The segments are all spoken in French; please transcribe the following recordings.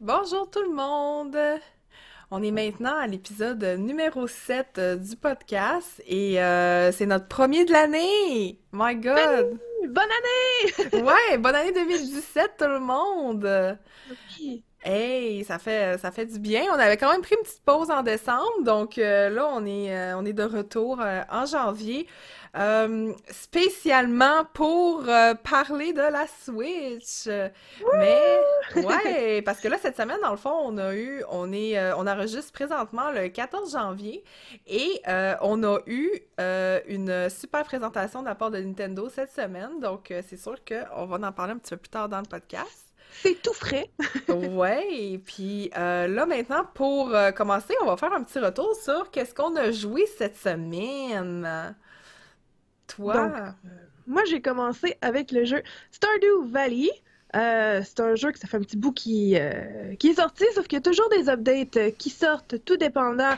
Bonjour tout le monde! On est maintenant à l'épisode numéro 7 du podcast et c'est notre premier de l'année! My God! Bonne année! Ouais, bonne année 2017 tout le monde! Oui. Hey, ça fait du bien. On avait quand même pris une petite pause en décembre, donc là on est de retour en janvier, spécialement pour parler de la Switch. Mais ouais, parce que là cette semaine dans le fond on enregistre présentement le 14 janvier et on a eu une super présentation de la part de Nintendo cette semaine, donc c'est sûr qu'on va en parler un petit peu plus tard dans le podcast. C'est tout frais. Ouais, et puis là maintenant, pour commencer, on va faire un petit retour sur qu'est-ce qu'on a joué cette semaine. Donc, Toi? moi, j'ai commencé avec le jeu Stardew Valley. C'est un jeu que ça fait un petit bout qui est sorti, sauf qu'il y a toujours des updates qui sortent, tout dépendant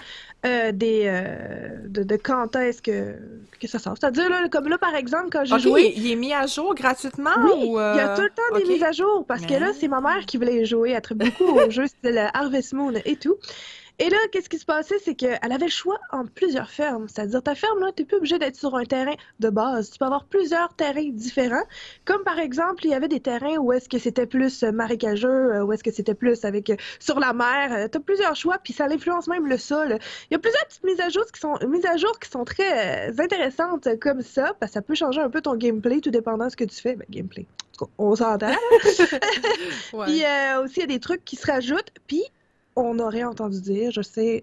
de quand est-ce que ça sort. C'est-à-dire, là, comme là, par exemple, quand j'ai Ok, joué, il est mis à jour gratuitement oui, ou il y a tout le temps des ok. mises à jour, parce que là, Mais c'est ma mère qui voulait jouer. Elle tripe beaucoup aux jeux style Harvest Moon et tout. Et là, qu'est-ce qui se passait, c'est qu'elle avait le choix entre plusieurs fermes. C'est-à-dire, ta ferme, là, t'es plus obligé d'être sur un terrain de base. Tu peux avoir plusieurs terrains différents. Comme par exemple, il y avait des terrains où est-ce que c'était plus marécageux, où est-ce que c'était plus avec sur la mer. T'as plusieurs choix, puis ça influence même le sol. Il y a plusieurs petites mises à jour qui sont très intéressantes comme ça, parce que ça peut changer un peu ton gameplay, tout dépendant de ce que tu fais. Ben, gameplay. En tout cas, on s'entend, là. ouais. Puis aussi, il y a des trucs qui se rajoutent. Puis on aurait entendu dire, je sais,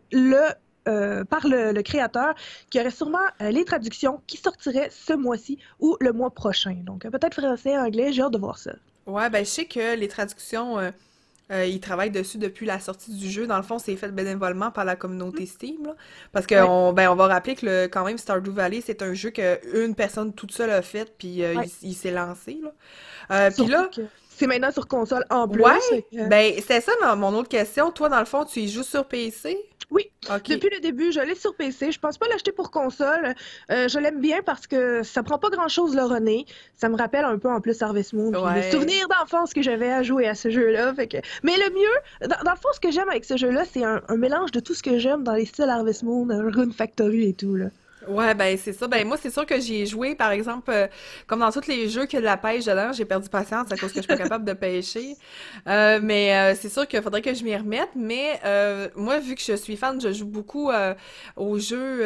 par le créateur, qu'il y aurait sûrement les traductions qui sortiraient ce mois-ci ou le mois prochain. Donc peut-être français, anglais, j'ai hâte de voir ça. Ouais, ben je sais que les traductions, ils travaillent dessus depuis la sortie du jeu. Dans le fond, c'est fait bénévolement par la communauté Steam, là. Parce que Ouais, on va rappeler que quand même Stardew Valley, c'est un jeu qu'une personne toute seule a fait, puis ouais. il s'est lancé, là. Puis Surtout là, que c'est maintenant sur console en ouais, plus. Fait que, ben c'est ça mon autre question. Toi, dans le fond, tu y joues sur PC? oui, Ok. depuis le début, je l'ai sur PC. Je pense pas l'acheter pour console. Je l'aime bien parce que ça prend pas grand-chose le runner. Ça me rappelle un peu en plus Harvest Moon, puis les Ouais. souvenirs d'enfance que j'avais à jouer à ce jeu-là. Fait que... Mais le mieux, dans le fond, ce que j'aime avec ce jeu-là, c'est un mélange de tout ce que j'aime dans les styles Harvest Moon, Rune Factory et tout, là. Ouais, ben c'est ça. Ben moi, c'est sûr que j'y ai joué, par exemple, comme dans tous les jeux qui a de la pêche dedans, j'ai perdu patience à cause que je suis pas capable de pêcher. Mais c'est sûr qu'il faudrait que je m'y remette. Mais moi, vu que je suis fan, je joue beaucoup au jeu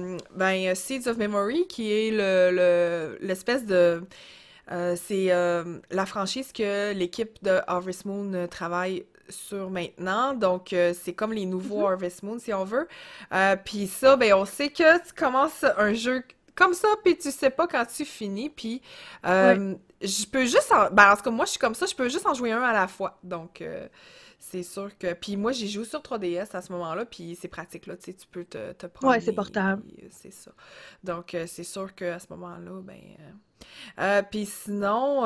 Seeds of Memory, qui est l'espèce de c'est la franchise que l'équipe de Harvest Moon travaille sur maintenant. Donc, c'est comme les nouveaux Mhm. Harvest Moon, si on veut. Puis ça, ben, on sait que tu commences un jeu comme ça, puis tu sais pas quand tu finis. Puis, Ouais. je peux juste ben, en tout cas, moi, je suis comme ça, je peux juste en jouer un à la fois. Donc, c'est sûr que... Puis moi, j'ai joué sur 3DS à ce moment-là, puis c'est pratique, là, tu sais, tu peux te Ouais, c'est promener, portable. puis c'est ça. Donc, c'est sûr qu'à ce moment-là, ben... puis sinon,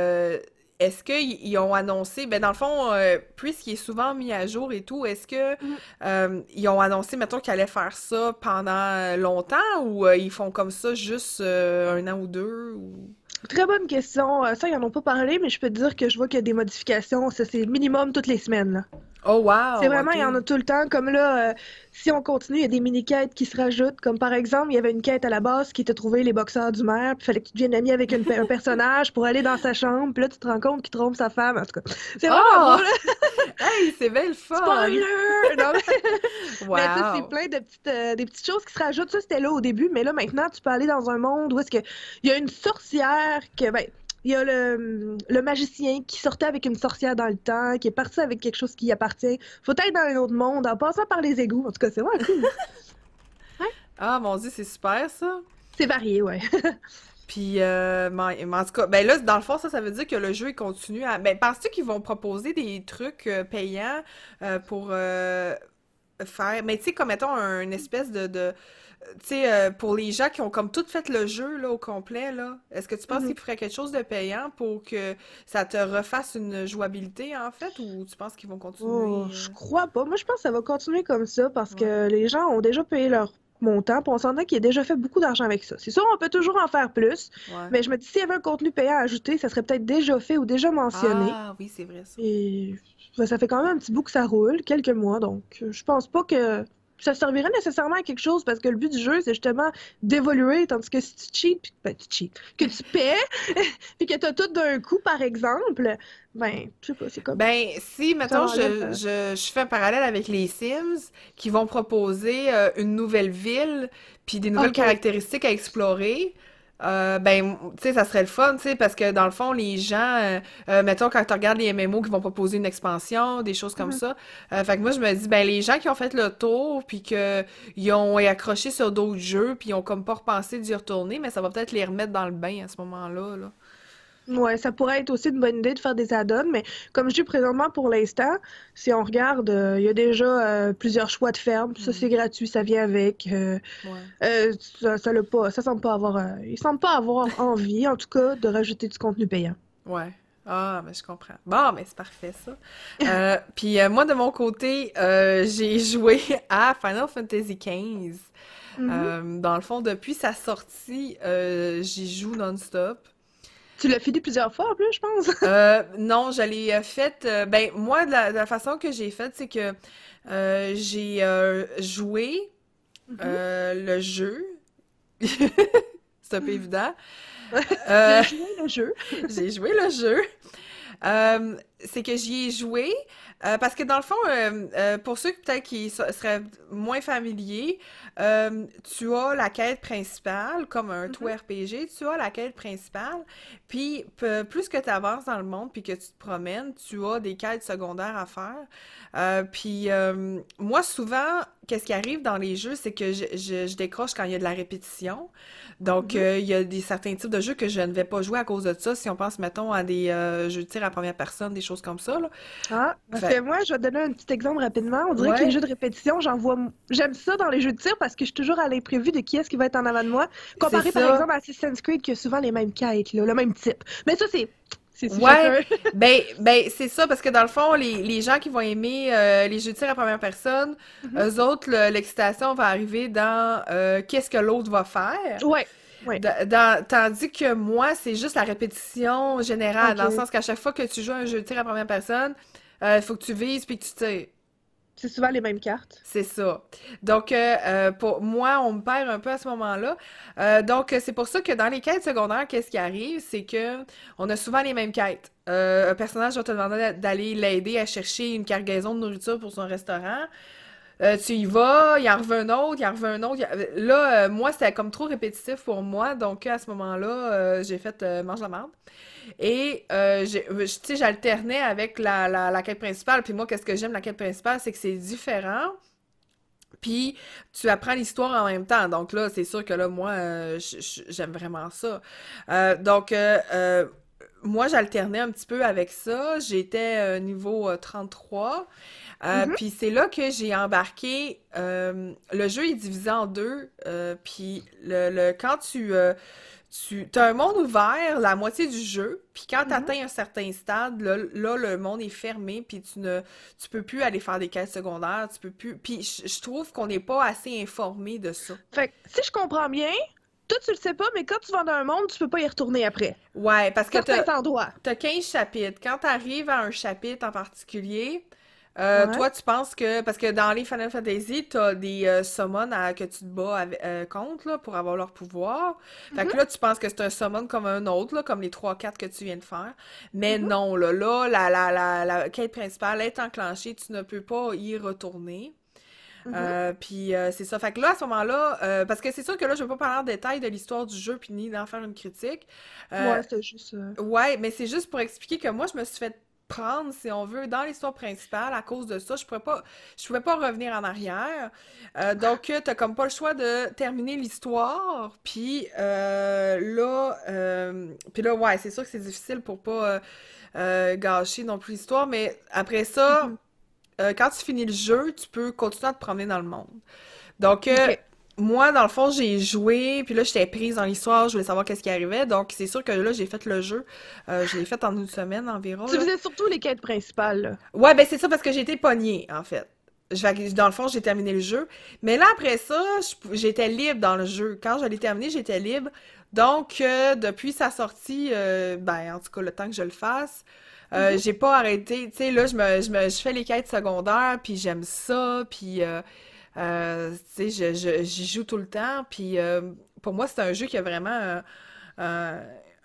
est-ce qu'ils ont annoncé, ben dans le fond, puisqu'il est souvent mis à jour et tout, est-ce que Mhm. ils ont annoncé, mettons, qu'ils allaient faire ça pendant longtemps ou ils font comme ça juste un an ou deux ou... Très bonne question. Ça, ils en ont pas parlé, mais je peux te dire que je vois qu'il y a des modifications. Ça, c'est minimum toutes les semaines, là. Oh C'est wow, vraiment, il y en a ok. tout le temps. Comme là, si on continue, il y a des mini-quêtes qui se rajoutent. Comme par exemple, il y avait une quête à la base qui était trouver les boxeurs du maire. Puis il fallait que tu deviennes ami avec un personnage pour aller dans sa chambre. Puis là, tu te rends compte qu'il trompe sa femme. En tout cas, c'est vraiment beau, Oh! là. Hey, c'est belle fun! Spoiler! Non, mais tu sais, c'est Wow! plein des petites choses qui se rajoutent. Ça, c'était là au début. Mais là, maintenant, tu peux aller dans un monde où est-ce que il y a une sorcière que, ben, il y a le magicien qui sortait avec une sorcière dans le temps, qui est parti avec quelque chose qui y appartient. Faut être dans un autre monde en passant par les égouts. En tout cas, c'est vraiment cool. Ouais. Ah mon Dieu, c'est super ça! C'est varié, ouais. Puis, mais en tout cas, ben là, dans le fond, ça veut dire que le jeu, il continue à... Ben, penses-tu qu'ils vont proposer des trucs payants pour faire... Mais tu sais, comme mettons, une espèce tu sais, pour les gens qui ont comme tout fait le jeu, là, au complet, là, est-ce que tu penses Mhm. qu'ils feraient quelque chose de payant pour que ça te refasse une jouabilité, en fait, ou tu penses qu'ils vont Oh, continuer... je crois pas. Moi, je pense que ça va continuer comme ça parce Ouais. que les gens ont déjà payé leur mon temps, puis on s'entend qu'il a déjà fait beaucoup d'argent avec ça. C'est sûr, on peut toujours en faire plus, Ouais. mais je me dis, s'il y avait un contenu payant à ajouter, ça serait peut-être déjà fait ou déjà mentionné. Ah, oui, c'est vrai ça. Et ben, ça fait quand même un petit bout que ça roule, quelques mois, donc je pense pas que ça servirait nécessairement à quelque chose parce que le but du jeu, c'est justement d'évoluer, tandis que si tu cheats, ben tu cheats, que tu paies, puis que t'as tout d'un coup, par exemple, ben, je sais pas, c'est comme, Ben, si, ça mettons, m'enlève... je fais un parallèle avec les Sims qui vont proposer une nouvelle ville puis des nouvelles Ok. caractéristiques à explorer, ben, tu sais, ça serait le fun, tu sais, parce que dans le fond, les gens, mettons, quand tu regardes les MMO qui vont proposer une expansion, des choses comme Mhm. ça, fait que moi, je me dis, ben, les gens qui ont fait le tour puis que ils ont accroché sur d'autres jeux puis ils ont comme pas repensé d'y retourner, mais ça va peut-être les remettre dans le bain à ce moment-là, là. Ouais, ça pourrait être aussi une bonne idée de faire des add-ons, mais comme je dis présentement pour l'instant, si on regarde, il y a déjà plusieurs choix de ferme. Ça, Hmm. c'est gratuit, ça vient avec. Ouais. Ça semble pas avoir, il semble pas avoir envie, en tout cas, de rajouter du contenu payant. Ouais. Ah, mais je comprends. Bon, mais c'est parfait, ça. Puis moi, de mon côté, j'ai joué à Final Fantasy XV. Mhm. Dans le fond, depuis sa sortie, j'y joue non-stop. Tu l'as fini plusieurs fois en plus, je pense. Non, je l'ai faite... ben, moi, de la façon que j'ai faite, c'est que j'ai joué Mhm. le jeu. C'est un peu évident. Tu Euh, as joué le jeu. j'ai joué le jeu. C'est que j'y ai joué parce que dans le fond, pour ceux peut-être qui seraient moins familiers, tu as la quête principale, comme un tout Mhm. RPG, tu as la quête principale, puis plus que tu avances dans le monde, puis que tu te promènes, tu as des quêtes secondaires à faire. Puis moi, souvent, qu'est-ce qui arrive dans les jeux, c'est que je décroche quand il y a de la répétition. Donc, Mhm. il y a certains types de jeux que je ne vais pas jouer à cause de ça. Si on pense, mettons, à des jeux de tir à première personne, des choses comme ça, là. Ah, parce que Fait, moi, je vais te donner un petit exemple rapidement. On dirait que les ouais, jeux de répétition, j'aime ça dans les jeux de tir parce que je suis toujours à l'imprévu de qui est-ce qui va être en avant de moi, c'est comparé par ça. exemple à Assassin's Creed qui a souvent les mêmes quêtes, là, le même type. Mais ça, c'est si Ouais, chacun. ben c'est ça, parce que dans le fond, les gens qui vont aimer les jeux de tir à première personne, Mhm. eux autres, l'excitation va arriver dans qu'est-ce que l'autre va faire. Ouais, ouais, Tandis que moi, c'est juste la répétition générale, dans le ok. sens qu'à chaque fois que tu joues à un jeu de tir à première personne, il faut que tu vises puis que tu tires. C'est souvent les mêmes cartes. C'est ça. Donc, pour moi, on me perd un peu à ce moment-là. Donc, c'est pour ça que dans les quêtes secondaires, qu'est-ce qui arrive? C'est que on a souvent les mêmes quêtes. Un personnage va te demander d'aller l'aider à chercher une cargaison de nourriture pour son restaurant. Tu y vas, il en revient un autre, il en revient un autre. Là, moi, c'était comme trop répétitif pour moi. Donc, à ce moment-là, j'ai fait mange la marde. Et tu sais, j'alternais avec la quête principale. Puis moi, qu'est-ce que j'aime de la quête principale, c'est que c'est différent. Puis tu apprends l'histoire en même temps. Donc là, c'est sûr que là, moi, j'aime vraiment ça. Donc, moi, j'alternais un petit peu avec ça. J'étais niveau 33. Mhm. Puis c'est là que j'ai embarqué. Le jeu est divisé en deux. Puis quand tu as un monde ouvert la moitié du jeu, puis quand tu Mhm. atteins un certain stade, là, le monde est fermé, puis tu peux plus aller faire des quêtes secondaires, tu peux plus. Puis je trouve qu'on n'est pas assez informé de ça. Fait que, si je comprends bien, toi, tu le sais pas, mais quand tu vas dans un monde, tu peux pas y retourner après. Ouais, parce que Certains endroits. t'as 15 chapitres. Quand t'arrives à un chapitre en particulier, Ouais. toi, tu penses que... Parce que dans les Final Fantasy, t'as des summons que tu te bats contre, là, pour avoir leur pouvoir. Fait Mhm. que là, tu penses que c'est un summon comme un autre, là, comme les trois quatre que tu viens de faire. Mais Mhm. non, la quête principale est enclenchée, tu ne peux pas y retourner. Mhm. Puis c'est ça. Fait que là, à ce moment-là, parce que c'est sûr que là, je veux pas parler en détail de l'histoire du jeu puis ni d'en faire une critique. Euh, Ouais, c'est juste. ouais, mais c'est juste pour expliquer que moi, je me suis fait prendre, si on veut, dans l'histoire principale à cause de ça. Je pouvais pas revenir en arrière. Donc, t'as comme pas le choix de terminer l'histoire. Puis là, ouais, c'est sûr que c'est difficile pour pas gâcher non plus l'histoire. Mais après ça, Mhm. quand tu finis le jeu, tu peux continuer à te promener dans le monde. Donc, Ok. moi, dans le fond, j'ai joué, puis là, j'étais prise dans l'histoire, je voulais savoir qu'est-ce qui arrivait. Donc, c'est sûr que là, j'ai fait le jeu. Je l'ai fait en une semaine environ, Tu là. faisais surtout les quêtes principales, là. Ouais, ben c'est ça parce que j'ai été pognée, en fait. dans le fond, j'ai terminé le jeu. Mais là, après ça, j'étais libre dans le jeu. Quand je l'ai terminé, j'étais libre. Donc, depuis sa sortie, ben, en tout cas, le temps que je le fasse, Mhm. j'ai pas arrêté. Tu sais, là, je fais les quêtes secondaires, puis j'aime ça, puis, tu sais, j'y joue tout le temps. Puis, pour moi, c'est un jeu qui a vraiment un,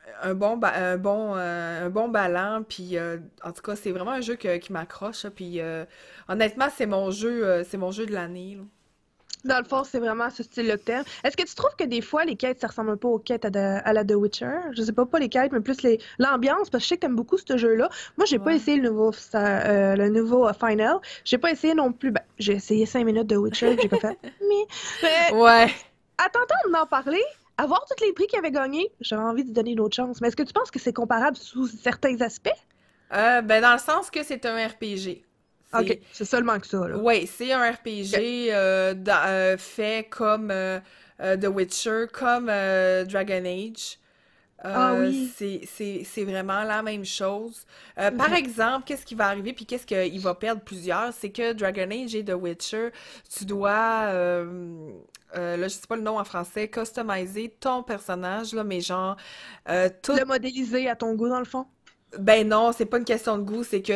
un bon ballon. Puis, en tout cas, c'est vraiment un jeu qui m'accroche. Là, puis, honnêtement, c'est mon jeu de l'année. Là. Dans le fond, c'est vraiment ce style-là que t'aimes. Est-ce que tu trouves que des fois, les quêtes, ça ressemble un peu aux quêtes à la The Witcher? Je sais pas les quêtes, mais plus l'ambiance, parce que je sais que t'aimes beaucoup ce jeu-là. Moi, j'ai pas Ouais. essayé le nouveau Final. J'ai pas essayé non plus. Ben, j'ai essayé 5 minutes de Witcher, puis j'ai pas fait. Mais Ouais. à t'entendre en parler, à voir tous les prix qu'il avait gagnés, j'avais envie de lui donner une autre chance. Mais est-ce que tu penses que c'est comparable sous certains aspects? Ben, dans le sens que c'est un RPG. Ok, C'est, c'est seulement que ça, là. ouais, c'est un Ok. RPG fait comme The Witcher, comme Dragon Age. Ah oui. C'est vraiment la même chose. Par Mhm. exemple, qu'est-ce qui va arriver, puis qu'est-ce qu'il va perdre plusieurs, c'est que Dragon Age et The Witcher, tu dois, là, je sais pas le nom en français, customiser ton personnage, là, mais genre, tout Le modéliser à ton goût, dans le fond. ben non, c'est pas une question de goût, c'est que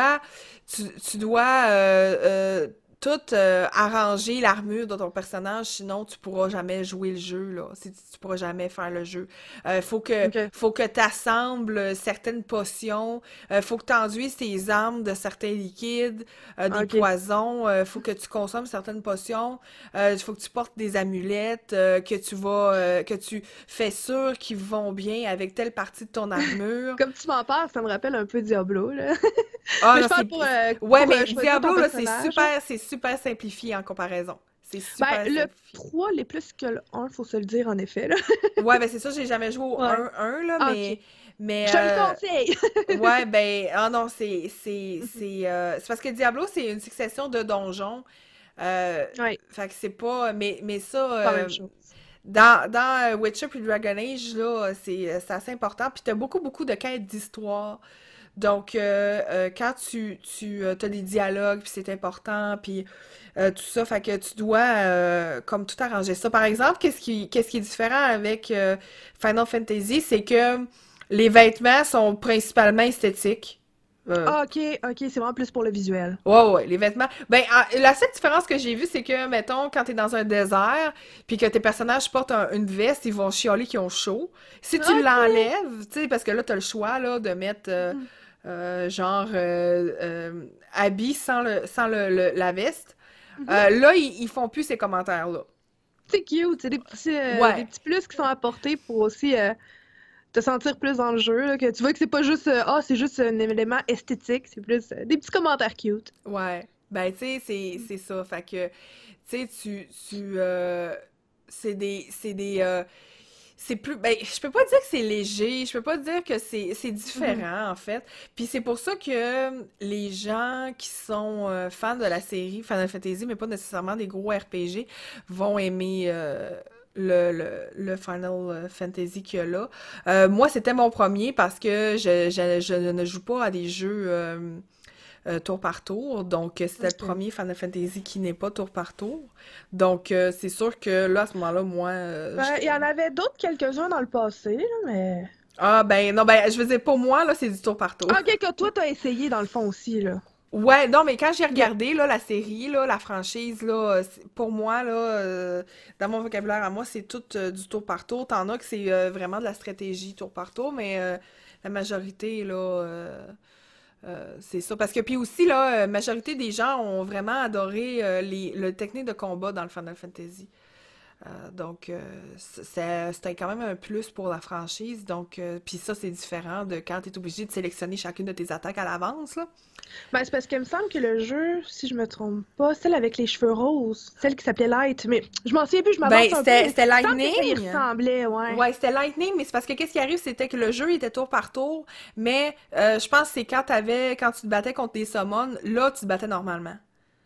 tu dois tout arranger l'armure de ton personnage, sinon tu pourras jamais jouer le jeu, là. Tu pourras jamais faire le jeu. Ok. Faut que t'assembles certaines potions, faut que t'enduises tes armes de certains liquides, des Ok. poisons, faut que tu consommes certaines potions, faut que tu portes des amulettes, que tu fais sûr qu'ils vont bien avec telle partie de ton armure. Comme tu m'en parles, ça me rappelle un peu Diablo, là. Ah Mais non, je parle ouais, pour mais choisir ton Diablo, là, personnage, là. c'est super simplifié en comparaison. C'est Ben, super le simplifié. 3 l'est plus que le 1, faut se le dire, en effet, là. Ouais, ben c'est ça, j'ai jamais joué au Ouais. 1 là, Ah, ok. mais Je te le conseille! ouais, ben, ah non, c'est parce que Diablo, c'est une succession de donjons. Ouais, Fait que c'est pas, mais ça, pas la même chose. dans Witcher puis Dragon Age, là, c'est assez important. Puis t'as beaucoup de quêtes d'histoire. Donc, quand tu as des dialogues, puis c'est important, puis tout ça, fait que tu dois comme tout arranger ça. Par exemple, qu'est-ce qui est différent avec Final Fantasy, c'est que les vêtements sont principalement esthétiques. Euh, Ah, ok, ok, c'est vraiment plus pour le visuel. ouais, les vêtements. Ben, la seule différence que j'ai vue, c'est que, mettons, quand t'es dans un désert, puis que tes personnages portent une veste, ils vont chialer qu'ils ont chaud. Si tu Ok! l'enlèves, tu sais, parce que là, t'as le choix, là, de mettre, Mhm. genre, habits sans la veste. Mhm. Là, ils font plus ces commentaires-là. C'est cute, c'est des Ouais, petits plus qui sont apportés pour aussi te sentir plus dans le jeu, là, que tu vois que c'est pas juste, c'est juste un élément esthétique, c'est plus des petits commentaires cute. ouais. Ben, tu sais, c'est ça. Fait que, tu sais, c'est des, c'est plus, ben, je peux pas dire que c'est léger, je peux pas dire que c'est Mhm. différent, en fait. Puis c'est pour ça que les gens qui sont fans de la série Final Fantasy, mais pas nécessairement des gros RPG, vont aimer le Final Fantasy qu'il y a là. Moi, c'était mon premier parce que je ne joue pas à des jeux tour par tour. Donc, c'était le Ok. premier Final Fantasy qui n'est pas tour par tour. Donc, c'est sûr que là, à ce moment-là, moi, Ben, il y en avait d'autres quelques-uns dans le passé, là, mais... Ah, ben, non, ben, je veux dire, pour moi, là, c'est du tour par tour. Ah, ok, que toi, t'as essayé dans le fond aussi, là. Ouais, non, mais quand j'ai Ok. regardé, là, la série, là, la franchise, là, pour moi, là, dans mon vocabulaire à moi, c'est tout du tour par tour. T'en as que c'est vraiment de la stratégie tour par tour, mais la majorité, là, c'est ça. Parce que, puis aussi, là, majorité des gens ont vraiment adoré le technique de combat dans le Final Fantasy. Donc, c'était quand même un plus pour la franchise. Donc, puis ça, c'est différent de quand tu es obligé de sélectionner chacune de tes attaques à l'avance, là. Ben, c'est parce qu'il me semble que le jeu, si je me trompe pas, celle avec les cheveux roses, celle qui s'appelait Light, mais je m'en souviens plus, je Ben, m'avance un peu, mais c'était il me semble que ça y Lightning. ressemblait, ouais. Ouais, c'était Lightning, mais c'est parce que qu'est-ce qui arrive, c'était que le jeu était tour par tour, mais je pense que c'est quand tu te battais contre des summons, là, tu te battais normalement.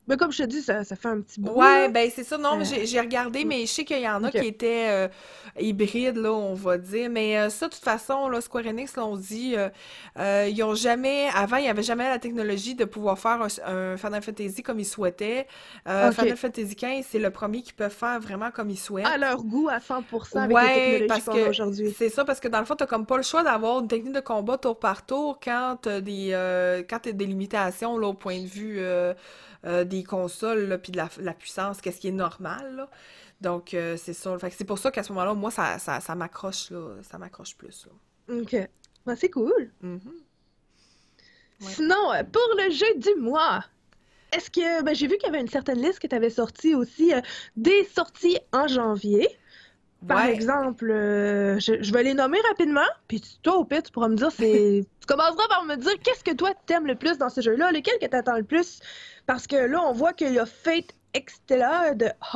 Mais comme je te dis, ça fait un petit bout, Ouais, là. ben c'est ça. Non, mais Euh, j'ai regardé, mm, mais je sais qu'il y en a ok. qui étaient hybrides, là, on va dire. Mais ça, de toute façon, là, Square Enix l'ont dit, ils ont jamais, avant, il n'y avait jamais la technologie de pouvoir faire un Final Fantasy comme ils souhaitaient. Final Ok. Fantasy XV, c'est le premier qu'ils peuvent faire vraiment comme ils À souhaitent. leur goût à 100% avec les Ouais, technologies parce qu'on a que aujourd'hui. c'est ça, parce que dans le fond, t'as comme pas le choix d'avoir une technique de combat tour par tour quand t'as des limitations là, au point de vue des consoles là, puis de la puissance, qu'est-ce qui est normal là. Donc c'est ça. Fait que c'est pour ça qu'à ce moment-là, moi ça m'accroche là, ça m'accroche plus là. Ok. Ben, c'est cool. Mhm. Ouais. Sinon, pour le jeu du mois, est-ce que... Ben, j'ai vu qu'il y avait une certaine liste que tu avais sortie aussi des sorties en janvier. Par Ouais. exemple, je vais les nommer rapidement, puis toi, au pire, tu pourras me dire, Tu commenceras par me dire qu'est-ce que toi t'aimes le plus dans ce jeu-là, lequel que t'attends le plus, parce que là, on voit qu'il y a Fate Extella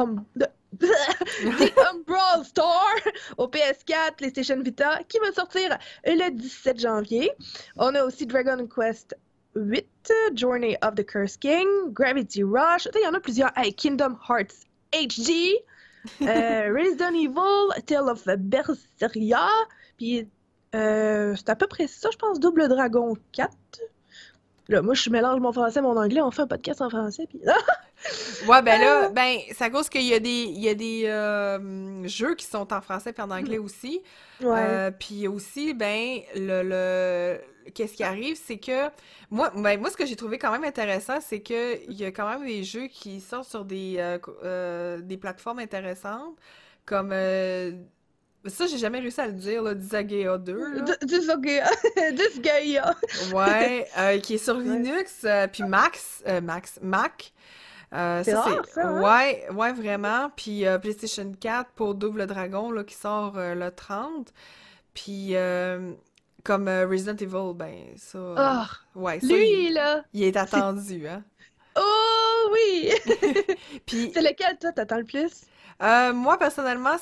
The Umbral Store au PS4, PlayStation Vita, qui va sortir le 17 janvier. On a aussi Dragon Quest 8, Journey of the Cursed King, Gravity Rush, il y en a plusieurs. Hey, Kingdom Hearts HD, Resident Evil, Tale of Berseria, puis c'est à peu près ça, je pense, Double Dragon 4. Là, moi, je mélange mon français et mon anglais, on fait un podcast en français, puis... Ouais, ben là, Ah! ben, c'est à cause il y a des jeux qui sont en français et en anglais aussi. Ouais. Puis aussi, ben, qu'est-ce qui arrive, c'est que moi, ce que j'ai trouvé quand même intéressant, c'est que il y a quand même des jeux qui sortent sur des plateformes intéressantes, comme ça, j'ai jamais réussi à le dire, là, Disgaea 2, là. Disgaea. Disgaea. Ouais, qui est sur Ouais. Linux, puis Mac. C'est Ça, c'est... rare, ça, hein? Ouais, ouais, vraiment. Puis PlayStation 4 pour Double Dragon, là, qui sort le 30. Puis comme Resident Evil, ben, ça... Oh, ouais, ça, lui, là, il est c'est... attendu, hein. Oh, oui! Puis C'est lequel, toi, t'attends le plus? moi, personnellement,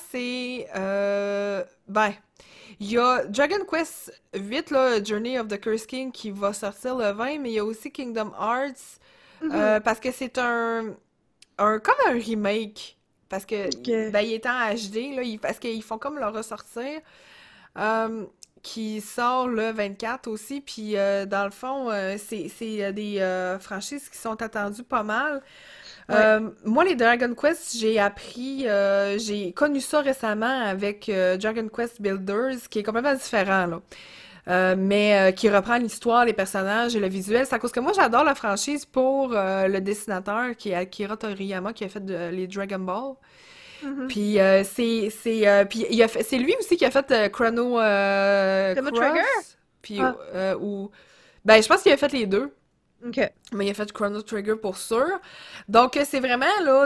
ben, il y a Dragon Quest 8, là, Journey of the Curse King, qui va sortir le 20, mais il y a aussi Kingdom Hearts, Mhm. parce que c'est comme un remake. Parce que, Ok. ben, il est en HD, là, parce qu'ils font comme le ressortir, euh, qui sort le 24 aussi. Puis, dans le fond, c'est des franchises qui sont attendues pas mal. Ouais. Moi, les Dragon Quest, j'ai connu ça récemment avec Dragon Quest Builders, qui est complètement différent, là. Mais qui reprend l'histoire, les personnages et le visuel. C'est à cause que moi, j'adore la franchise pour le dessinateur qui est Akira Toriyama, qui a fait les Dragon Ball. Mhm. Puis puis c'est lui aussi qui a fait Chrono Chrono Trigger? Cross. Puis Ah, ben je pense qu'il a fait les deux. ok. Mais il a fait Chrono Trigger pour sûr. Donc, c'est vraiment là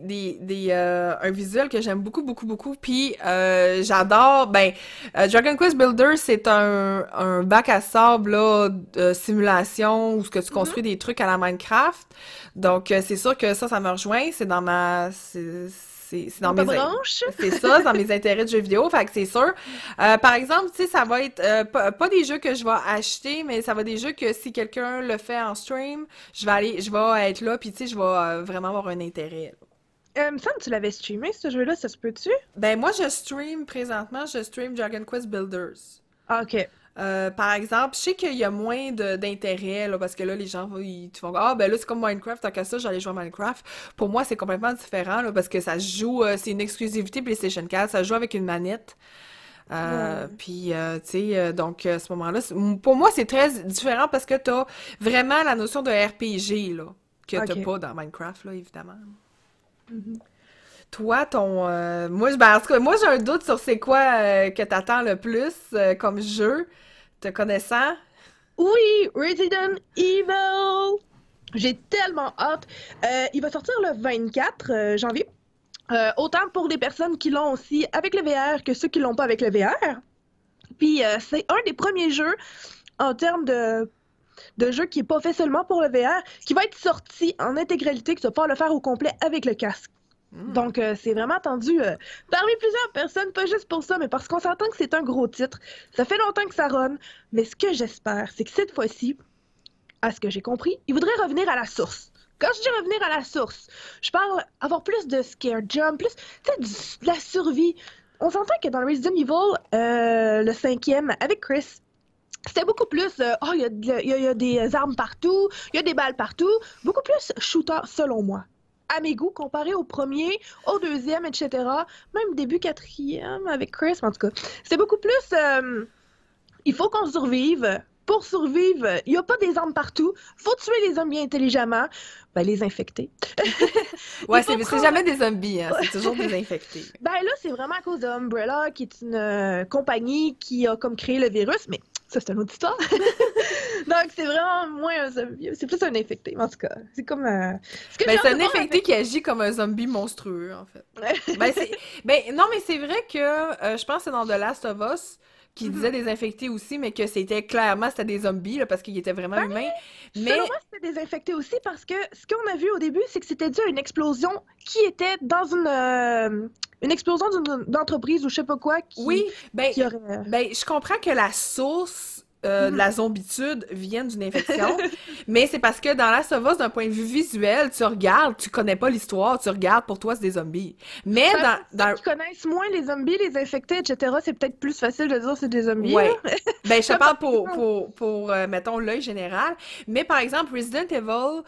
un visuel que j'aime beaucoup, beaucoup, beaucoup. Puis, j'adore. Ben, Dragon Quest Builder, c'est un bac à sable là, de simulation où ce que tu Mhm. construis des trucs à la Minecraft. Donc, c'est sûr que ça me rejoint. C'est dans Dans ta mes, branche? c'est ça, c'est dans mes intérêts de jeux vidéo. Fait que c'est sûr. Par exemple, tu sais, ça va être pas des jeux que je vais acheter, mais ça va des jeux que si quelqu'un le fait en stream, je vais être là, puis tu sais, je vais vraiment avoir un intérêt. Il me semble que tu l'avais streamé, ce jeu-là, ça se peut-tu? Ben moi, je stream Dragon Quest Builders. Ah, ok. Par exemple, je sais qu'il y a moins d'intérêt, là, parce que là, les gens, ils font, ah, ben là, c'est comme Minecraft, tant qu'à ça, j'allais jouer à Minecraft. Pour moi, c'est complètement différent, là, parce que ça se joue, c'est une exclusivité PlayStation 4, ça se joue avec une manette. Ouais. Puis, tu sais, donc, à ce moment-là, pour moi, c'est très différent parce que t'as vraiment la notion de RPG, là, que t'as Ok. pas dans Minecraft, là, évidemment. Mhm. Toi, ben, en tout cas, moi, j'ai un doute sur c'est quoi que t'attends le plus comme jeu, te connaissant. Oui, Resident Evil! J'ai tellement hâte. Il va sortir le 24 janvier. Autant pour les personnes qui l'ont aussi avec le VR que ceux qui l'ont pas avec le VR. Puis c'est un des premiers jeux en termes de jeu qui est pas fait seulement pour le VR, qui va être sorti en intégralité, que tu vas pouvoir le faire au complet avec le casque. Hmm. Donc c'est vraiment attendu parmi plusieurs personnes, pas juste pour ça, mais parce qu'on s'entend que c'est un gros titre. Ça fait longtemps que ça run, mais ce que j'espère, c'est que cette fois-ci, à ce que j'ai compris, il voudrait revenir à la source. Quand je dis revenir à la source, je parle avoir plus de scare jump, plus, tu sais, de la survie. On s'entend que dans Resident Evil, le cinquième, avec Chris, c'était beaucoup plus, oh, il y a des armes partout, il y a des balles partout, beaucoup plus shooter selon moi. À mes goûts, comparé au premier, au deuxième, etc. Même début quatrième avec Chris, en tout cas. C'est beaucoup plus, il faut qu'on survive. Pour survivre, il n'y a pas des armes partout. Faut tuer les zombies intelligemment. Ben, les infecter. Ouais, Il faut c'est prendre... jamais des zombies, hein. C'est toujours des infectés. Ben là, c'est vraiment à cause de Umbrella, qui est une compagnie qui a comme créé le virus, mais ça, c'est une autre histoire. Donc, c'est vraiment moins un zombie. C'est plus un infecté, en tout cas. C'est comme... Ce que j'ai Ben, c'est hâte un de voir infecté avec... qui agit comme un zombie monstrueux, en fait. Ben, non, mais c'est vrai que je pense que c'est dans The Last of Us qui disait Mhm. des infectés aussi, mais que c'était des zombies, là, parce qu'ils étaient vraiment Ben, humains. selon Mais, moi, c'était désinfecté aussi parce que ce qu'on a vu au début, c'est que c'était dû à une explosion qui était dans une explosion d'une entreprise ou je sais pas quoi oui, qui aurait... je comprends que la source de Mhm. la zombitude vienne d'une infection, mais c'est parce que dans Last of Us, d'un point de vue visuel, tu regardes, tu connais pas l'histoire, tu regardes, pour toi, c'est des zombies. Mais Ben, dans, pour ceux dans, qui connaissent moins les zombies, les infectés, etc., c'est peut-être plus facile de dire c'est des zombies, là. Ouais. Ben, je te Comme parle par exemple... mettons, l'œil général. Mais par exemple, Resident Evil,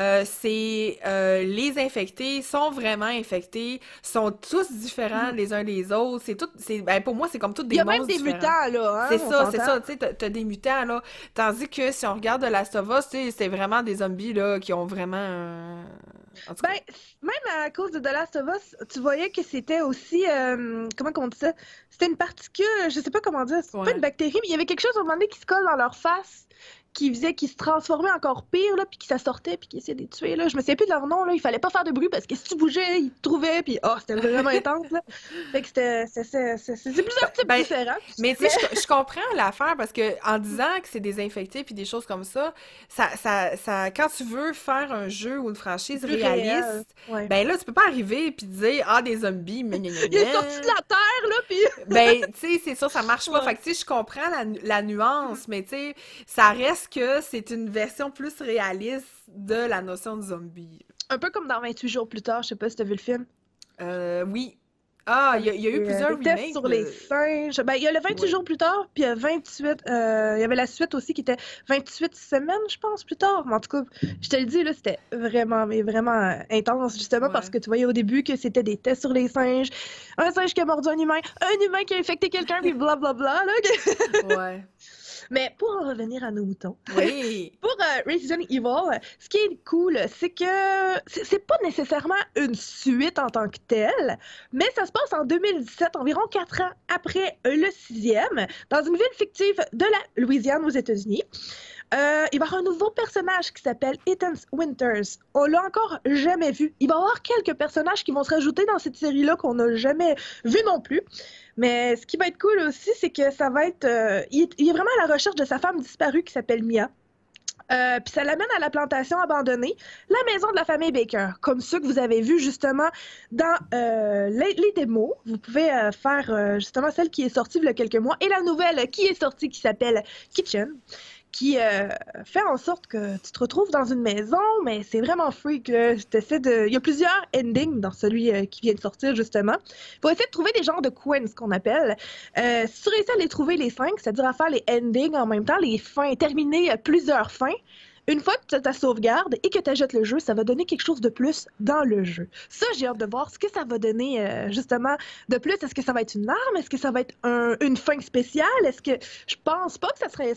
les infectés sont vraiment infectés, sont tous différents Mhm. les uns des autres. Ben, pour moi, c'est comme tous Il y des a même monstres des différents. mutants, là, hein, on C'est s'entend. ça, tu sais, t'as des mutants, là. Tandis que si on regarde The Last of Us, tu sais, c'est vraiment des zombies, là, qui ont vraiment, en tout Ben, cas. même à cause de The Last of Us, tu voyais que c'était aussi, comment on dit ça? C'était une particule, je sais pas comment dire, c'est pas une Ouais. bactérie, mais il y avait quelque chose au moment donné qui se colle dans leur face, qui faisait qu'ils se transformaient encore pire, là, puis qui ça sortait, puis qui essayait de les tuer, là. Je me souviens plus de leur nom, là, il fallait pas faire de bruit parce que si tu bougeais, ils te trouvaient, puis oh, c'était vraiment intense, là. Fait que c'est Ben, plusieurs types ben, différents, mais tu mais... sais, je comprends l'affaire parce que en disant que c'est des infectés puis des choses comme quand tu veux faire un jeu ou une C'est franchise plus réel, réaliste, ouais. ben là, tu peux pas arriver puis dire, ah, des zombies, mais gna gna Il est sorti de gna. la terre, là, puis... Ben, tu sais, c'est ça, ça marche pas. Fait Ouais. que, tu sais, je comprends la nuance, mais tu sais, ça reste que c'est une version plus réaliste de la notion de zombie. Un peu comme dans 28 jours plus tard, je sais pas si t'as vu le film. Oui. Ah, Avec il y a eu plusieurs les tests remakes sur les de... singes. Ben, il y a le 28 Ouais. jours plus tard, puis il y a 28. Il y avait la suite aussi qui était 28 semaines, je pense, plus tard. Mais en tout cas, je te le dis, là, c'était vraiment, mais vraiment intense, justement, parce Ouais. que tu voyais au début que c'était des tests sur les singes. Un singe qui a mordu un humain qui a infecté quelqu'un, puis blablabla, là. Ouais. Mais pour en revenir à nos moutons. Oui. Pour Resident Evil, ce qui est cool, c'est que c'est pas nécessairement une suite en tant que telle, mais ça se passe en 2017, environ 4 ans après le sixième, dans une ville fictive de la Louisiane aux États-Unis. Il va y avoir un nouveau personnage qui s'appelle Ethan Winters. On l'a encore jamais vu. Il va y avoir quelques personnages qui vont se rajouter dans cette série-là qu'on n'a jamais vu non plus. Mais ce qui va être cool aussi, c'est que ça va être... il est vraiment à la recherche de sa femme disparue qui s'appelle Mia. Puis ça l'amène à la plantation abandonnée, la maison de la famille Baker, comme ceux que vous avez vus justement dans les démos. Vous pouvez faire justement celle qui est sortie il y a quelques mois et la nouvelle qui est sortie qui s'appelle Kitchen, qui fait en sorte que tu te retrouves dans une maison, mais c'est vraiment freak. Là. Il y a plusieurs endings dans celui qui vient de sortir, justement. Il faut essayer de trouver des genres de coins, ce qu'on appelle. Si tu réussis à les trouver les 5, c'est-à-dire à faire les endings en même temps, les fins, terminer plusieurs fins, une fois que tu as ta sauvegarde et que tu achètes le jeu, ça va donner quelque chose de plus dans le jeu. Ça, j'ai hâte de voir ce que ça va donner, justement, de plus. Est-ce que ça va être une arme? Est-ce que ça va être une fin spéciale? Est-ce que... Je pense pas que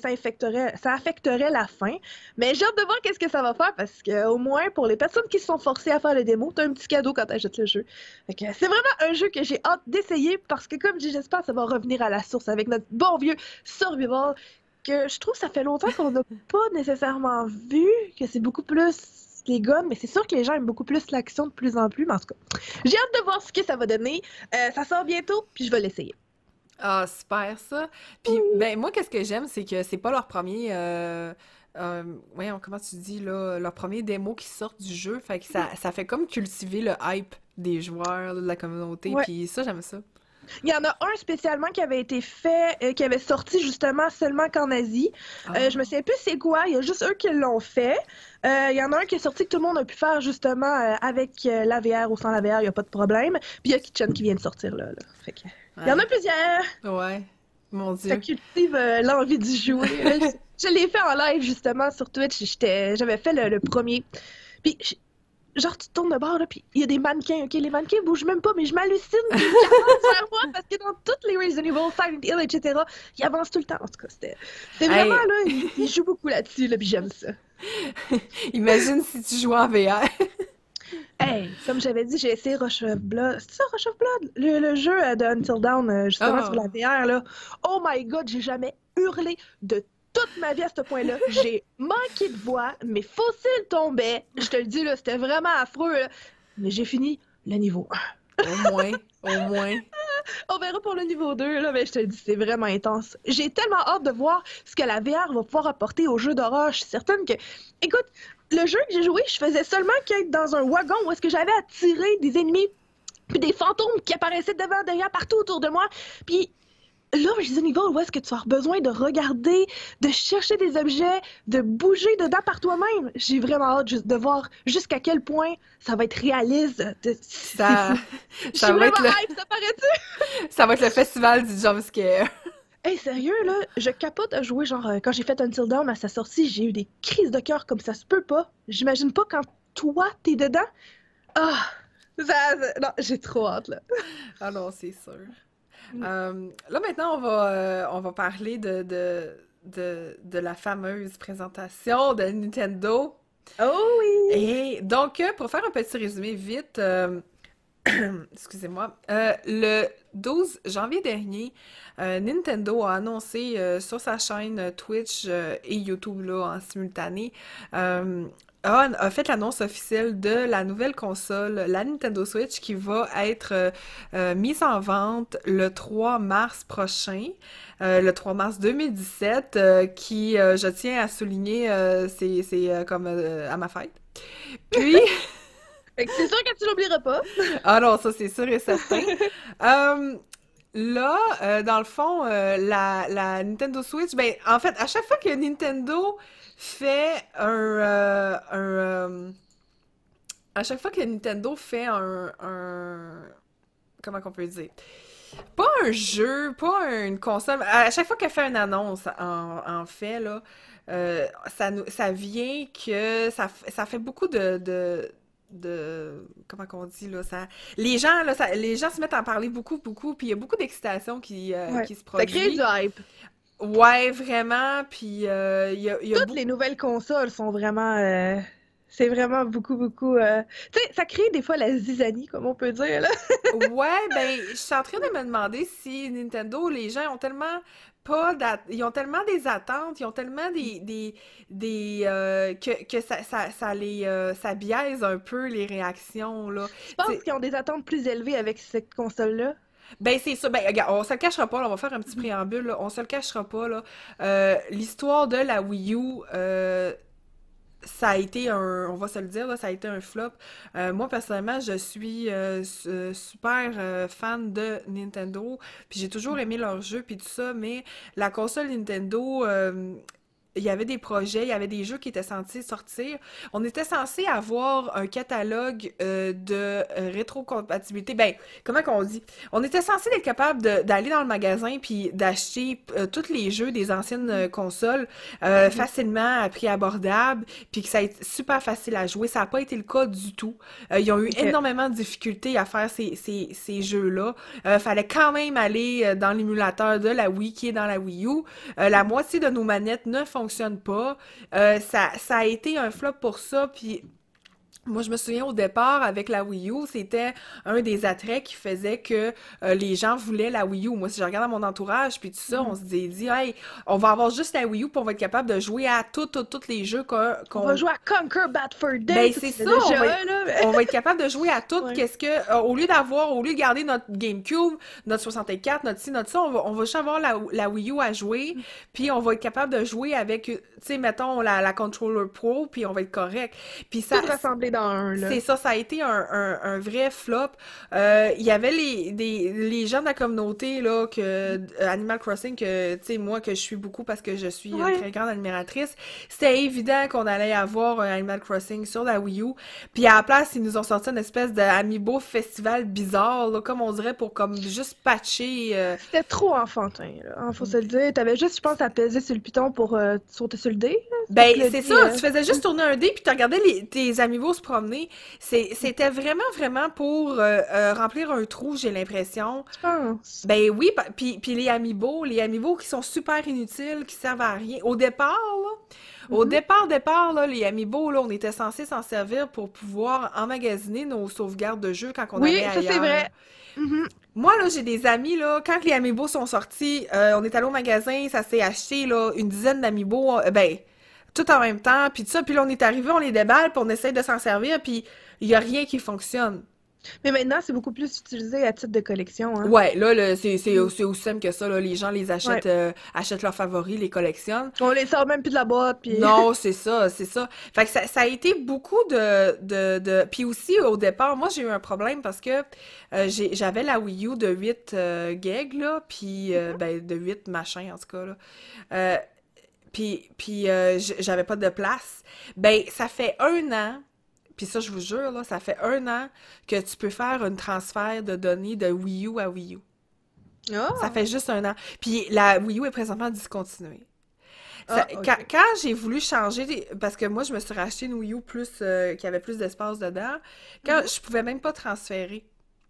ça affecterait la fin, mais j'ai hâte de voir qu'est-ce que ça va faire parce que au moins, pour les personnes qui se sont forcées à faire le démo, tu as un petit cadeau quand tu achètes le jeu. Fait que c'est vraiment un jeu que j'ai hâte d'essayer parce que, comme je dis, j'espère que ça va revenir à la source avec notre bon vieux survival que je trouve que ça fait longtemps qu'on n'a pas nécessairement vu, que c'est beaucoup plus les guns, mais c'est sûr que les gens aiment beaucoup plus l'action de plus en plus, mais en tout cas, j'ai hâte de voir ce que ça va donner. Ça sort bientôt, puis je vais l'essayer. Ah, super ça. Puis, ben, moi, qu'est-ce que j'aime, c'est que c'est pas leur premier. Voyons, comment tu dis, là, leur premier démo qui sort du jeu. Fait que ça fait comme cultiver le hype des joueurs, de la communauté. Ouais. Puis ça, j'aime ça. Il y en a un spécialement qui avait été fait, qui avait sorti justement seulement qu'en Asie. Je me Ah, souviens plus c'est quoi, il y a juste eux qui l'ont fait. Il y en a un qui est sorti que tout le monde a pu faire justement avec la VR ou sans la VR, il n'y a pas de problème. Puis il y a Kitchen qui vient de sortir là. Fait que, il y en a ouais. plusieurs. Ouais. Mon Ça Dieu. cultive l'envie d'y jouer. Là. Je l'ai fait en live justement sur Twitch. J'avais fait le premier. Puis genre, tu te tournes de bord, là, puis il y a des mannequins, OK? Les mannequins bougent même pas, mais je m'hallucine qu'ils avancent vers moi parce que dans toutes les Resident Evil, Silent Hill, etc., ils avancent tout le temps. En tout cas, c'était vraiment, Hey, là, ils jouent beaucoup là-dessus, là, puis j'aime ça. imagine si tu jouais en VR. Hey, comme j'avais dit, j'ai essayé Rush of Blood. C'est ça, Rush of Blood? Le jeu de Until Dawn, justement, sur la Ah, VR, là. Oh my God, j'ai jamais hurlé de toute ma vie à ce point-là. J'ai manqué de voix, mes fossiles tombaient. Je te le dis, là, c'était vraiment affreux, là. Mais j'ai fini le niveau 1. au moins, au moins. On verra pour le niveau 2, là, mais je te le dis, c'est vraiment intense. J'ai tellement hâte de voir ce que la VR va pouvoir apporter au jeu d'horreur. Je suis certaine que... Écoute, le jeu que j'ai joué, je faisais seulement qu'être dans un wagon où est-ce que j'avais à tirer des ennemis puis des fantômes qui apparaissaient devant, derrière, partout autour de moi. Puis là, Resident Evil, où est-ce que tu as besoin de regarder, de chercher des objets, de bouger dedans par toi-même? J'ai vraiment hâte de voir jusqu'à quel point ça va être réaliste. C'est Ça, fou. Je suis ça va vraiment être le, hype, ça paraît-tu? ça va être le festival du jumpscare. Hey, sérieux, là, je capote à jouer, genre, quand j'ai fait Until Dawn à sa sortie, j'ai eu des crises de cœur comme ça se peut pas. J'imagine pas quand toi, t'es dedans. Ah! Non, j'ai trop hâte, là. Ah non, c'est sûr. Mm. Là, maintenant, on va parler de la fameuse présentation de Nintendo. Oh oui! Et donc, pour faire un petit résumé vite, excusez-moi, le 12 janvier dernier, Nintendo a annoncé sur sa chaîne Twitch et YouTube là, en simultané, a fait l'annonce officielle de la nouvelle console, la Nintendo Switch, qui va être mise en vente le 3 mars prochain, le 3 mars 2017, qui, je tiens à souligner, c'est comme à ma fête. Puis, Fait que c'est sûr que tu l'oublieras pas. ah non, ça c'est sûr et certain. Là, dans le fond, la Nintendo Switch, ben, en fait, à chaque fois que Nintendo fait à chaque fois que Nintendo fait comment qu'on peut dire? Pas un jeu, pas une console, à chaque fois qu'elle fait une annonce, en fait, là, ça vient que ça fait beaucoup comment qu'on dit là ça les gens là les gens se mettent à en parler beaucoup beaucoup puis il y a beaucoup d'excitation Ouais. qui se Ça crée du produit. hype. Ouais, vraiment, puis il y a Toutes beaucoup. les nouvelles consoles sont vraiment... c'est vraiment beaucoup, beaucoup... Tu sais, ça crée des fois la zizanie, comme on peut dire, là. Ouais, ben je suis en train de me demander si Nintendo, les gens ont tellement pas ils ont tellement des attentes, ils ont tellement que ça biaise un peu les réactions là. Tu Tu penses sais, qu'ils ont des attentes plus élevées avec cette console-là? ben c'est ça, ben regarde, on se le cachera pas, là, on va faire un petit préambule, là, on se le cachera pas là. L'histoire de la Wii U, ça a été on va se le dire, là, ça a été un flop. Moi, personnellement, je suis super fan de Nintendo, puis j'ai toujours aimé leurs jeux, puis tout ça, mais la console Nintendo, il y avait des projets, il y avait des jeux qui étaient censés sortir. On était censé avoir un catalogue de rétrocompatibilité. Ben, comment qu'on dit? On était censé être capable d'aller dans le magasin puis d'acheter tous les jeux des anciennes consoles Mhm. facilement à prix abordable, puis que ça a été super facile à jouer. Ça n'a pas été le cas du tout. Ils ont eu Ok. énormément de difficultés à faire ces jeux-là. Fallait quand même aller dans l'émulateur de la Wii qui est dans la Wii U. La moitié de nos manettes ne fonctionnent pas. Ça a été un flop pour ça, puis moi, je me souviens au départ, avec la Wii U, c'était un des attraits qui faisait que les gens voulaient la Wii U. Moi, si je regarde dans mon entourage, puis tout ça, on Mhm. se dit, hey, on va avoir juste la Wii U, puis on va être capable de jouer à tous les jeux On va jouer à Conquer Bad Fur Day, ben ça c'est tu fais ça, déjà un, là. on va être capable de jouer à tout. Ouais. Qu'est-ce que, au lieu de garder notre GameCube, notre 64, notre ci, notre ça, on va juste avoir la Wii U à jouer, puis on va être capable de jouer avec, tu sais, mettons la Controller Pro, puis on va être correct. Puis ça, Tout rassemblé dans un, là. C'est ça, ça a été un vrai flop. Il y avait les gens de la communauté, là, Animal Crossing, que, tu sais, moi, que je suis beaucoup parce que je suis une Ouais. très grande admiratrice, c'était évident qu'on allait avoir un Animal Crossing sur la Wii U. Puis à la place, ils nous ont sorti une espèce d'Amiibo festival bizarre, là, comme on dirait, pour comme juste patcher. C'était trop enfantin, là. Hein, faut se le dire. T'avais juste, je pense, à peser sur le piton pour sauter sur le dé, là. Parce Ben, que le c'est dé, ça, tu faisais juste tourner un dé puis tu regardais tes amiibo se promener. C'était vraiment, vraiment pour remplir un trou, j'ai l'impression. je pense. Ben oui, puis les amiibo qui sont super inutiles, qui servent à rien. Au départ, là, au Mhm. départ, là, les amiibo, là, on était censé s'en servir pour pouvoir emmagasiner nos sauvegardes de jeu quand on Oui, allait ça c'est ailleurs. vrai. Mhm. Moi, là, j'ai des amis, là, quand les amiibo sont sortis, on est allé au magasin, ça s'est acheté, là, une dizaine d'amiibo, ben, tout en même temps, puis tout ça, puis là, on est arrivé, on les déballe, puis on essaie de s'en servir, puis il y a rien qui fonctionne. Mais maintenant, c'est beaucoup plus utilisé à titre de collection, hein. Ouais, là, Mhm. c'est aussi simple que ça, là, les gens les Ouais. achètent leurs favoris, les collectionnent. On les sort même plus de la boîte, puis... Non, c'est ça, c'est ça. Fait que ça a été beaucoup Puis aussi, au départ, moi, j'ai eu un problème parce que j'avais la Wii U de 8 gigs, là, puis, ben, de 8 machins, en tout cas, là. Euh, j'avais pas de place. Ben, ça fait un an, puis ça, je vous jure, là, ça fait un an que tu peux faire un transfert de données de Wii U à Wii U. Ça Ah! fait juste un an. Puis la Wii U est présentement discontinuée. Ah, ok. Quand j'ai voulu changer, parce que moi, je me suis racheté une Wii U plus, qui avait plus d'espace dedans, quand Mhm. je pouvais même pas transférer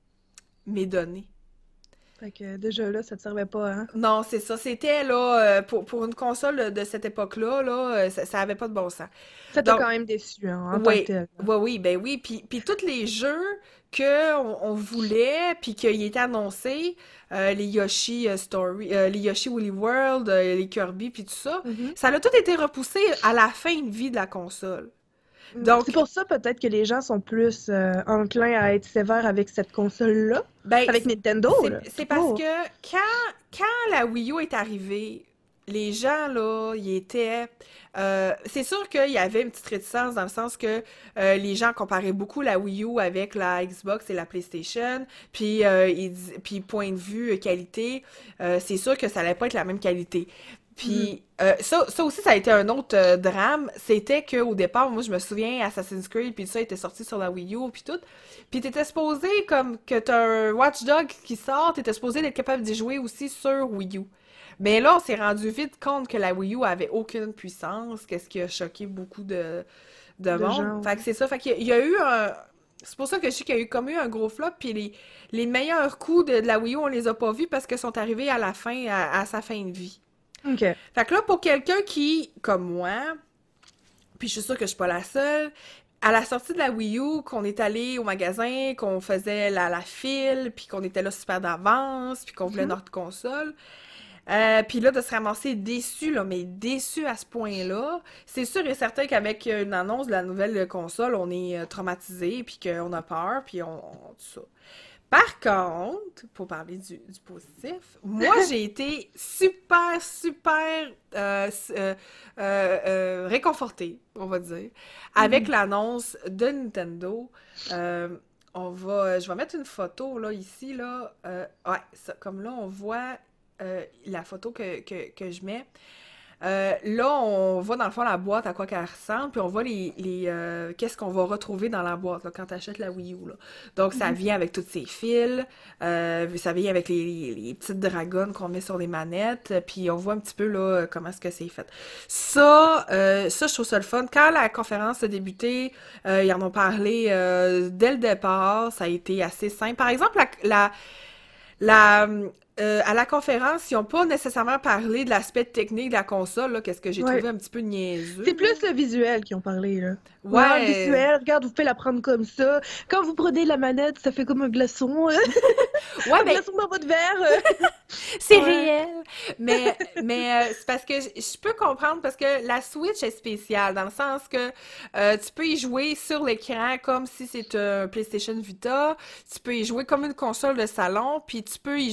mes données. Fait que déjà là, ça te servait pas, hein? Non, c'est ça. C'était, là, pour une console de cette époque-là, là, ça avait pas de bon sens. Ça t'a Donc, quand même déçu, hein, en tant que oui, tel. oui, oui, ben oui. Puis tous les jeux que on voulait, puis qui étaient annoncés, les Yoshi Story, les Yoshi Woolly World, les Kirby, puis tout ça, Mhm. ça a tout été repoussé à la fin de vie de la console. C'est Donc, pour ça peut-être que les gens sont plus enclins à être sévères avec cette console-là. ben, Avec Nintendo, là, c'est tout parce court. que quand la Wii U est arrivée, les gens, là, ils étaient... c'est sûr qu'il y avait une petite réticence dans le sens que les gens comparaient beaucoup la Wii U avec la Xbox et la PlayStation, puis, puis point de vue qualité, c'est sûr que ça allait pas être la même qualité. Mhm. Puis ça aussi, ça a été un autre drame. C'était qu'au départ, moi, je me souviens, Assassin's Creed, puis ça était sorti sur la Wii U, puis tout. Puis t'étais supposé, comme que t'as un Watch Dogs qui sort, t'étais supposé d'être capable d'y jouer aussi sur Wii U. Mais là, on s'est rendu vite compte que la Wii U avait aucune puissance, qu'est-ce qui a choqué beaucoup de De monde. gens. Fait que c'est ça. Fait qu'il y a eu un... C'est pour ça que je sais qu'il y a eu comme eu un gros flop, puis les meilleurs coups de la Wii U, on les a pas vus parce qu'ils sont arrivés à la fin, à sa fin de vie. OK. Fait que là, pour quelqu'un qui, comme moi, puis je suis sûre que je suis pas la seule, à la sortie de la Wii U, qu'on est allé au magasin, qu'on faisait la file, puis qu'on était là super d'avance, puis qu'on voulait Mhm. notre console, puis là, de se ramasser déçu, là, mais déçu à ce point-là, c'est sûr et certain qu'avec une annonce de la nouvelle console, on est traumatisé, puis qu'on a peur, puis tout ça. Par contre, pour parler du positif, moi j'ai été super, super réconfortée, on va dire, avec Mhm. l'annonce de Nintendo. Euh, je vais mettre une photo là ici là. Ouais, ça, comme là on voit la photo que je mets. Là, on voit dans le fond la boîte à quoi qu'elle ressemble, puis on voit qu'est-ce qu'on va retrouver dans la boîte là, quand tu achètes la Wii U. Là. Donc, ça Mhm. vient avec tous ces fils, ça vient avec les petites dragons qu'on met sur les manettes, puis on voit un petit peu là comment est-ce que c'est fait. Ça, je trouve ça le fun. Quand la conférence a débuté, ils en ont parlé dès le départ, ça a été assez simple. Par exemple, la, à la conférence, ils n'ont pas nécessairement parlé de l'aspect technique de la console, là, qu'est-ce que j'ai Ouais. trouvé un petit peu niaiseux, C'est là. plus le visuel qui ont parlé, là. Ouais, le Ouais, visuel, regarde, vous pouvez la prendre comme ça. Quand vous prenez la manette, ça fait comme un glaçon, ouais, un ben, glaçon dans votre verre. c'est Ouais. réel. Mais c'est parce que je peux comprendre parce que la Switch est spéciale dans le sens que tu peux y jouer sur l'écran comme si c'était un PlayStation Vita, tu peux y jouer comme une console de salon, puis tu peux y jouer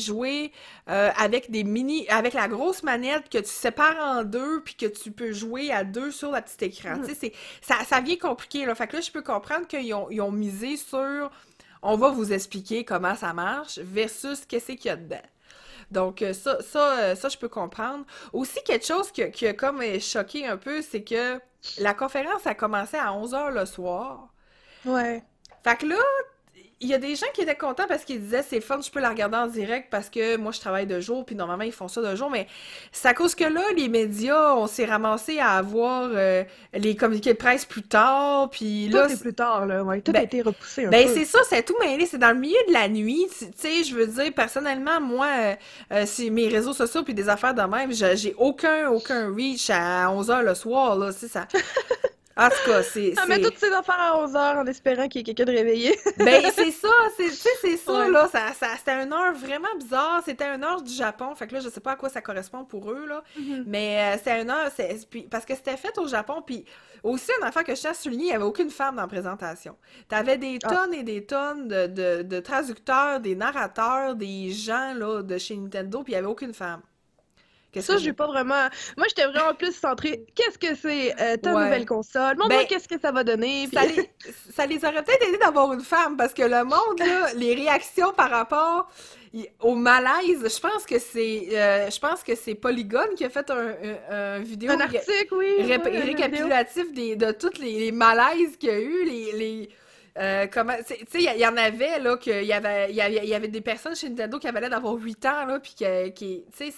jouer avec avec la grosse manette que tu sépares en deux puis que tu peux jouer à deux sur le petit écran. Tu sais, ça vient compliqué, là. Fait que là, je peux comprendre ils ont misé sur on va vous expliquer comment ça marche versus qu'est-ce qu'il y a dedans. Donc, ça, je peux comprendre. Aussi, quelque chose qui a comme choqué un peu, c'est que la conférence a commencé à 11h le soir. Ouais. Fait que là, il y a des gens qui étaient contents parce qu'ils disaient c'est fun, je peux la regarder en direct parce que moi je travaille de jour puis normalement ils font ça de jour, mais c'est à cause que là les médias on s'est ramassé à avoir les communiqués de presse plus tard puis Tout là est plus tard, là. Ouais. Tout a ben, été repoussé un ben peu. c'est ça, c'est tout mêlé, c'est dans le milieu de la nuit, tu sais, je veux dire personnellement moi c'est mes réseaux sociaux puis des affaires de même, j'ai aucun reach à 11h le soir là, c'est ça. En tout cas, On met toutes ces affaires à 11h en espérant qu'il y ait quelqu'un de réveillé. Ben, c'est ça, tu sais, c'est ça, Ouais. là, c'était une heure vraiment bizarre, c'était une heure du Japon, fait que là, je sais pas à quoi ça correspond pour eux, là, Mhm. mais c'était une heure, parce que c'était fait au Japon, puis aussi, une affaire que je tiens à souligner, il y avait aucune femme dans la présentation. T'avais des Ah. tonnes et des tonnes de traducteurs, des narrateurs, des gens, là, de chez Nintendo, puis il y avait aucune femme. Qu'est-ce Ça, que j'ai je... pas vraiment. Moi, j'étais vraiment plus centrée. Qu'est-ce que c'est ta nouvelle Ouais. console? Montre-moi Ben, qu'est-ce que ça va donner. Puis... ça les, ça les aurait peut-être aidé d'avoir une femme, parce que le monde, là, les réactions par rapport au malaise, je pense que c'est Polygon qui a fait un vidéo Un article, oui. Ouais, une vidéo. récapitulatif de tous les malaises qu'il y a eu, comment, tu sais, il y en avait, là, il y avait des personnes chez Nintendo qui avaient l'air d'avoir 8 ans, là, puis tu sais,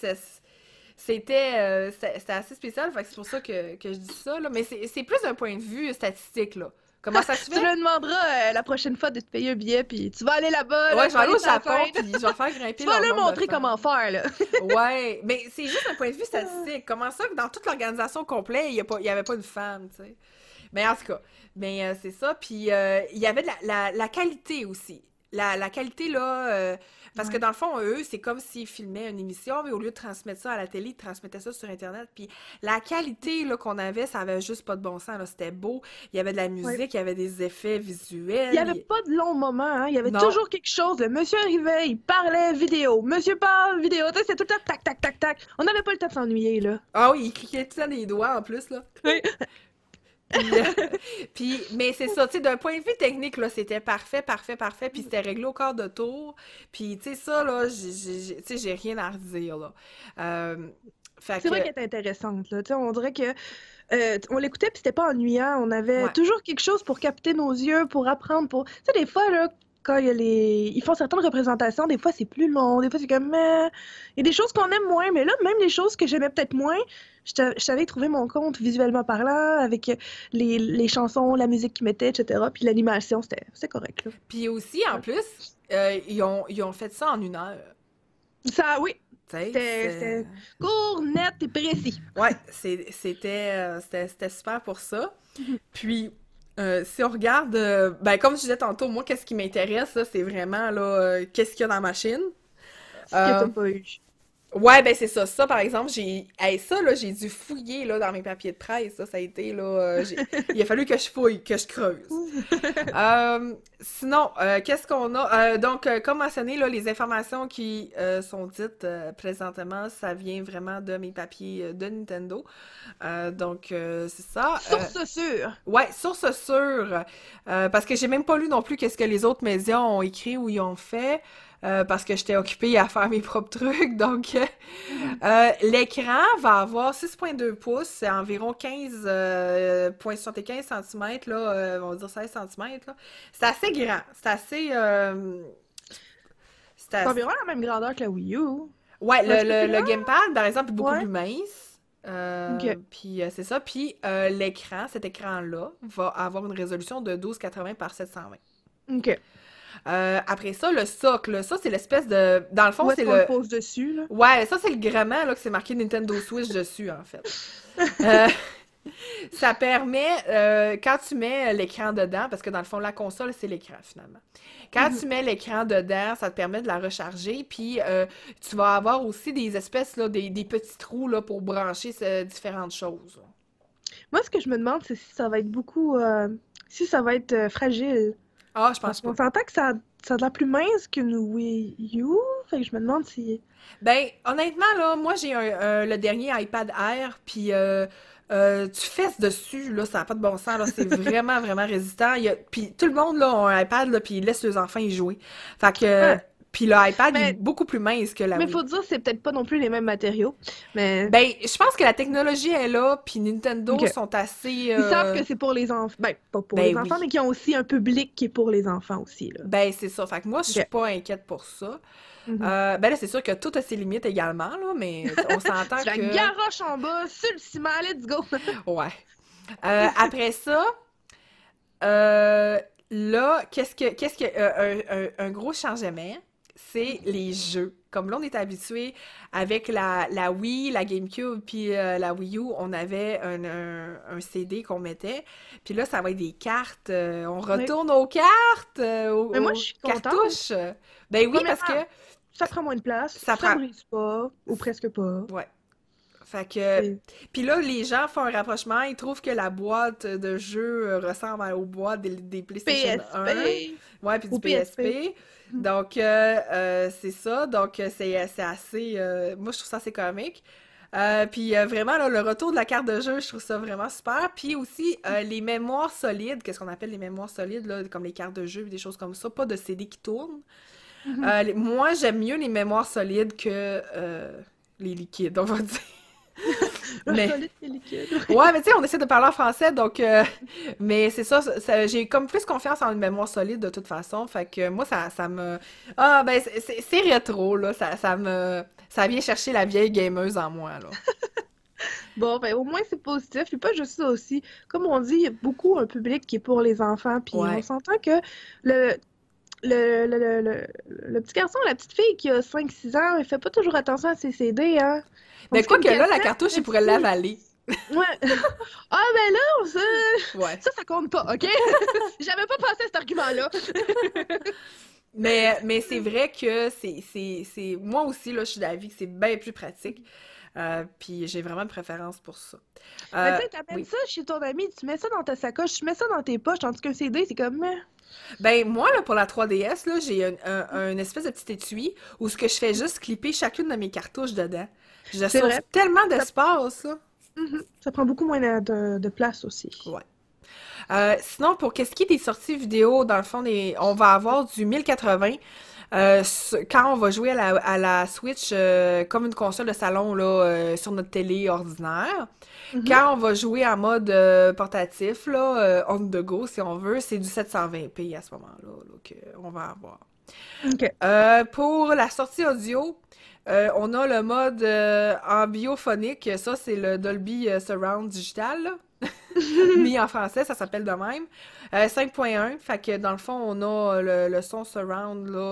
c'était assez spécial, fait que c'est pour ça que je dis ça, là. Mais c'est plus d'un point de vue statistique, là. Comment ça se Tu fait? leur demanderas la prochaine fois de te payer un billet, puis tu vas aller là-bas, là, Ouais, tu je vais vas aller aller au sur la Japon, scène. puis je vais faire grimper Tu vas leur leur nombre de montrer femmes. comment faire, là. Ouais, mais c'est juste un point de vue statistique. Comment ça que dans toute l'organisation complète, il y avait pas une femme, tu sais? Mais en tout cas, c'est ça. Puis il y avait de la qualité aussi. La qualité, là, parce que Ouais. dans le fond, eux, c'est comme s'ils filmaient une émission, mais au lieu de transmettre ça à la télé, ils transmettaient ça sur Internet. Puis la qualité, là, qu'on avait, ça avait juste pas de bon sens, là. C'était beau. Il y avait de la Ouais. musique, il y avait des effets Il visuels. n'y avait pas de long moment, hein. Il y avait Non. toujours quelque chose. Le monsieur arrivait, il parlait vidéo. Monsieur parle vidéo. Tu sais, c'est tout le temps tac, tac, tac, tac. On n'avait pas le temps de s'ennuyer, là. Ah oui, il cliquait tout le temps des doigts, en plus, là. Oui. Puis, mais c'est ça, tu sais, d'un point de vue technique, là, c'était parfait, parfait, parfait, puis c'était réglé au quart de tour, puis tu sais, ça, là, tu sais, j'ai rien à redire, là. Fait C'est vrai que, qu'elle est intéressante, là. Tu sais, on dirait que on l'écoutait puis c'était pas ennuyant. On avait ouais, toujours quelque chose pour capter nos yeux, pour apprendre, pour... Tu sais, des fois, là, quand il y a ils font certaines représentations, des fois c'est plus long, des fois c'est comme... Il y a des choses qu'on aime moins, mais là, même les choses que j'aimais peut-être moins, je savais trouver mon compte visuellement parlant, avec les chansons, la musique qu'ils mettaient, etc. Puis l'animation, c'était correct, là. puis aussi, en Ouais. plus, ils ont fait ça en une heure, Ça, oui, tu sais, c'était court, net et précis. ouais, c'était super pour ça, puis... si on regarde, ben comme je disais tantôt, moi, qu'est-ce qui m'intéresse, là, c'est vraiment, là, qu'est-ce qu'il y a dans la machine. Ce que Euh, t'as pas eu. Ouais, ben c'est ça. Ça, par exemple, ça, là, j'ai dû fouiller, là, dans mes papiers de presse. Ça a été, là, il a fallu que je fouille, que je creuse. Sinon, qu'est-ce qu'on a? Donc, comme mentionné, là, les informations qui sont dites présentement, ça vient vraiment de mes papiers de Nintendo. Donc, c'est ça. Source sûre. Ouais, source sûre. Parce que j'ai même pas lu non plus qu'est-ce que les autres médias ont écrit ou ils ont fait. Parce que j'étais occupée à faire mes propres trucs. Donc, l'écran va avoir 6,2 pouces, c'est environ 15,75 cm, là, on va dire 16 cm, là. C'est assez grand. C'est C'est assez- environ la même grandeur que la Wii U. Ouais, Un petit peu plus le grand? gamepad, par exemple, est beaucoup Ouais. plus mince. Ok. Puis c'est ça. Puis l'écran, cet écran-là, va avoir une résolution de 1280 par 720. Ok. Après ça, le socle, ça, c'est l'espèce de... Dans le fond, Où est-ce c'est qu'on le le... pose dessus, là? Ouais, ça, c'est le gréement, là, que c'est marqué Nintendo Switch dessus, en fait. Euh, Ça permet, quand tu mets l'écran dedans, parce que dans le fond, la console, c'est l'écran, finalement. Quand Mhm. tu mets l'écran dedans, ça te permet de la recharger, puis tu vas avoir aussi des espèces, là, des petits trous, là, pour brancher différentes choses. Moi, ce que je me demande, c'est si ça va être beaucoup... si ça va être fragile. Ah, je Parce pense pas. qu'on s'entend que ça a l'air plus mince qu'une Wii U. Fait que je me demande si... Ben, honnêtement, là, moi, j'ai le dernier iPad Air, puis tu fesses dessus, là, ça n'a pas de bon sens, là, c'est vraiment, vraiment résistant. Puis tout le monde, là, a un iPad, là, puis ils laissent les enfants y jouer. Fait que... Ah, Puis le iPad, il est mais beaucoup plus mince que la mais Wii. faut dire, c'est peut-être pas non plus les mêmes matériaux. Mais Ben, je pense que la technologie est là, puis Nintendo ok. sont assez... Ils savent que c'est pour les enfants. Ben, pas pour les Ben enfants, oui. mais qui ont aussi un public qui est pour les enfants aussi, là. Ben, c'est ça. Fait que moi, je suis Ok. pas inquiète pour ça. Mhm. Ben là, c'est sûr que tout a ses limites également, là, mais on s'entend Tu la que... garoches en bas, sur le ciment, let's go! Ouais. Après ça, euh, là, un gros changement, c'est les jeux. Comme là, on est habitué avec la Wii, la GameCube, puis la Wii U, on avait un CD qu'on mettait. Puis là, ça va être des cartes. On Mais, retourne aux cartes, mais moi, je aux suis contente. cartouches. Ben oui, parce que Premièrement, ça prend moins de place, ça ça prend... brise pas, ou presque pas. Ouais. Fait que... Et- Puis là, les gens font un rapprochement, ils trouvent que la boîte de jeu ressemble aux boîtes des PlayStation 1, PSP! ouais, puis du Ou PSP. PSP. Mhm. Donc, c'est ça. Donc, c'est assez... moi, je trouve ça assez comique. Puis vraiment, là, le retour de la carte de jeu, je trouve ça vraiment super. Puis aussi, les mémoires solides, qu'est-ce qu'on appelle les mémoires solides, là, comme les cartes de jeu, des choses comme ça, pas de CD qui tournent. Mhm. Moi, j'aime mieux les mémoires solides que les liquides, on va dire. Le Mais solide et liquide. ouais, mais tu sais, on essaie de parler en français, donc... mais c'est ça, j'ai comme plus confiance en une mémoire solide de toute façon, fait que moi, ça me... Ah, ben, c'est rétro, là, ça vient chercher la vieille gameuse en moi, là. Bon, ben au moins c'est positif. Puis pas juste ça aussi. Comme on dit, il y a beaucoup un public qui est pour les enfants. Puis on Ouais. s'entend que le, le petit garçon, la petite fille qui a 5 6 ans, il fait pas toujours attention à ses CD, hein. Mais Tandis quoi qu'une que là, la cassette, cartouche, il c'est pourrait fou. l'avaler. Ouais. Ah ben là, Ouais. ça compte pas, OK? J'avais pas pensé à cet argument-là. Mais c'est vrai que Moi aussi, là, je suis d'avis que c'est bien plus pratique. Puis j'ai vraiment une préférence pour ça. Mais Euh, tu sais, t'amènes oui. ça chez ton ami, tu mets ça dans ta sacoche, tu mets ça dans tes poches, tandis qu'un CD, c'est comme... Ben, moi, là, pour la 3DS, là, j'ai un espèce de petit étui où ce que je fais juste clipper chacune de mes cartouches dedans. Je C'est sauve vrai. tellement Ça, d'espace, là. ça prend beaucoup moins de place aussi. Ouais. Sinon, pour qu'est-ce qui est des sorties vidéo, dans le fond, on va avoir du 1080 quand on va jouer à la Switch comme une console de salon là, sur notre télé ordinaire. Mhm. Quand on va jouer en mode portatif, là, on the go, si on veut, c'est du 720p à ce moment-là qu'on va avoir. OK. Pour la sortie audio, on a le mode ambiophonique. Ça, c'est le Dolby Surround digital, là. Mis en français, ça s'appelle de même. 5.1, fait que dans le fond, on a le son surround là,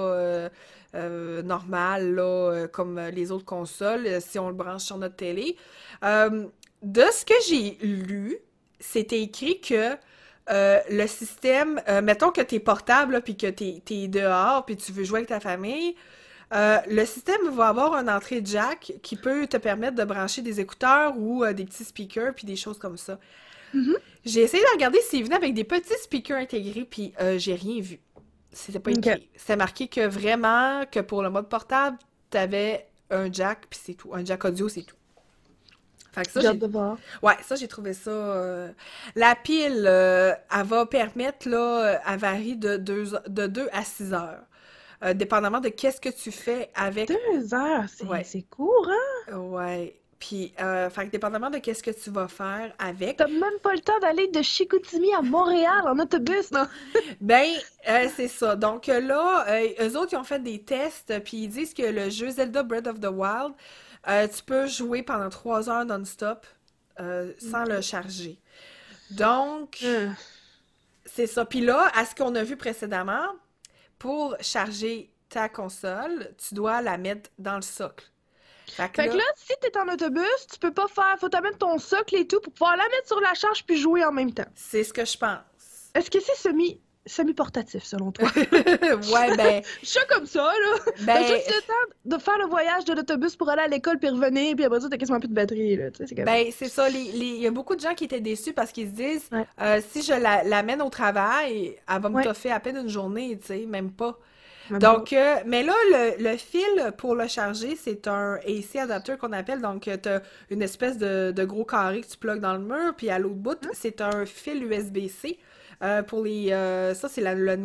normal, là, comme les autres consoles, si on le branche sur notre télé. Euh, de ce que j'ai lu, c'était écrit que le système, mettons que t'es portable, là, puis que t'es dehors, puis tu veux jouer avec ta famille, le système va avoir une entrée jack qui peut te permettre de brancher des écouteurs ou des petits speakers, puis des choses comme ça. Mhm. J'ai essayé de regarder s'il venait avec des petits speakers intégrés, puis j'ai rien vu. C'était pas OK. écrit. C'était marqué que vraiment, que pour le mode portable, t'avais un jack, puis c'est tout. Un jack audio, c'est tout. Fait que ça, J'ai hâte de voir. Ouais, ça, j'ai trouvé ça... La pile, elle va permettre, là, elle varie de 2 à 6 heures. Dépendamment de qu'est-ce que tu fais avec... 2 heures, Ouais, c'est court, hein? ouais. Puis, fait que dépendamment de qu'est-ce que tu vas faire avec, T'as même pas le temps d'aller de Chicoutimi à Montréal en autobus, non? ben, c'est ça. Donc là, eux autres, ils ont fait des tests, puis ils disent que le jeu Zelda Breath of the Wild, tu peux jouer pendant 3 heures non-stop sans le charger. Donc, Hum. c'est ça. Puis là, à ce qu'on a vu précédemment, pour charger ta console, tu dois la mettre dans le socle. Fait que Fait que là, là, si t'es en autobus, tu peux pas faire... Faut t'amener ton socle et tout pour pouvoir la mettre sur la charge puis jouer en même temps. c'est ce que je pense. Est-ce que c'est semi-portatif, selon toi? Ouais, ben, Je suis comme ça, là. Fait que ben, juste le temps de faire le voyage de l'autobus pour aller à l'école puis revenir, puis après ça, t'as quasiment plus de batterie, là. Tu sais, c'est comme... Ben, c'est ça. Il y a beaucoup de gens qui étaient déçus parce qu'ils se disent, Ouais. si je l'amène au travail, elle va me Ouais. toffer à peine une journée, tu sais, même pas. même pas. Donc, mais là, le fil pour le charger, c'est un AC adapter qu'on appelle. Donc, t'as une espèce de gros carré que tu plugues dans le mur, puis à l'autre bout, c'est un fil USB-C. Pour les, ça, c'est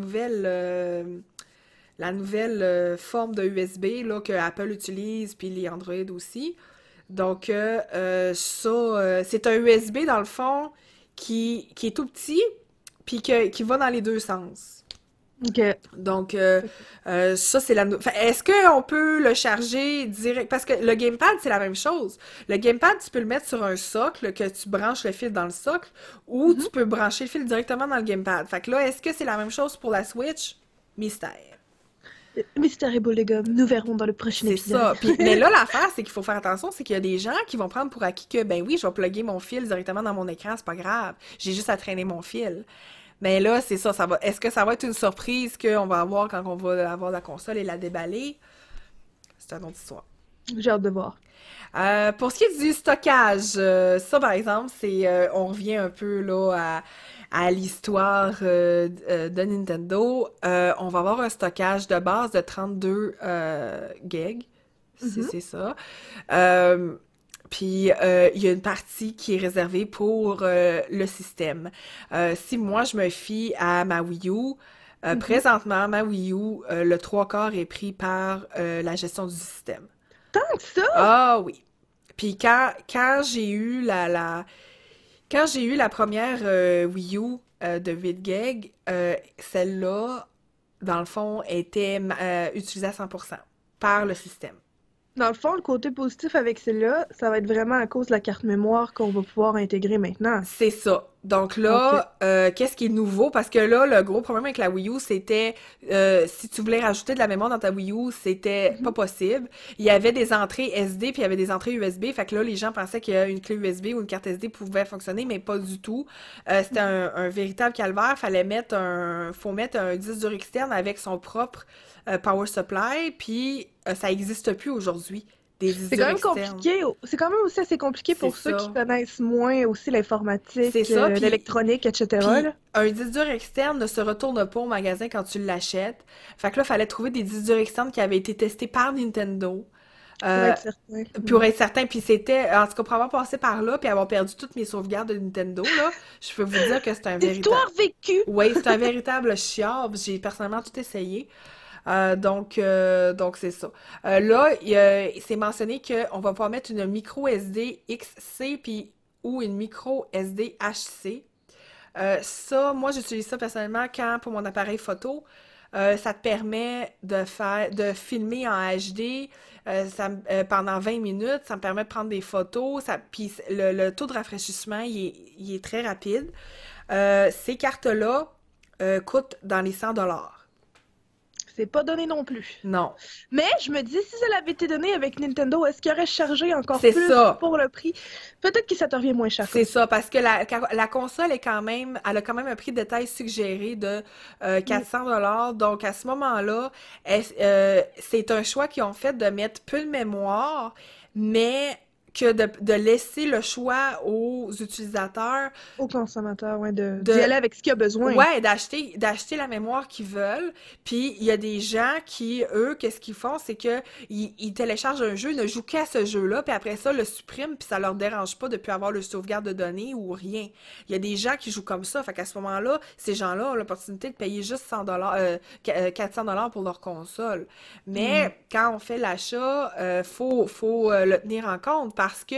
la nouvelle forme de USB là, que Apple utilise, puis les Android aussi. Donc, c'est un USB, dans le fond, qui est tout petit, puis qui va dans les deux sens. Ok. Donc, ça, c'est enfin, est-ce qu'on peut le charger direct? Parce que le gamepad, c'est la même chose. Le gamepad, tu peux le mettre sur un socle, que tu branches le fil dans le socle, ou tu peux brancher le fil directement dans le gamepad. Fait que là, est-ce que c'est la même chose pour la Switch? Mystère. Mystère et boule de gomme, nous verrons dans le prochain C'est épisode. ça. Mais là, l'affaire, c'est qu'il faut faire attention, c'est qu'il y a des gens qui vont prendre pour acquis que, ben oui, je vais plugger mon fil directement dans mon écran, c'est pas grave. J'ai juste à traîner mon fil. Mais là, c'est ça, est-ce que ça va être une surprise qu'on va avoir quand on va avoir la console et la déballer? C'est une autre histoire. J'ai hâte de voir. Pour ce qui est du stockage, ça, par exemple, on revient un peu là à l'histoire de Nintendo. On va avoir un stockage de base de 32 gigs. C'est ça. Puis, il y a une partie qui est réservée pour le système. Si moi, je me fie à ma Wii U, présentement, ma Wii U, le 3/4 est pris par la gestion du système. Tant que ça! Ah oui. Puis quand j'ai eu quand j'ai eu la première Wii U de 8 gigs, celle-là, dans le fond, était utilisée à 100% par le système. Dans le fond, le côté positif avec celle-là, ça va être vraiment à cause de la carte mémoire qu'on va pouvoir intégrer maintenant. C'est ça. Donc là, qu'est-ce qui est nouveau? Parce que là, le gros problème avec la Wii U, c'était si tu voulais rajouter de la mémoire dans ta Wii U, c'était pas possible. Il y avait des entrées SD puis il y avait des entrées USB. Fait que là, les gens pensaient qu'une clé USB ou une carte SD pouvait fonctionner, mais pas du tout. C'était un véritable calvaire. Faut mettre un disque dur externe avec son propre power supply, puis ça existe plus aujourd'hui. Des disques C'est durs quand même externes. compliqué. C'est quand même aussi assez compliqué pour C'est ceux ça. qui connaissent moins aussi l'informatique, C'est ça, puis- l'électronique, etc. Puis, là. un disque dur externe ne se retourne pas au magasin quand tu l'achètes. Fait que là, fallait trouver des disques durs externes qui avaient été testés par Nintendo. Pour Euh, être certain. pour être certain, puis c'était, en tout cas, pour avoir passé par là, puis avoir perdu toutes mes sauvegardes de Nintendo, là, je peux vous dire que c'est un véritable... Histoire vécue! Oui, c'est un véritable chiard. J'ai personnellement tout essayé. Donc c'est ça. Là, c'est mentionné qu'on va pouvoir mettre une micro SD XC ou une micro SD HC. Ça, moi, j'utilise ça personnellement pour mon appareil photo. Ça te permet de filmer en HD pendant 20 minutes. Ça me permet de prendre des photos. Puis le taux de rafraîchissement, il est très rapide. Ces cartes-là coûtent dans les 100 $. C'est pas donné non plus. Non. Mais je me dis, si ça l'avait été donné avec Nintendo, est-ce qu'il aurait chargé encore C'est plus ça. pour le prix? Peut-être que ça te revient moins cher. C'est ça, parce que la console elle a quand même un prix de détail suggéré de 400 $. Donc, à ce moment-là, c'est un choix qu'ils ont fait de mettre peu de mémoire, mais que de laisser le choix aux utilisateurs Au consommateur, ouais, d'y aller avec ce qu'il a besoin. Ouais, d'acheter la mémoire qu'ils veulent. Puis il y a des gens qui, eux, qu'est-ce qu'ils font, c'est que ils téléchargent un jeu, ils ne jouent qu'à ce jeu-là, puis après ça, le suppriment, puis ça leur dérange pas de plus avoir le sauvegarde de données ou rien. Il y a des gens qui jouent comme ça, fait qu'à ce moment-là, ces gens-là ont l'opportunité de payer juste 100 $, 400 $ pour leur console. Mais quand on fait l'achat, faut le tenir en compte parce que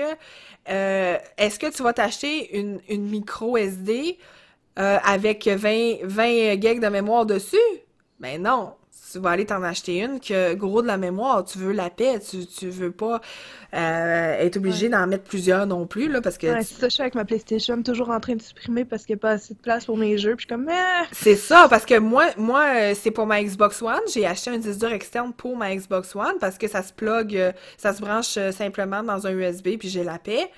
est-ce que tu vas t'acheter une micro SD avec 20 gigs de mémoire dessus? Ben non. Tu vas aller t'en acheter une que gros de la mémoire, tu veux la paix, tu veux pas être obligé d'en mettre plusieurs non plus, là, parce que... Ouais, c'est ça, je suis avec ma PlayStation, toujours en train de supprimer parce qu'il n'y a pas assez de place pour mes jeux, puis je suis comme... C'est ça, parce que moi c'est pour ma Xbox One, j'ai acheté un disque dur externe pour ma Xbox One, parce que ça se plug, ça se branche simplement dans un USB, puis j'ai la paix.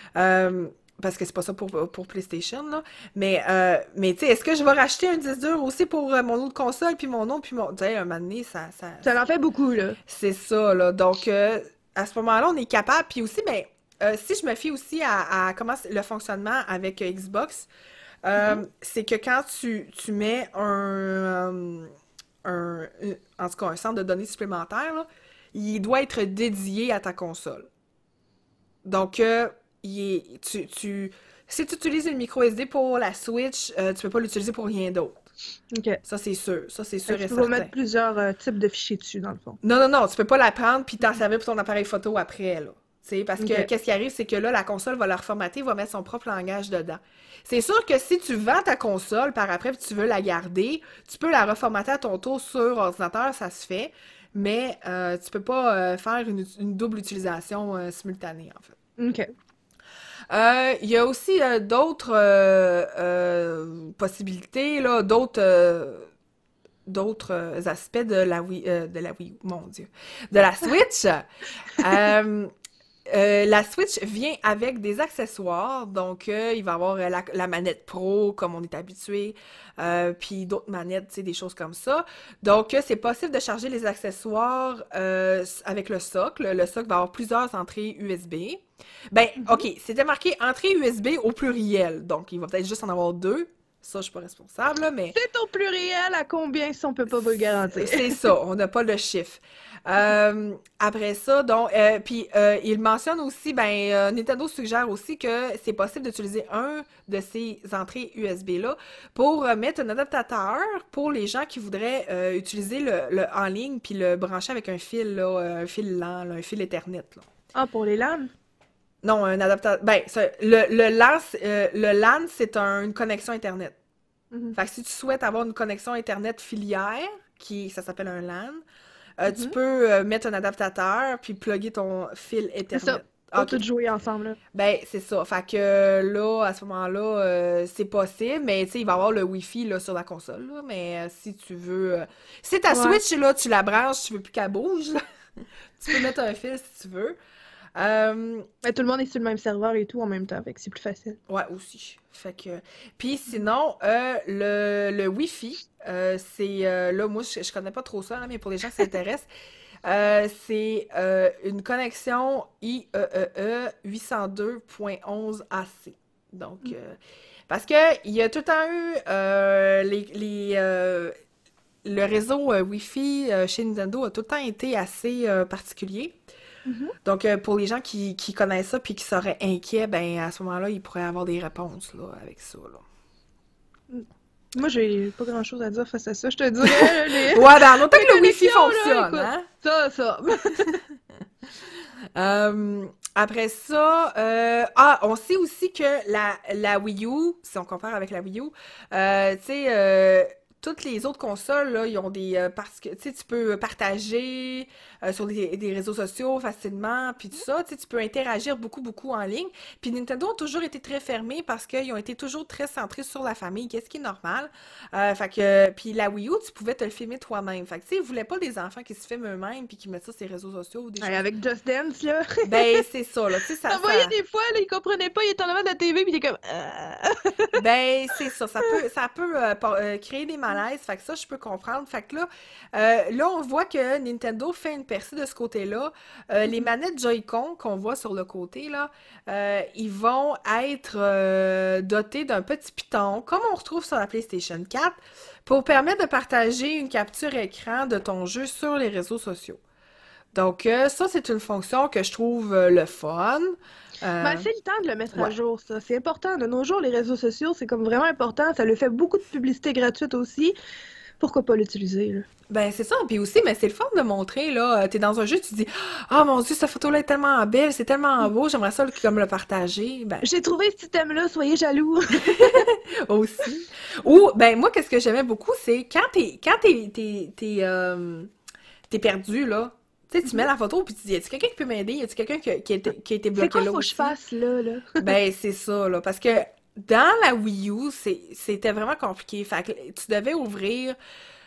Parce que c'est pas ça pour PlayStation, là. Mais tu sais, est-ce que je vais racheter un disque dur aussi pour mon autre console, puis mon autre, puis mon... Tu sais, un moment donné, ça... Ça en fait beaucoup, là. C'est ça, là. Donc, à ce moment-là, on est capable. Puis aussi, ben, si je me fie aussi à comment le fonctionnement avec Xbox, c'est que quand tu mets en tout cas, un centre de données supplémentaire, là, il doit être dédié à ta console. Donc, si tu utilises une micro SD pour la Switch, tu peux pas l'utiliser pour rien d'autre. OK. Ça, c'est sûr. Ça, c'est Fait sûr que et tu peux certain. mettre plusieurs types de fichiers dessus, dans le fond. Non, tu peux pas la prendre puis t'en servir pour ton appareil photo après, là. Tu sais, parce que OK. qu'est-ce qui arrive, c'est que là, la console va la reformater, va mettre son propre langage dedans. C'est sûr que si tu vends ta console par après et tu veux la garder, tu peux la reformater à ton tour sur ordinateur, ça se fait, mais tu peux pas faire une double utilisation simultanée, en fait. OK. Il y a aussi d'autres possibilités, là, d'autres aspects de la Wii U, mon Dieu, de la Switch. La Switch vient avec des accessoires, donc il va y avoir la manette Pro, comme on est habitué, puis d'autres manettes, tu sais, des choses comme ça. Donc, c'est possible de charger les accessoires avec le socle. Le socle va avoir plusieurs entrées USB. Ben, OK, c'était marqué entrée USB au pluriel, donc il va peut-être juste en avoir deux. Ça, je suis pas responsable, là, mais C'est au pluriel à combien si on peut pas vous le garantir? c'est ça, on n'a pas le chiffre. Après ça, donc, puis il mentionne aussi, Nintendo suggère aussi que c'est possible d'utiliser un de ces entrées USB-là pour mettre un adaptateur pour les gens qui voudraient utiliser le en ligne puis le brancher avec un fil, là, un fil LAN, là, un fil Ethernet, là. Ah, pour les LAN? Non, un adaptateur. Le LAN, c'est une connexion Internet. Mhm. Fait que si tu souhaites avoir une connexion Internet filière, ça s'appelle un LAN, tu Mhm. peux mettre un adaptateur puis plugger ton fil C'est ça. Ethernet. Pour OK. tout jouer ensemble, là. Ben, c'est ça. Fait que là, à ce moment-là, c'est possible, mais tu sais, il va y avoir le Wi-Fi là, sur la console, là, mais si tu veux... si ta Ouais. Switch, là, tu la branches, tu veux plus qu'elle bouge, là, tu peux mettre un fil si tu veux. Mais tout le monde est sur le même serveur et tout en même temps, fait que c'est plus facile. Ouais, aussi. Fait que... Puis sinon, le Wi-Fi, là, moi, je connais pas trop ça, là, mais pour les gens qui s'intéressent, c'est une connexion IEEE 802.11ac. Donc, parce que il y a tout le temps eu le réseau Wi-Fi chez Nintendo a tout le temps été assez particulier. Mhm. Donc, pour les gens qui connaissent ça puis qui seraient inquiets, ben à ce moment-là, ils pourraient avoir des réponses là, avec ça. Là. Moi, j'ai pas grand-chose à dire face à ça. Je te dirais, là, Ouais, ben en autant que le Wi-Fi connexions, là, fonctionne, écoute. hein? Ça. Après ça, on sait aussi que la Wii U, si on compare avec la Wii U, tu sais, toutes les autres consoles, là, ils ont des... parce que, tu sais, tu peux partager sur des réseaux sociaux facilement, puis tout ça, tu sais, tu peux interagir beaucoup en ligne. Puis Nintendo a toujours été très fermé parce qu'ils ont été toujours très centrés sur la famille, qu'est-ce qui est normal. Fait que, puis la Wii U, tu pouvais te le filmer toi-même. Fait que, tu sais, ils voulaient pas des enfants qui se filment eux-mêmes puis qui mettent ça sur les réseaux sociaux ou des Ouais, choses. avec Just Dance, là. Ben, c'est ça, là, tu sais, T'en voyais des fois, là, il comprenait pas, il était en avant de la TV, puis il était comme... Ben, c'est ça, ça peut créer des malaises, fait que ça, je peux comprendre. Fait que là, là, on voit que Nintendo fait une percée de ce côté-là. Les manettes Joy-Con qu'on voit sur le côté, là, ils vont être dotés d'un petit piton, comme on retrouve sur la PlayStation 4, pour permettre de partager une capture écran de ton jeu sur les réseaux sociaux. Donc, ça, c'est une fonction que je trouve le fun. Ben, c'est le temps de le mettre à Ouais. jour, ça. C'est important. De nos jours, les réseaux sociaux, c'est comme vraiment important. Ça lui fait beaucoup de publicité gratuite aussi. Pourquoi pas l'utiliser, là? Ben, c'est ça. Puis aussi, mais c'est le fun de montrer, là. T'es dans un jeu, tu te dis, ah mon Dieu, cette photo-là est tellement belle, c'est tellement beau, j'aimerais ça comme le partager. Ben, J'ai trouvé ce item-là, soyez jaloux. aussi. Ou, ben, moi, qu'est-ce que j'aimais beaucoup, c'est t'es perdu, là. Tu sais, tu mets la photo, puis tu dis, y a-tu quelqu'un qui peut m'aider? Y a-tu quelqu'un qui a été C'est bloqué quoi là faut que je aussi? fasse, là? Ben, c'est ça, là. Parce que dans la Wii U, c'était vraiment compliqué. Fait que tu devais ouvrir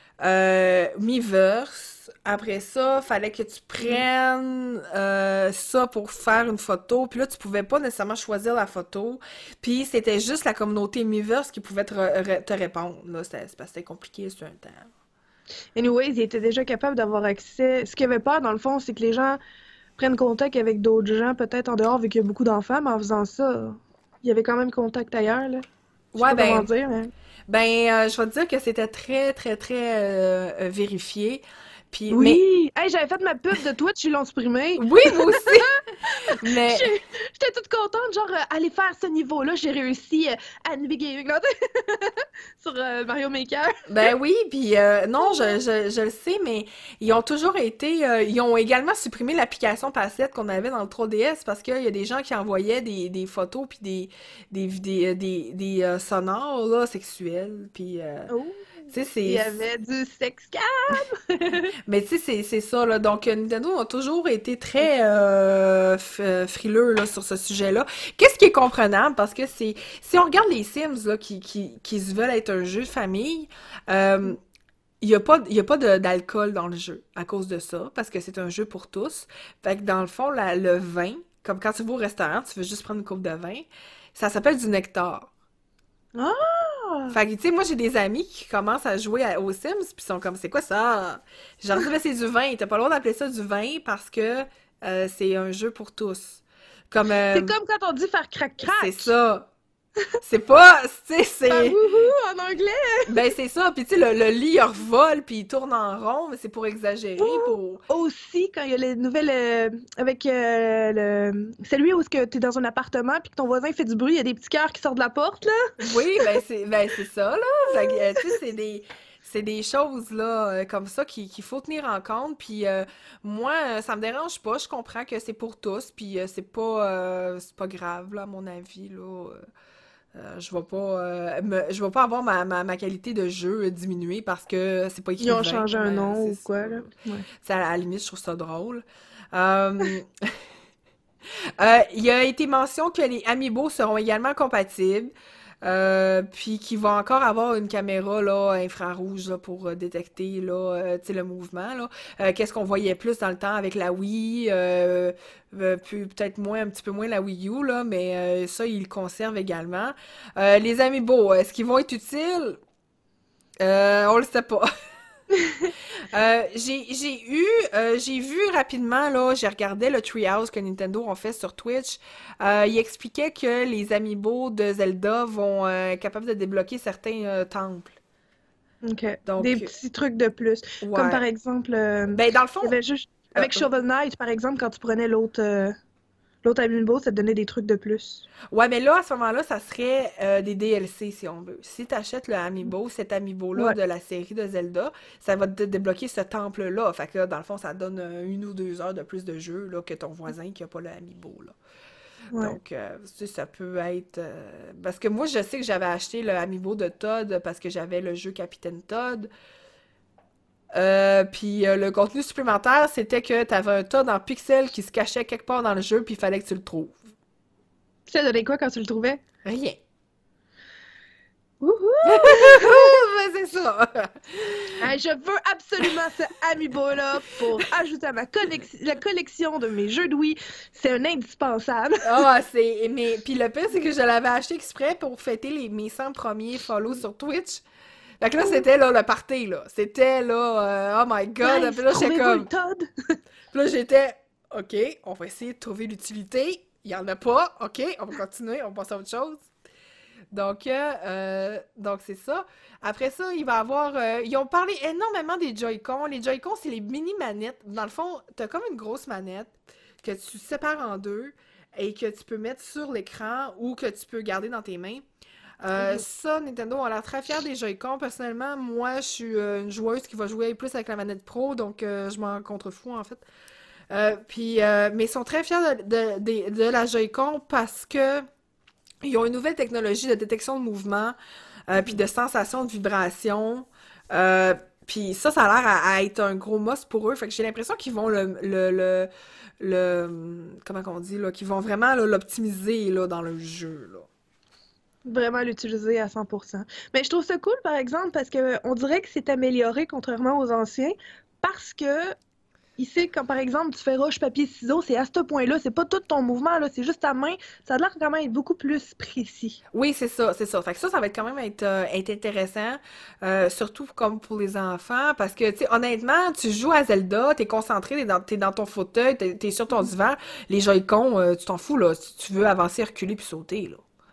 Miiverse. Après ça, fallait que tu prennes ça pour faire une photo. Puis là, tu pouvais pas nécessairement choisir la photo. Puis c'était juste la communauté Miiverse qui pouvait te répondre. Là, c'est parce que c'était compliqué sur un temps. Anyways, il était déjà capable d'avoir accès. Ce qu'il avait peur, dans le fond, c'est que les gens prennent contact avec d'autres gens, peut-être en dehors, vu qu'il y a beaucoup d'enfants, mais en faisant ça, il y avait quand même contact ailleurs, là. Je sais Ouais, pas comment dire, mais... je vais te dire que c'était très, très, très vérifié. Puis, mais Oui! Hey, j'avais fait ma pub de Twitch, ils l'ont supprimé. oui, moi aussi. Mais J'étais toute contente, genre, aller faire ce niveau-là, j'ai réussi à naviguer non, sur Mario Maker. ben oui, puis non, Oh, ouais. je le sais, mais ils ont toujours été, ils ont également supprimé l'application Passette qu'on avait dans le 3DS parce qu'il y a des gens qui envoyaient des photos puis des sonores là sexuels, puis Oh, tu sais il y c'est avait du sex cam! mais tu sais, c'est ça, là. Donc, Nintendo a toujours été très frileux, là, sur ce sujet-là. Qu'est-ce qui est comprenable? Parce que si on regarde les Sims, là, qui se veulent être un jeu de famille, euh, il y a pas d'alcool dans le jeu à cause de ça, parce que c'est un jeu pour tous. Fait que, dans le fond, le vin, comme quand tu vas au restaurant, tu veux juste prendre une coupe de vin, ça s'appelle du nectar. Ah! Fait que, tu sais, moi, j'ai des amis qui commencent à jouer aux Sims, puis sont comme, c'est quoi ça? J'ai dit, ben, c'est du vin. T'as pas le droit d'appeler ça du vin parce que c'est un jeu pour tous. Comme, C'est comme quand on dit faire c'est crac-crac! ça. C'est pas, tu sais, Faire c'est, wouhou en anglais! ben, c'est ça. Puis, tu sais, le lit, il revole, puis il tourne en rond, mais c'est pour exagérer, Ouh! pour, Aussi, quand il y a les nouvelles avec celui où est-ce que t'es dans un appartement puis que ton voisin fait du bruit, il y a des petits cœurs qui sortent de la porte, là. oui, ben, c'est ça, là. Fait que, tu sais, c'est des choses, là, comme ça qu'il faut tenir en compte. Puis, moi, ça me dérange pas. Je comprends que c'est pour tous. Puis, c'est pas grave, là, à mon avis, là. Je vais pas avoir ma qualité de jeu diminuée parce que c'est pas Ils écrit ont 20, changé un mais nom c'est ou ça. quoi, là. Ouais. Ça, à la limite, je trouve ça drôle. Euh, il y a été mention que les Amiibo seront également compatibles, puis qu'ils vont encore avoir une caméra là, infrarouge là, pour détecter là, tu sais, le mouvement. Là. Qu'est-ce qu'on voyait plus dans le temps avec la Wii, peut-être moins, un petit peu moins la Wii U, là, mais ça, ils le conservent également. Les Amiibo, est-ce qu'ils vont être utiles? On le sait pas. J'ai vu rapidement, là, j'ai regardé le Treehouse que Nintendo ont fait sur Twitch. Il expliquait que les amiibo de Zelda vont être capables de débloquer certains temples. OK. Des Donc, petits trucs de plus. Comme par ouais. exemple, Ben, dans le il y fond, avait juste euh, avec Shovel Knight, par exemple, quand tu prenais l'autre Amiibo, ça te donnait des trucs de plus. ouais, mais là, à ce moment-là, ça serait des DLC, si on veut. Si tu achètes le amiibo, cet amiibo-là Ouais, de la série de Zelda, ça va te débloquer ce temple-là. Fait que là, dans le fond, ça donne 1 ou 2 heures de plus de jeu là, que ton voisin qui a pas le amiibo, là. ouais. Donc, tu sais, ça peut être... Parce que moi, je sais que j'avais acheté le amiibo de Todd parce que j'avais le jeu Capitaine Todd. Puis le contenu supplémentaire, c'était que t'avais un Todd en pixels qui se cachait quelque part dans le jeu, puis il fallait que tu le trouves. Ça donnait quoi quand tu le trouvais? Rien. Wouhou! Ben, c'est ça. Hey, je veux absolument ce Amiibo-là pour ajouter à la collection de mes jeux de Wii. C'est un indispensable. Ah, c'est... Mais... Puis le pire, c'est que je l'avais acheté exprès pour fêter mes 100 premiers follow sur Twitch. Fait que là, c'était là le party, là. C'était là, oh my god. Guys, Puis là, j'étais trouvez-vous le comme... Todd? Puis là, j'étais, OK, on va essayer de trouver l'utilité. Il y en a pas. OK, on va continuer, on passe à autre chose. Donc c'est ça. Après ça, il va y avoir... ils ont parlé énormément des Joy-Con. Les Joy-Con, c'est les mini-manettes. Dans le fond, t'as comme une grosse manette que tu sépares en deux et que tu peux mettre sur l'écran ou que tu peux garder dans tes mains. Mhm. Ça, Nintendo a l'air très fier des Joy-Con. Personnellement, moi, je suis une joueuse qui va jouer plus avec la manette Pro, donc je m'en contrefous, en fait. Mais ils sont très fiers de la Joy-Con parce que ils ont une nouvelle technologie de détection de mouvement, puis de sensation de vibration. Puis ça a l'air à être un gros must pour eux. Fait que j'ai l'impression qu'ils vont comment qu'on dit, là, qu'ils vont vraiment là, l'optimiser là, dans le jeu, là. Vraiment l'utiliser à 100%. Mais je trouve ça cool, par exemple, parce que on dirait que c'est amélioré contrairement aux anciens, parce que ici, quand par exemple tu fais roche, papier, ciseaux, c'est à ce point-là, c'est pas tout ton mouvement, là, c'est juste ta main. Ça a l'air quand même être beaucoup plus précis. Oui, c'est ça, c'est ça. Fait que ça va être quand même être intéressant, surtout comme pour les enfants, parce que, tu sais, honnêtement, tu joues à Zelda, t'es concentré, t'es dans ton fauteuil, t'es sur ton divan, les Joy-Con, tu t'en fous, là, si tu veux avancer, reculer puis sauter, là.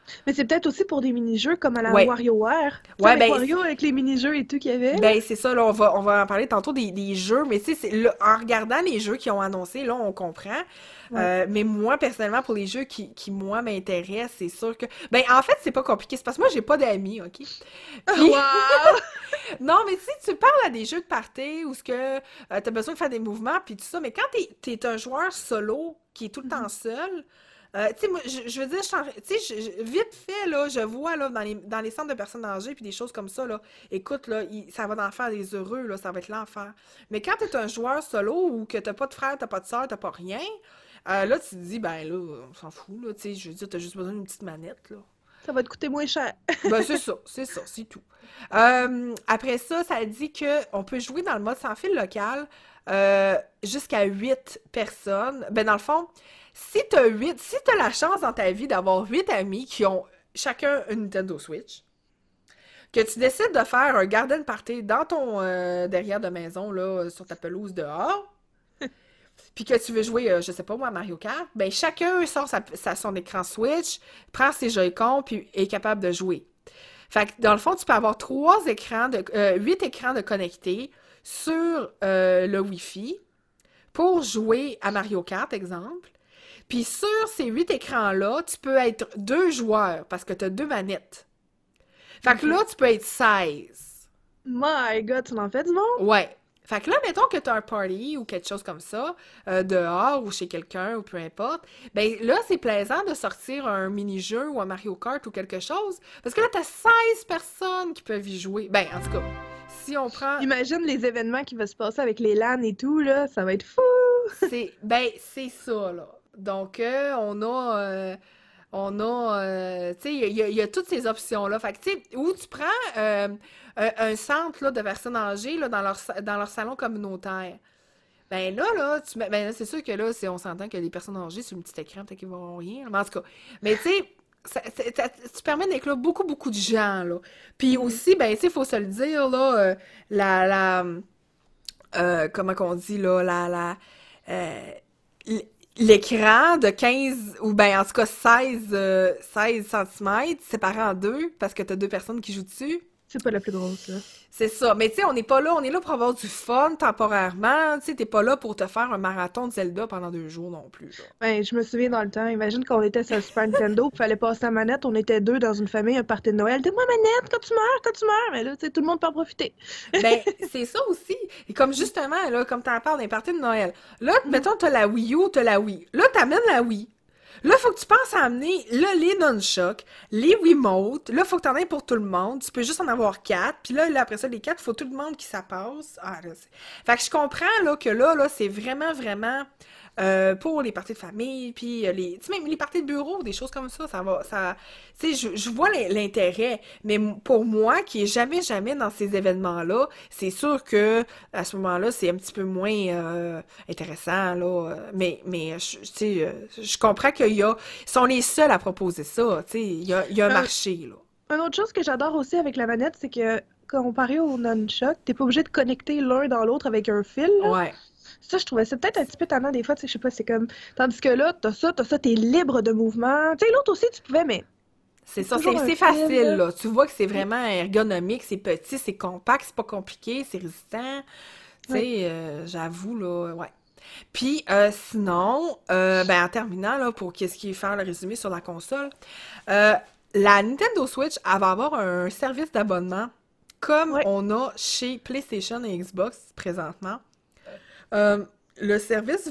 Mais c'est peut-être aussi pour des mini-jeux comme à la Ouais, WarioWare. Tu sais, ouais, avec ben, Wario, avec les mini-jeux et tout qu'il y avait, là. c'est ça, là, on va en parler tantôt des jeux, mais tu sais, en regardant les jeux qu'ils ont annoncés, là, on comprend. Ouais. Mais moi, personnellement, pour les jeux moi, m'intéressent, c'est sûr que... Ben, en fait, c'est pas compliqué, c'est parce que moi, j'ai pas d'amis, OK? Puis, Wow! non, mais si tu parles à des jeux de party où ce que t'as besoin de faire des mouvements, puis tout ça, mais quand t'es un joueur solo qui est tout le temps seul, tu sais, moi, je veux dire, tu sais, vite fait, là, je vois, là, dans les centres de personnes âgées, puis des choses comme ça, là, écoute, là, ça va en faire des heureux, là, ça va être l'enfer. Mais quand t'es un joueur solo ou que t'as pas de frère, t'as pas de soeur, t'as pas rien, là, tu te dis, ben là, on s'en fout, là, tu sais, je veux dire, t'as juste besoin d'une petite manette, là. Ça va te coûter moins cher. Ben, c'est tout. Après ça, ça dit que on peut jouer dans le mode sans fil local jusqu'à 8 personnes. Ben, dans le fond, si t'as la chance dans ta vie d'avoir 8 amis qui ont chacun une Nintendo Switch, que tu décides de faire un garden party dans ton derrière de maison, là, sur ta pelouse dehors, puis que tu veux jouer, je sais pas moi, à Mario Kart, ben chacun sort son écran Switch, prend ses Joy-Con, puis est capable de jouer. Fait que dans le fond, tu peux avoir 8 écrans de connectés sur le Wi-Fi pour jouer à Mario Kart, exemple. Puis sur ces 8 écrans-là, tu peux être 2 joueurs parce que tu as 2 manettes. Fait que Ok. là, tu peux être 16. My God, tu m'en fais du monde? Ouais. Fait que là, mettons que t'as un party ou quelque chose comme ça, dehors ou chez quelqu'un ou peu importe, ben là, c'est plaisant de sortir un mini-jeu ou un Mario Kart ou quelque chose, parce que là, t'as 16 personnes qui peuvent y jouer. Ben, en tout cas, si on prend... Imagine les événements qui vont se passer avec les LAN et tout, là, ça va être fou! c'est ça, là. Donc, tu sais, il y a toutes ces options-là. Fait que, tu sais, où tu prends un centre là, de personnes âgées là, dans leur salon communautaire. Ben là, ben, là, c'est sûr que là, on s'entend que les personnes âgées sur le petit écran, peut-être qu'ils vont rien. Mais en tout cas, mais tu sais, tu permets d'inclure beaucoup, beaucoup de gens, là. Puis Mhm. aussi, ben, tu sais, il faut se le dire, là, la, comment qu'on dit, là, euh, l'écran de 15 ou ben en tout cas 16 cm séparé en deux parce que t'as deux personnes qui jouent dessus. C'est pas la plus grosse, là. C'est ça. Mais tu sais, on est là pour avoir du fun temporairement. Tu sais, t'es pas là pour te faire un marathon de Zelda pendant 2 jours non plus, là. Ben, je me souviens dans le temps, imagine qu'on était sur le Super Nintendo, il fallait passer la manette, on était deux dans une famille, un party de Noël. Donne-moi ma manette quand tu meurs! Mais là, tu sais, tout le monde peut en profiter. Ben, c'est ça aussi. Et comme justement, là, comme t'en parles d'un party de Noël. Là, mettons, t'as la Wii U, t'as la Wii. Là, t'amènes la Wii. Là, faut que tu penses à amener là, les nunchucks, les Wiimotes. Là, faut que t'en aies pour tout le monde. Tu peux juste en avoir 4. Puis là, après ça, les 4, faut tout le monde qui ça passe. Ah, là, fait que je comprends là, que là, c'est vraiment, vraiment pour les parties de famille. Puis tu sais, même les parties de bureau, des choses comme ça, tu sais, je vois l'intérêt. Mais pour moi, qui est jamais, jamais dans ces événements-là, c'est sûr que à ce moment-là, c'est un petit peu moins intéressant, là. Mais tu sais, je comprends ils sont les seuls à proposer ça, tu sais. Il y a un Un, marché, là. une autre chose que j'adore aussi avec la manette, c'est que comparé au nunchuck, t'es pas obligé de connecter l'un dans l'autre avec un fil, là. Ouais. Ça, je trouvais ça peut-être un petit peu tannant des fois, tu sais, je sais pas, c'est comme... Tandis que là, t'as ça, t'es libre de mouvement. Tu sais, l'autre aussi, tu pouvais, mais C'est ça, toujours un c'est fil, facile, là. là. Tu vois que c'est vraiment ergonomique, c'est petit, c'est compact, c'est pas compliqué, c'est résistant. Tu Ouais. sais, j'avoue, là, ouais. Puis, sinon, ben, en terminant, là, pour qu'est-ce qui est faire le résumé sur la console, euh, la Nintendo Switch, elle va avoir un service d'abonnement comme Ouais. on a chez PlayStation et Xbox présentement. Euh, le service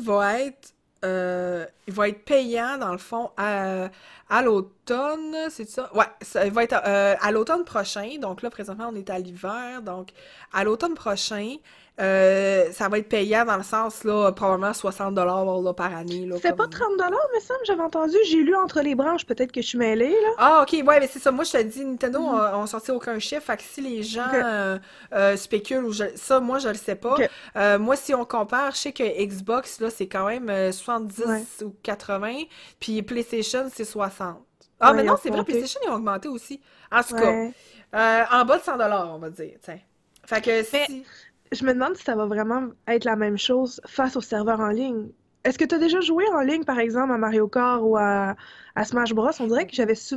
il va être payant dans le fond à l'automne, c'est ça? Ouais, ça va être à l'automne prochain. Donc là, présentement, on est à l'hiver. Donc, à l'automne prochain, ça va être payant dans le sens, là, probablement 60$ là, par année, là, C'était pas comme... 30$, mais ça, j'avais entendu. J'ai lu entre les branches, peut-être que je suis mêlée, là. Ah, ok, ouais, mais c'est ça. Moi, je te dis, Nintendo Mhm. ont sorti aucun chiffre. Fait que si les gens Ok, spéculent, ça, moi, je le sais pas. ok, Moi, si on compare, je sais que Xbox, là, c'est quand même ouais. 70 ou 80, puis PlayStation, c'est 60. Ah, mais Ouais, ils non, ont c'est vrai, monté. PlayStation, ils ont augmenté aussi. En tout cas, Ouais. en bas de 100$, on va dire, tiens. Fait que Mais si... je me demande si ça va vraiment être la même chose face au serveur en ligne. Est-ce que tu as déjà joué en ligne, par exemple, à Mario Kart ou à Smash Bros? On dirait que j'avais souvent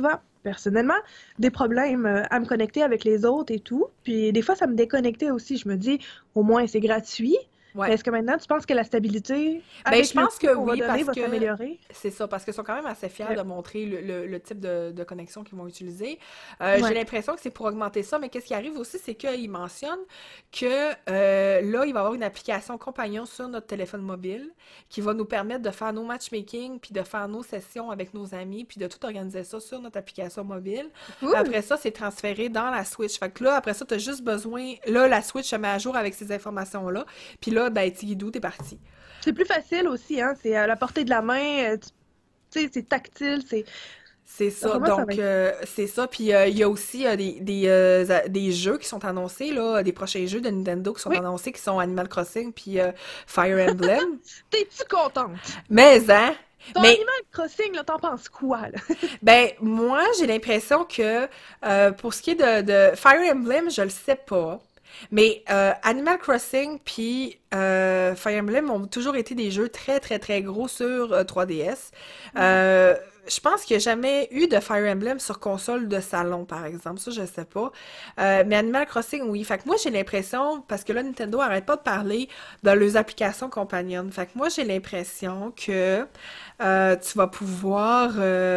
personnellement des problèmes à me connecter avec les autres et tout. Puis des fois, ça me déconnectait aussi. Je me dis, au moins, c'est gratuit. Mais Ouais. est-ce que maintenant, tu penses que la stabilité, Ben, je avec le pense prix que qu'on va oui, donner, parce va que s'améliorer? c'est ça, parce qu'ils sont quand même assez fiers Ok. de montrer le type de connexion qu'ils vont utiliser. J'ai Ouais. l'impression que c'est pour augmenter ça, mais qu'est-ce qui arrive aussi, c'est qu'ils mentionnent que là, il va y avoir une application compagnon sur notre téléphone mobile qui va nous permettre de faire nos matchmaking, puis de faire nos sessions avec nos amis, puis de tout organiser ça sur notre application mobile. Cool! Après ça, c'est transféré dans la Switch. Fait que là, après ça, tu as juste besoin. Là, la Switch se met à jour avec ces informations-là. Puis là, ben, Tigidou, t'es parti. C'est plus facile aussi, hein? C'est à la portée de la main, tu sais, c'est tactile, c'est... C'est ça, D'après moi, ça va donc être... c'est ça. Puis il y a aussi des jeux qui sont annoncés, là, des prochains jeux de Nintendo qui sont Oui, annoncés, qui sont Animal Crossing puis Fire Emblem. t'es-tu contente? Mais, hein? Ton Mais, Animal Crossing, là, t'en penses quoi, là? ben, moi, j'ai l'impression que pour ce qui est de Fire Emblem, je le sais pas. Mais Animal Crossing puis Fire Emblem ont toujours été des jeux très très très gros sur 3DS. Mhm. Je pense qu'il n'y a jamais eu de Fire Emblem sur console de salon, par exemple. Ça, je sais pas. Mais Animal Crossing, oui. Fait que moi, j'ai l'impression, parce que là, Nintendo arrête pas de parler de leurs applications compagnonnes. Fait que moi, j'ai l'impression que tu vas pouvoir...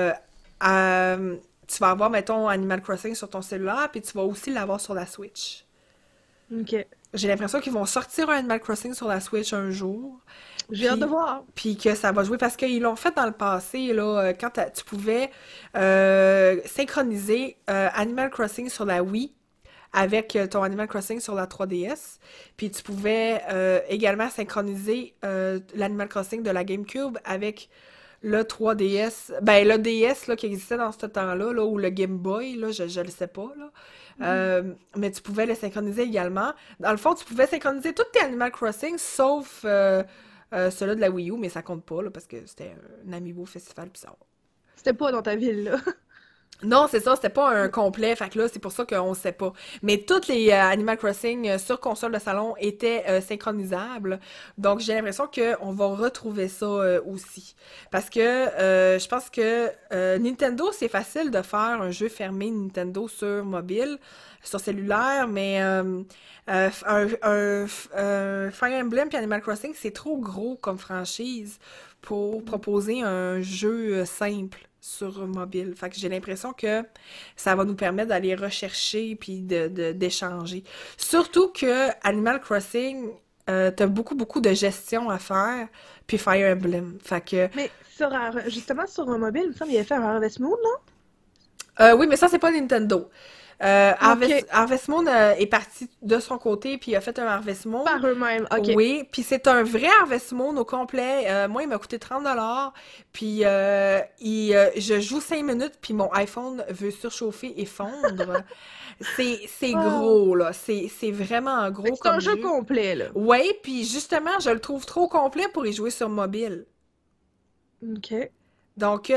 tu vas avoir, mettons, Animal Crossing sur ton cellulaire, puis tu vas aussi l'avoir sur la Switch. OK. J'ai l'impression qu'ils vont sortir un Animal Crossing sur la Switch un jour, J'ai hâte de puis, voir. puis que ça va jouer parce qu'ils l'ont fait dans le passé, là, quand tu pouvais synchroniser Animal Crossing sur la Wii avec ton Animal Crossing sur la 3DS, puis tu pouvais également synchroniser l'Animal Crossing de la GameCube avec le 3DS, ben le DS là, qui existait dans ce temps-là, là, ou le Game Boy, là, je le sais pas, là. Mhm. Mais tu pouvais le synchroniser également. Dans le fond, tu pouvais synchroniser tous tes Animal Crossing, sauf ceux-là de la Wii U, mais ça compte pas, là, parce que c'était un Amiibo Festival, pis ça. C'était pas dans ta ville, là. Non, c'est ça, c'était pas un complet, fait que là, c'est pour ça qu'on sait pas. Mais toutes les Animal Crossing sur console de salon étaient synchronisables, donc j'ai l'impression qu'on va retrouver ça aussi. Parce que je pense que Nintendo, c'est facile de faire un jeu fermé Nintendo sur mobile, sur cellulaire, mais un Fire Emblem puis Animal Crossing, c'est trop gros comme franchise pour proposer un jeu simple sur mobile. Fait que j'ai l'impression que ça va nous permettre d'aller rechercher puis d'échanger. Surtout que Animal Crossing, t'as beaucoup de gestion à faire, puis Fire Emblem. Fait que Mais justement, sur un mobile, il me semble qu'il avait fait un Harvest Moon, non? oui, mais ça, c'est pas Nintendo. OK. Harvest Moon est parti de son côté, puis il a fait un Harvest Moon. Par eux-mêmes. OK. Oui, puis c'est un vrai Harvest Moon au complet. Moi, il m'a coûté 30$, puis je joue 5 minutes, puis mon iPhone veut surchauffer et fondre. C'est Oh. gros, là. C'est vraiment Fait gros que c'est un comme jeu jeu. complet, là. Ouais, puis justement, je le trouve trop complet pour y jouer sur mobile. OK. Donc,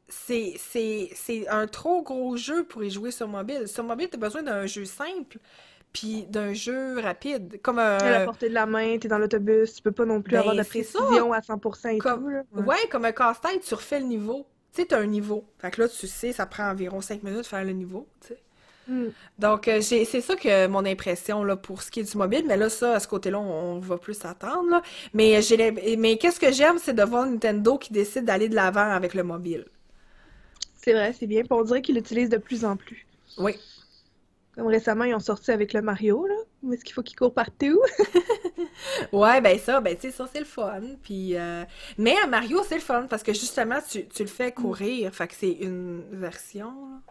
c'est un trop gros jeu pour y jouer sur mobile. Sur mobile, t'as besoin d'un jeu simple, puis d'un jeu rapide. Comme À la un... portée de la main, t'es dans l'autobus, tu peux pas non plus avoir de Ben, la c'est ça! précision à 100% et Comme... tout, là. Ouais. Ouais, comme un casse-tête, tu refais le niveau. Tu sais, t'as un niveau. Fait que là, tu sais, ça prend environ 5 minutes de faire le niveau, tu sais. Hmm. Donc, c'est ça que mon impression, là, pour ce qui est du mobile. Mais là, ça, à ce côté-là, on va plus s'attendre, là. Mais qu'est-ce que j'aime, c'est de voir Nintendo qui décide d'aller de l'avant avec le mobile. C'est vrai, c'est bien. Puis on dirait qu'ils l'utilisent de plus en plus. Oui. Comme récemment, ils ont sorti avec le Mario, là. Où est-ce qu'il faut qu'il court partout? Ouais, ben ça, ben tu sais, ça c'est le fun. Puis, mais à Mario, c'est le fun parce que justement, tu le fais Hmm. courir. Fait que c'est une version,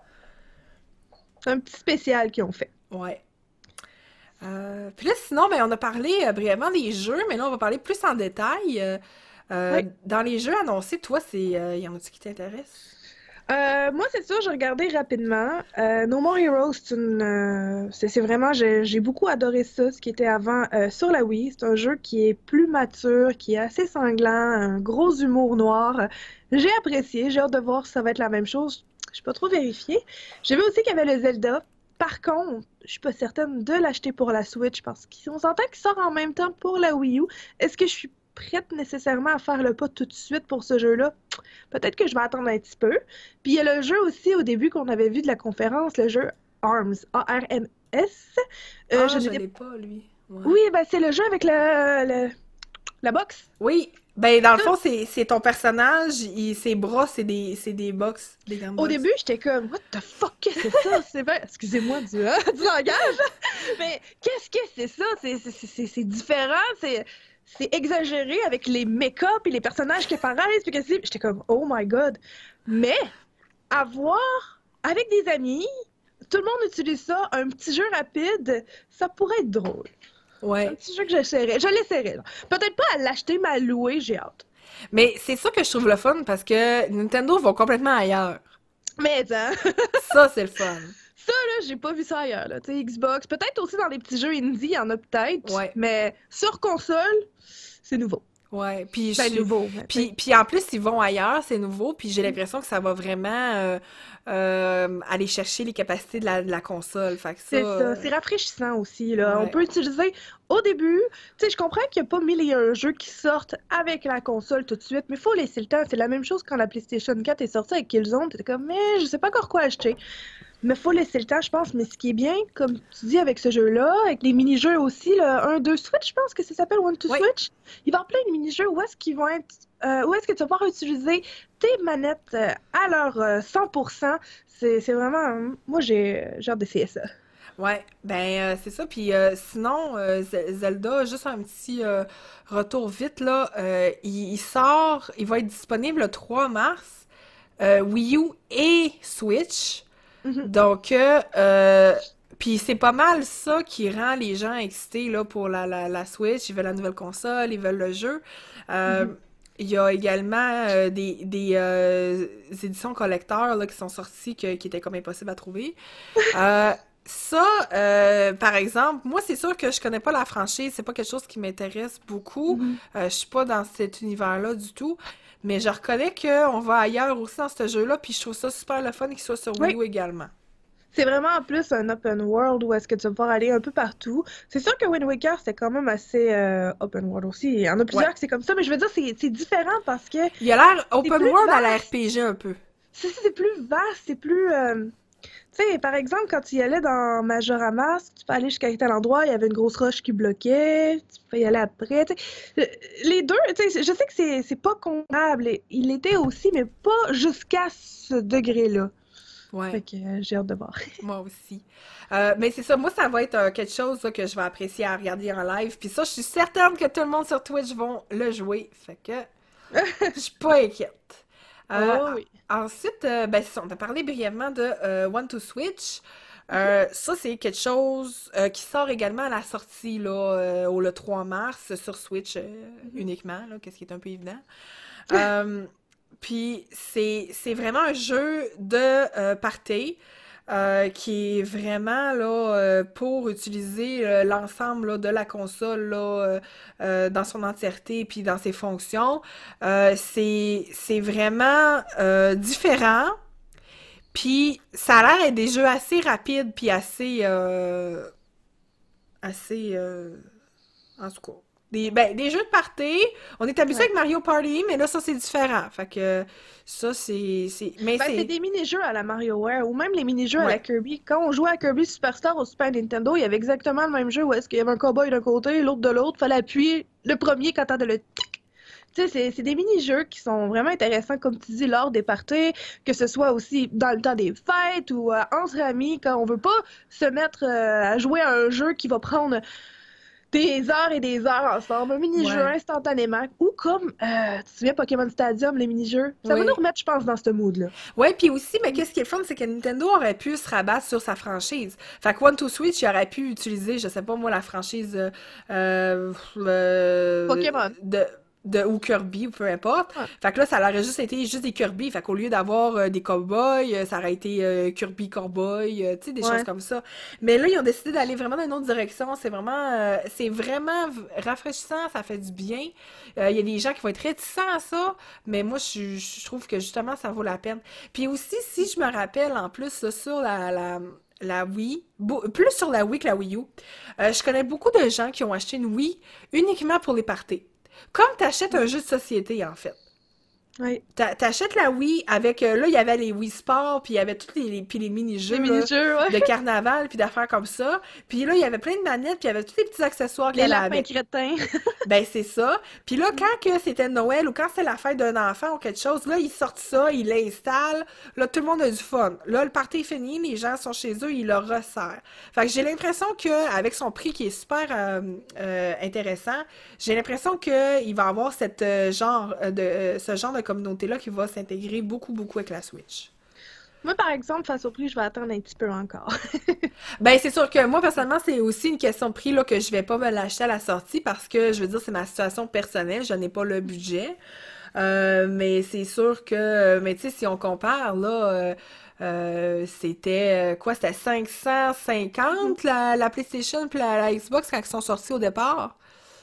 C'est un petit spécial qu'ils ont fait. là. Ouais. Puis là, sinon, ben, on a parlé brièvement des jeux, mais là, on va parler plus en détail. Oui. Dans les jeux annoncés, toi, y en a-tu qui t'intéressent? Moi, c'est sûr, j'ai regardé rapidement. No More Heroes, c'est vraiment, j'ai beaucoup adoré ça, ce qui était avant sur la Wii. C'est un jeu qui est plus mature, qui est assez sanglant, un gros humour noir. J'ai apprécié, j'ai hâte de voir si ça va être la même chose. Je suis pas trop vérifiée. J'ai vu aussi qu'il y avait le Zelda. Par contre, je suis pas certaine de l'acheter pour la Switch parce qu'on s'entend qu'il sort en même temps pour la Wii U. Est-ce que je suis prête nécessairement à faire le pas tout de suite pour ce jeu-là. Peut-être que je vais attendre un petit peu. Puis il y a le jeu aussi au début qu'on avait vu de la conférence, le jeu ARMS, A-R-M-S. Ah, Je je n'ai l'ai pas, lui. Ouais. Oui, ben c'est le jeu avec la boxe. Oui, ben dans le Ça, fond, c'est ton personnage, ses bras, c'est des box, des grandes au box. début, j'étais comme, what the fuck, qu'est-ce que c'est ça? C'est bien, excusez-moi du langage, mais qu'est-ce que c'est ça? C'est différent, c'est exagéré avec les make-up et les personnages qui apparaissent, puis que j'étais comme, oh my god. Mais, à voir avec des amis, tout le monde utilise ça, un petit jeu rapide, ça pourrait être drôle. C'est un Ouais. petit jeu que j'essaierai. Je l'essaierai, là. Peut-être pas à l'acheter, mais à louer, j'ai hâte. Mais c'est ça que je trouve le fun parce que Nintendo va complètement ailleurs. Mais, hein, Ça, c'est le fun. ça, là, j'ai pas vu ça ailleurs, là. Tu sais, Xbox, peut-être aussi dans les petits jeux indie, il y en a peut-être, Ouais, mais sur console, c'est nouveau. ouais. Puis, Ben, nouveau, mais tu sais. puis en plus, ils vont ailleurs, c'est nouveau, puis j'ai l'impression que ça va vraiment aller chercher les capacités de la console. Fait que ça, C'est ça, c'est rafraîchissant aussi, là. On ouais. peut utiliser au début, tu sais, je comprends qu'il n'y a pas mille et un jeux qui sortent avec la console tout de suite, mais il faut laisser le temps. C'est la même chose quand la PlayStation 4 est sortie avec Killzone, t'étais comme, mais je sais pas encore quoi acheter. Mais faut laisser le temps, je pense. Mais ce qui est bien, comme tu dis avec ce jeu-là, avec les mini-jeux aussi, le 1-2 Switch, je pense que ça s'appelle One to Oui, Switch, il va y avoir plein de mini-jeux où est-ce qu'ils vont être, où est-ce que tu vas pouvoir utiliser tes manettes à leur 100%. C'est vraiment, moi j'ai hâte d'essayer ça. ouais. Ben, c'est ça. Puis sinon, Zelda, juste un petit retour vite, là. Il sort, il va être disponible le 3 mars, Wii U et Switch. Mhm, Donc, puis c'est pas mal ça qui rend les gens excités là, pour la Switch. Ils veulent la nouvelle console, ils veulent le jeu. Euh, mhm. il y a également des éditions collector là, qui sont sorties qui étaient comme impossibles à trouver. Euh, par exemple, moi, c'est sûr que je connais pas la franchise. C'est pas quelque chose qui m'intéresse beaucoup. Mhm. Je suis pas dans cet univers-là du tout. Mais je reconnais qu'on va ailleurs aussi dans ce jeu-là, puis je trouve ça super le fun qu'il soit sur Wii Oui, U également. c'est vraiment en plus un open world où est-ce que tu vas pouvoir aller un peu partout. C'est sûr que Wind Waker, c'était quand même assez open world aussi. Il y en a Ouais. plusieurs que c'est comme ça, mais je veux dire, c'est différent parce que Il a l'air c'est open plus world à la vaste. RPG un peu. C'est plus vaste, c'est plus... Tu sais, par exemple, quand tu y allais dans Majorama, si tu peux aller jusqu'à tel endroit, il y avait une grosse roche qui bloquait, tu peux y aller après. Tu sais. Les deux, tu sais, je sais que c'est pas comparable. Il l'était aussi, mais pas jusqu'à ce degré-là. Fait Ouais, que j'ai hâte de voir. moi aussi. Mais c'est ça, moi, ça va être quelque chose là, que je vais apprécier à regarder en live. Puis ça, je suis certaine que tout le monde sur Twitch vont le jouer. Fait que je suis pas inquiète. Oh oui. Ensuite, ben, c'est ça, on a parlé brièvement de One to Switch. Ça, c'est quelque chose qui sort également à la sortie là, le 3 mars sur Switch Mhm. uniquement, là, qu'est-ce qui est un peu évident. Euh, Puis c'est vraiment un jeu de party qui est vraiment là pour utiliser l'ensemble là, de la console là, dans son entièreté puis dans ses fonctions. C'est vraiment différent. Puis ça a l'air d'être des jeux assez rapides puis assez en tout cas. Des jeux de party, on est habitué Ouais. avec Mario Party, mais là, ça, c'est différent. Fait que ça, mais Ben, c'est c'est... des mini-jeux à la MarioWare ou même les mini-jeux à la Ouais, Kirby. Quand on jouait à Kirby Superstar au Super Nintendo, il y avait exactement le même jeu où est-ce qu'il y avait un cowboy d'un côté, l'autre de l'autre. Fallait appuyer le premier quand t'entendais le tic. Tu sais, c'est des mini-jeux qui sont vraiment intéressants, comme tu dis, lors des parties, que ce soit aussi dans le temps des fêtes ou entre amis, quand on veut pas se mettre à jouer à un jeu qui va prendre des heures et des heures ensemble, un mini-jeu ouais, instantanément, ou comme, tu te souviens Pokémon Stadium, les mini-jeux? Ça va nous oui. remettre, je pense, dans ce mood-là. Ouais, puis aussi, mais qu'est-ce qui est le fun, c'est que Nintendo aurait pu se rabattre sur sa franchise. Fait que One to Switch, il aurait pu utiliser, je sais pas moi, la franchise Pokémon. ou Kirby, ou peu importe. Ouais. Fait que là, ça aurait juste été juste des Kirby. Fait qu'au lieu d'avoir des cowboys, ça aurait été Kirby Cowboy, tu sais, des choses Ouais. comme ça. Mais là, ils ont décidé d'aller vraiment dans une autre direction. C'est vraiment rafraîchissant, ça fait du bien. Il y a des gens qui vont être réticents à ça, mais moi, je trouve que justement, ça vaut la peine. Puis aussi, si je me rappelle, en plus, là, sur la Wii, plus sur la Wii que la Wii U, je connais beaucoup de gens qui ont acheté une Wii uniquement pour les parties. Comme t'achètes un jeu de société, en fait. Oui. T'achètes la Wii avec... là, il y avait les Wii Sports, puis il y avait tous puis les Les mini-jeux, là, mini-jeux, de ouais. carnaval, puis d'affaires comme ça. Puis là, il y avait plein de manettes, puis il y avait tous les petits accessoires Les qu'elle lapins avait. crétins. Ben, c'est ça. Puis là, quand que c'était Noël ou quand c'était la fête d'un enfant ou quelque chose, là, ils sortent ça, ils l'installent. Là, tout le monde a du fun. Là, le party est fini, les gens sont chez eux, ils le resserrent. Fait que j'ai l'impression que avec son prix qui est super intéressant, j'ai l'impression qu'il va avoir ce genre de communauté-là qui va s'intégrer beaucoup, beaucoup avec la Switch. Moi, par exemple, face au prix, je vais attendre un petit peu encore. Ben, c'est sûr que moi, personnellement, c'est aussi une question de prix là, que je vais pas me l'acheter à la sortie parce que, je veux dire, c'est ma situation personnelle, je n'ai pas le budget. Mais c'est sûr que, mais tu sais, si on compare, là, c'était, quoi, c'était Mhm. 550 la PlayStation puis la Xbox quand ils sont sortis au départ.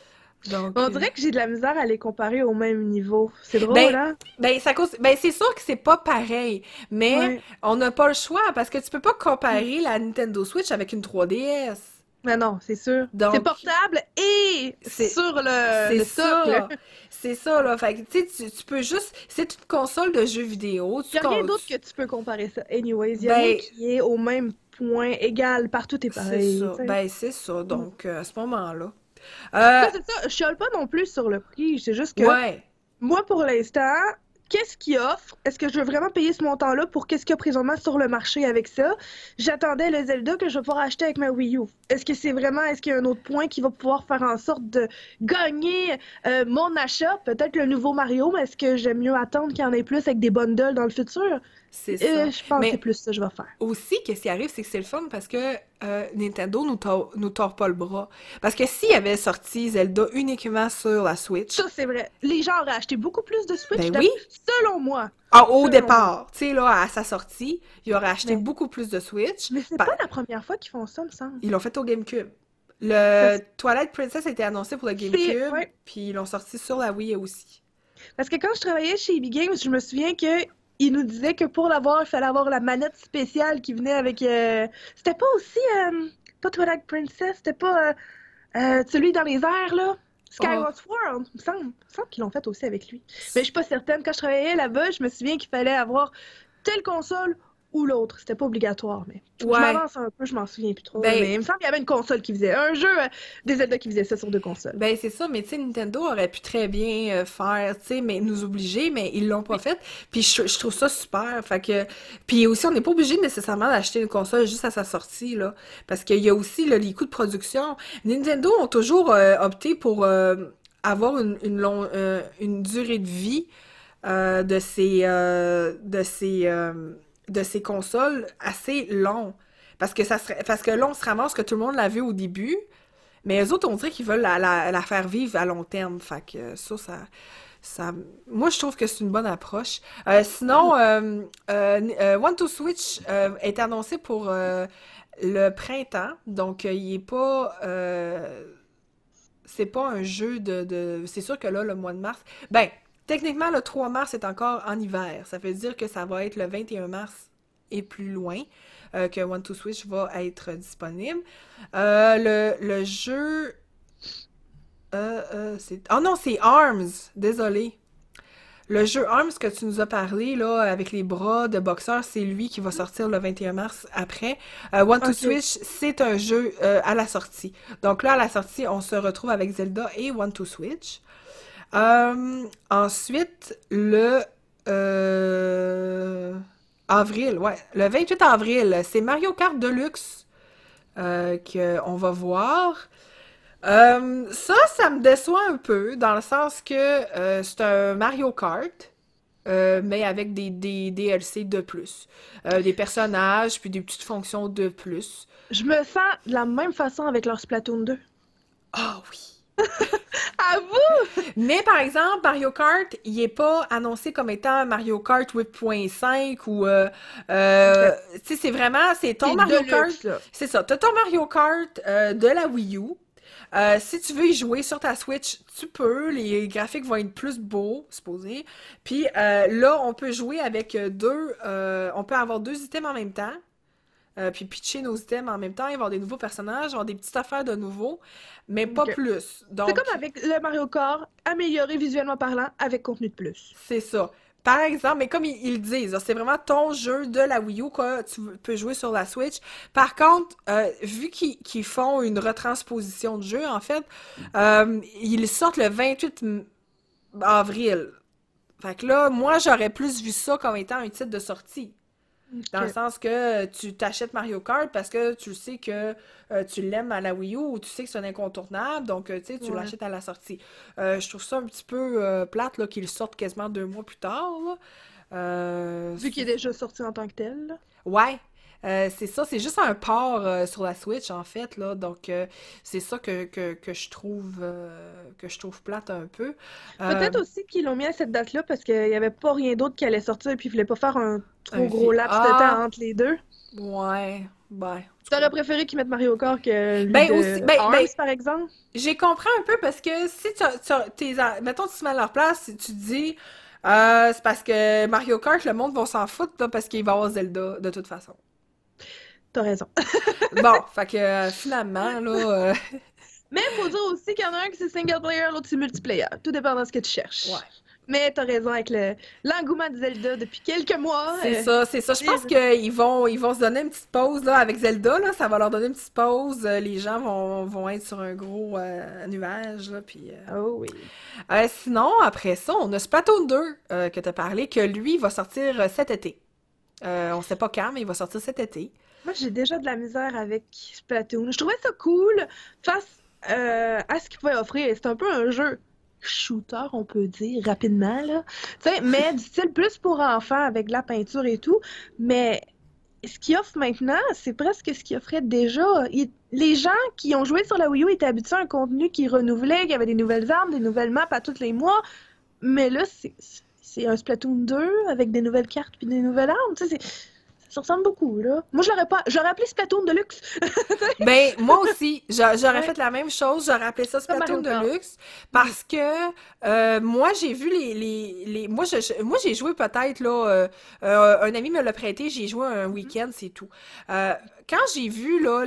Donc, On dirait que j'ai de la misère à les comparer au même niveau. C'est ben, drôle, hein? ben, c'est sûr que c'est pas pareil, mais Ouais. on n'a pas le choix parce que tu peux pas comparer la Nintendo Switch avec une 3DS. Mais non, c'est sûr. C'est Donc, portable et c'est, sur c'est le socle. ça. C'est ça, là. Fait que, tu sais, tu peux juste, c'est une console de jeux vidéo. Il n'y a rien d'autre que tu peux comparer ça. Anyways, il n'y a rien Ben, qui est au même point égal. Partout est c'est pareil, ça. tu sais. Ben, c'est ça. Mm. Donc, à ce moment-là. Ça, Euh, c'est ça. Je chiale pas non plus sur le prix. C'est juste que ouais. moi, pour l'instant, qu'est-ce qu'il offre? Est-ce que je veux vraiment payer ce montant-là pour qu'est-ce qu'il y a présentement sur le marché avec ça? J'attendais le Zelda que je vais pouvoir acheter avec ma Wii U. Est-ce qu'il y a un autre point qui va pouvoir faire en sorte de gagner mon achat? Peut-être le nouveau Mario, mais est-ce que j'aime mieux attendre qu'il y en ait plus avec des bundles dans le futur? C'est ça. Je pense que c'est Mais plus ça que je vais faire. aussi, qu'est-ce qui arrive, c'est que c'est le fun parce que Nintendo nous tord pas le bras. Parce que s'il avait sorti Zelda uniquement sur la Switch, Ça, c'est vrai. Les gens auraient acheté beaucoup plus de Switch, ben oui, selon moi. ah, au Selon moi. départ, tu sais, là, à sa sortie, il aurait acheté Mais, beaucoup plus de Switch. mais c'est Pa- pas la première fois qu'ils font ça, me semble. Ils l'ont fait au GameCube. Parce Le que Twilight Princess a été annoncé pour le GameCube, ouais. puis ils l'ont sorti sur la Wii aussi. Parce que quand je travaillais chez EB Games, je me souviens que ils nous disaient que pour l'avoir, il fallait avoir la manette spéciale qui venait avec. C'était pas aussi. Pas Twilight Princess, c'était pas celui dans les airs, là. Oh, Skyward Sword, il me semble qu'ils l'ont fait aussi avec lui. Mais je suis pas certaine. Quand je travaillais là-bas, je me souviens qu'il fallait avoir telle console ou l'autre. C'était pas obligatoire, mais je ouais. m'avance un peu, je m'en souviens plus trop. Ben, Mais il me semble qu'il y avait une console qui faisait un jeu des Zelda qui faisait ça sur deux consoles. Ben c'est ça, mais tu sais, Nintendo aurait pu très bien faire, tu sais, mais nous obliger, mais ils l'ont pas Oui. fait. Puis je trouve ça super. Fait que, puis aussi, on n'est pas obligé nécessairement d'acheter une console juste à sa sortie, là. Parce qu'il y a aussi là, les coûts de production. Nintendo ont toujours opté pour avoir une durée de vie de ces consoles assez long. Parce que là, on se ramasse que tout le monde l'a vu au début. Mais eux autres, on dirait qu'ils veulent la faire vivre à long terme. Fait que moi, je trouve que c'est une bonne approche. Sinon, One to Switch est annoncé pour le printemps. Donc, il est pas... c'est pas un jeu c'est sûr que là, le mois de mars... Ben, techniquement, le 3 mars est encore en hiver. Ça veut dire que ça va être le 21 mars et plus loin que One to Switch va être disponible. Le jeu... oh non, c'est Arms. Désolé. Le jeu Arms que tu nous as parlé, là, avec les bras de boxeur, c'est lui qui va sortir le 21 mars après. One to Ok. Switch, c'est un jeu à la sortie. Donc là, à la sortie, on se retrouve avec Zelda et One to Switch. Ensuite, avril, ouais. Le 28 avril, c'est Mario Kart Deluxe qu'on va voir. Ça me déçoit un peu, dans le sens que c'est un Mario Kart, mais avec des DLC de plus. Des personnages, puis des petites fonctions de plus. Je me sens de la même façon avec leur Splatoon 2. Ah oui! À vous! Mais par exemple, Mario Kart, il est pas annoncé comme étant Mario Kart 8.5 ou Ok. tu sais c'est ton C'est Mario Kart, Deluxe, là. c'est ça, t'as ton Mario Kart de la Wii U. Si tu veux y jouer sur ta Switch, tu peux. Les graphiques vont être plus beaux, supposé. Puis là, on peut jouer avec on peut avoir deux items en même temps. puis pitcher nos items en même temps, il va y avoir des nouveaux personnages, il va y avoir des petites affaires de nouveau, mais pas Ok. plus. C'est Donc, comme avec le Mario Kart, amélioré visuellement parlant, avec contenu de plus. c'est ça. Par exemple, mais comme ils le disent, là, c'est vraiment ton jeu de la Wii U que tu peux jouer sur la Switch. Par contre, vu qu'ils font une retransposition de jeu, en fait, ils sortent le 28 avril. Fait que là, moi, j'aurais plus vu ça comme étant un titre de sortie. Dans le Ok. sens que tu t'achètes Mario Kart parce que tu sais que tu l'aimes à la Wii U ou tu sais que c'est un incontournable, donc tu sais, tu Ouais. l'achètes à la sortie. Je trouve ça un petit peu plate là, qu'il sorte quasiment 2 mois plus tard. Là. Vu qu'il est déjà sorti en tant que tel. Là. Ouais, c'est ça, c'est juste un port sur la Switch en fait, là, donc c'est ça que je trouve plate un peu. Euh, Peut-être aussi qu'ils l'ont mis à cette date-là parce qu'il n'y avait pas rien d'autre qui allait sortir et puis ils voulaient pas faire un trop gros laps de temps Ah, entre les deux. ouais, ben, en tout cas. T'aurais préféré qu'ils mettent Mario Kart que lui Ben aussi, de Arms, par exemple? j'ai compris un peu parce que si mettons, tu te mets à leur place, tu te dis, c'est parce que Mario Kart, le monde va s'en foutre, là, parce qu'il va y avoir Zelda, de toute façon. T'as raison. Bon, fait que finalement, là, Mais faut dire aussi qu'il y en a un qui c'est single player, l'autre c'est multiplayer. Tout dépend de ce que tu cherches. ouais. Mais t'as raison avec l'engouement de Zelda depuis quelques mois. C'est ça, c'est ça. Je pense c'est- qu'ils vont se donner une petite pause là, avec Zelda, là. Ça va leur donner une petite pause. Les gens vont être sur un gros nuage, là, puis... Oh oui. Sinon, après ça, on a Splatoon 2 que t'as parlé, que lui va sortir cet été. On sait pas quand, mais il va sortir cet été. Moi, j'ai déjà de la misère avec Splatoon. Je trouvais ça cool face à ce qu'il pouvait offrir. C'est un peu un jeu shooter, on peut dire, rapidement, là. Tu sais, mais du style plus pour enfants avec de la peinture et tout. Mais ce qu'il offre maintenant, c'est presque ce qu'il offrait déjà. Les gens qui ont joué sur la Wii U étaient habitués à un contenu qui renouvelait, qu'il y avait des nouvelles armes, des nouvelles maps à tous les mois. Mais là, c'est un Splatoon 2 avec des nouvelles cartes puis des nouvelles armes. Tu sais, ça ressemble beaucoup, là. Moi, je l'aurais pas. J'aurais appelé Splatoon Deluxe. Ben, moi aussi, j'aurais Ouais, fait la même chose, j'aurais appelé ça comme Splatoon Mario Kart. Deluxe, parce que moi, j'ai vu moi, moi, j'ai joué peut-être, là, un ami me l'a prêté, j'ai joué un week-end, c'est tout. Quand j'ai vu, là,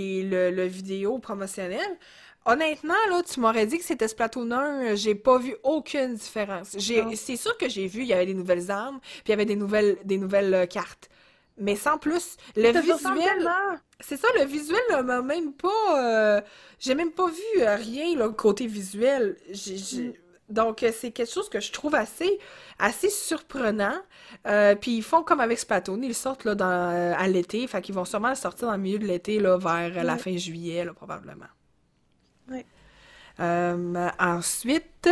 le vidéo promotionnel, honnêtement, là, tu m'aurais dit que c'était Splatoon 1, j'ai pas vu aucune différence. Non. C'est sûr que j'ai vu, il y avait des nouvelles armes, puis il y avait des nouvelles cartes. Mais sans plus, le Ça se ressemble visuel, tellement. c'est ça, le visuel là, m'a même pas. J'ai même pas vu rien là, côté visuel. Mm. Donc, c'est quelque chose que je trouve assez surprenant. Puis ils font comme avec Splatoon, ils le sortent là, à l'été. Fait qu'ils vont sûrement le sortir dans le milieu de l'été, là, vers la Ouais. fin juillet, là, probablement. Ouais. Ensuite,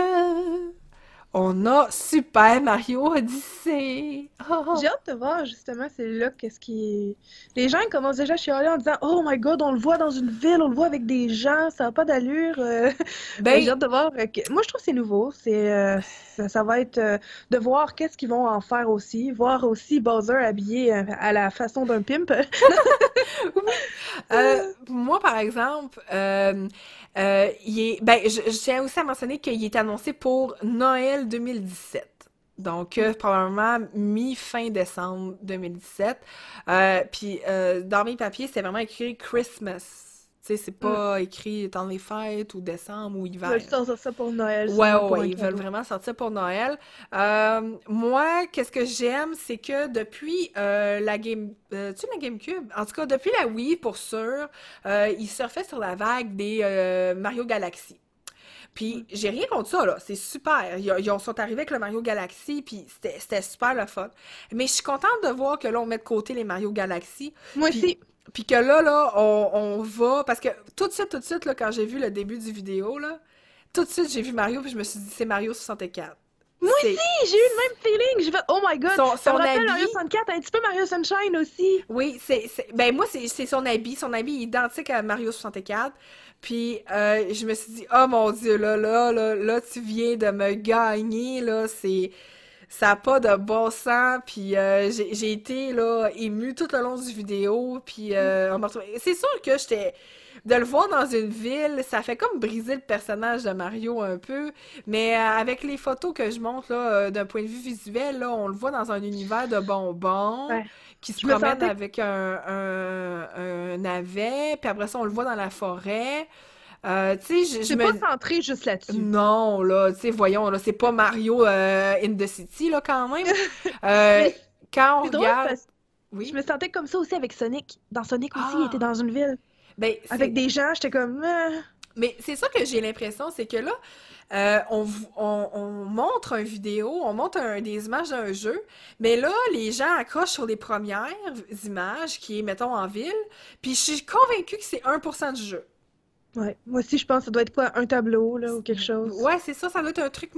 on a Super Mario Odyssey. J'ai hâte de voir justement, c'est là qu'est-ce qui. Les gens ils commencent déjà à chialer en disant Oh my god, on le voit dans une ville, on le voit avec des gens, ça n'a pas d'allure. Mais j'ai Ben, hâte de voir. Moi, je trouve que c'est nouveau. Ça va être de voir qu'est-ce qu'ils vont en faire aussi. Voir aussi Bowser habillé à la façon d'un pimp. moi, par exemple, je tiens aussi à mentionner qu'il est annoncé pour Noël 2017. Donc, probablement mi-fin décembre 2017. Puis, dans mes papiers, c'est vraiment écrit Christmas. Tu sais, c'est Mm. pas écrit dans les fêtes ou décembre ou Ils veulent hiver. sortir ça pour Noël, Ouais, sûrement ouais, pour ouais, un ils veulent cadeau. vraiment sortir pour Noël. Moi, qu'est-ce que j'aime, c'est que depuis tu sais, la GameCube, en tout cas depuis la Wii pour sûr, ils surfaient sur la vague des Mario Galaxy. Mm. Puis j'ai rien contre ça, là, c'est super. Ils sont arrivés avec le Mario Galaxy, puis c'était super le fun. Mais je suis contente de voir que là, on met de côté les Mario Galaxy, Moi puis aussi. puis que là, on va... Parce que tout de suite, là, quand j'ai vu le début du vidéo, là, tout de suite, j'ai vu Mario, puis je me suis dit, c'est Mario 64. Moi C'est... aussi, j'ai eu le même feeling. J'ai fait Oh my god, ça me Son rappelle Mario habit... 64, un petit peu Mario Sunshine aussi. Oui, ben moi, c'est son habit. Son habit est identique à Mario 64. Puis, je me suis dit, oh mon Dieu, là, tu viens de me gagner, là, c'est... Ça a pas de bon sens, puis j'ai été là émue tout le long du vidéo, puis on m'a retrouvé. C'est sûr que j'étais de le voir dans une ville, ça fait comme briser le personnage de Mario un peu, mais avec les photos que je montre là, d'un point de vue visuel, là, on le voit dans un univers de bonbons Ouais. qui se Je me promène sentais. avec un navet, puis après ça on le voit dans la forêt. Tu sais, je C'est pas me centré juste là-dessus. non, là, tu sais, voyons, là, c'est pas Mario in the City, là, quand même. Euh, Mais quand on c'est drôle regarde... parce que je Oui? me sentais comme ça aussi avec Sonic. Dans Sonic aussi, il était Ah! dans une ville. Ben, Avec c'est... des gens, j'étais comme. Mais c'est ça que j'ai l'impression, c'est que là, on montre une vidéo, on montre des images d'un jeu, mais là, les gens accrochent sur les premières images, qui est, mettons, en ville, puis je suis convaincue que c'est 1% du jeu. Ouais. Moi aussi, je pense que ça doit être quoi, un tableau, là, ou quelque chose. Ouais, c'est ça, ça doit être un truc,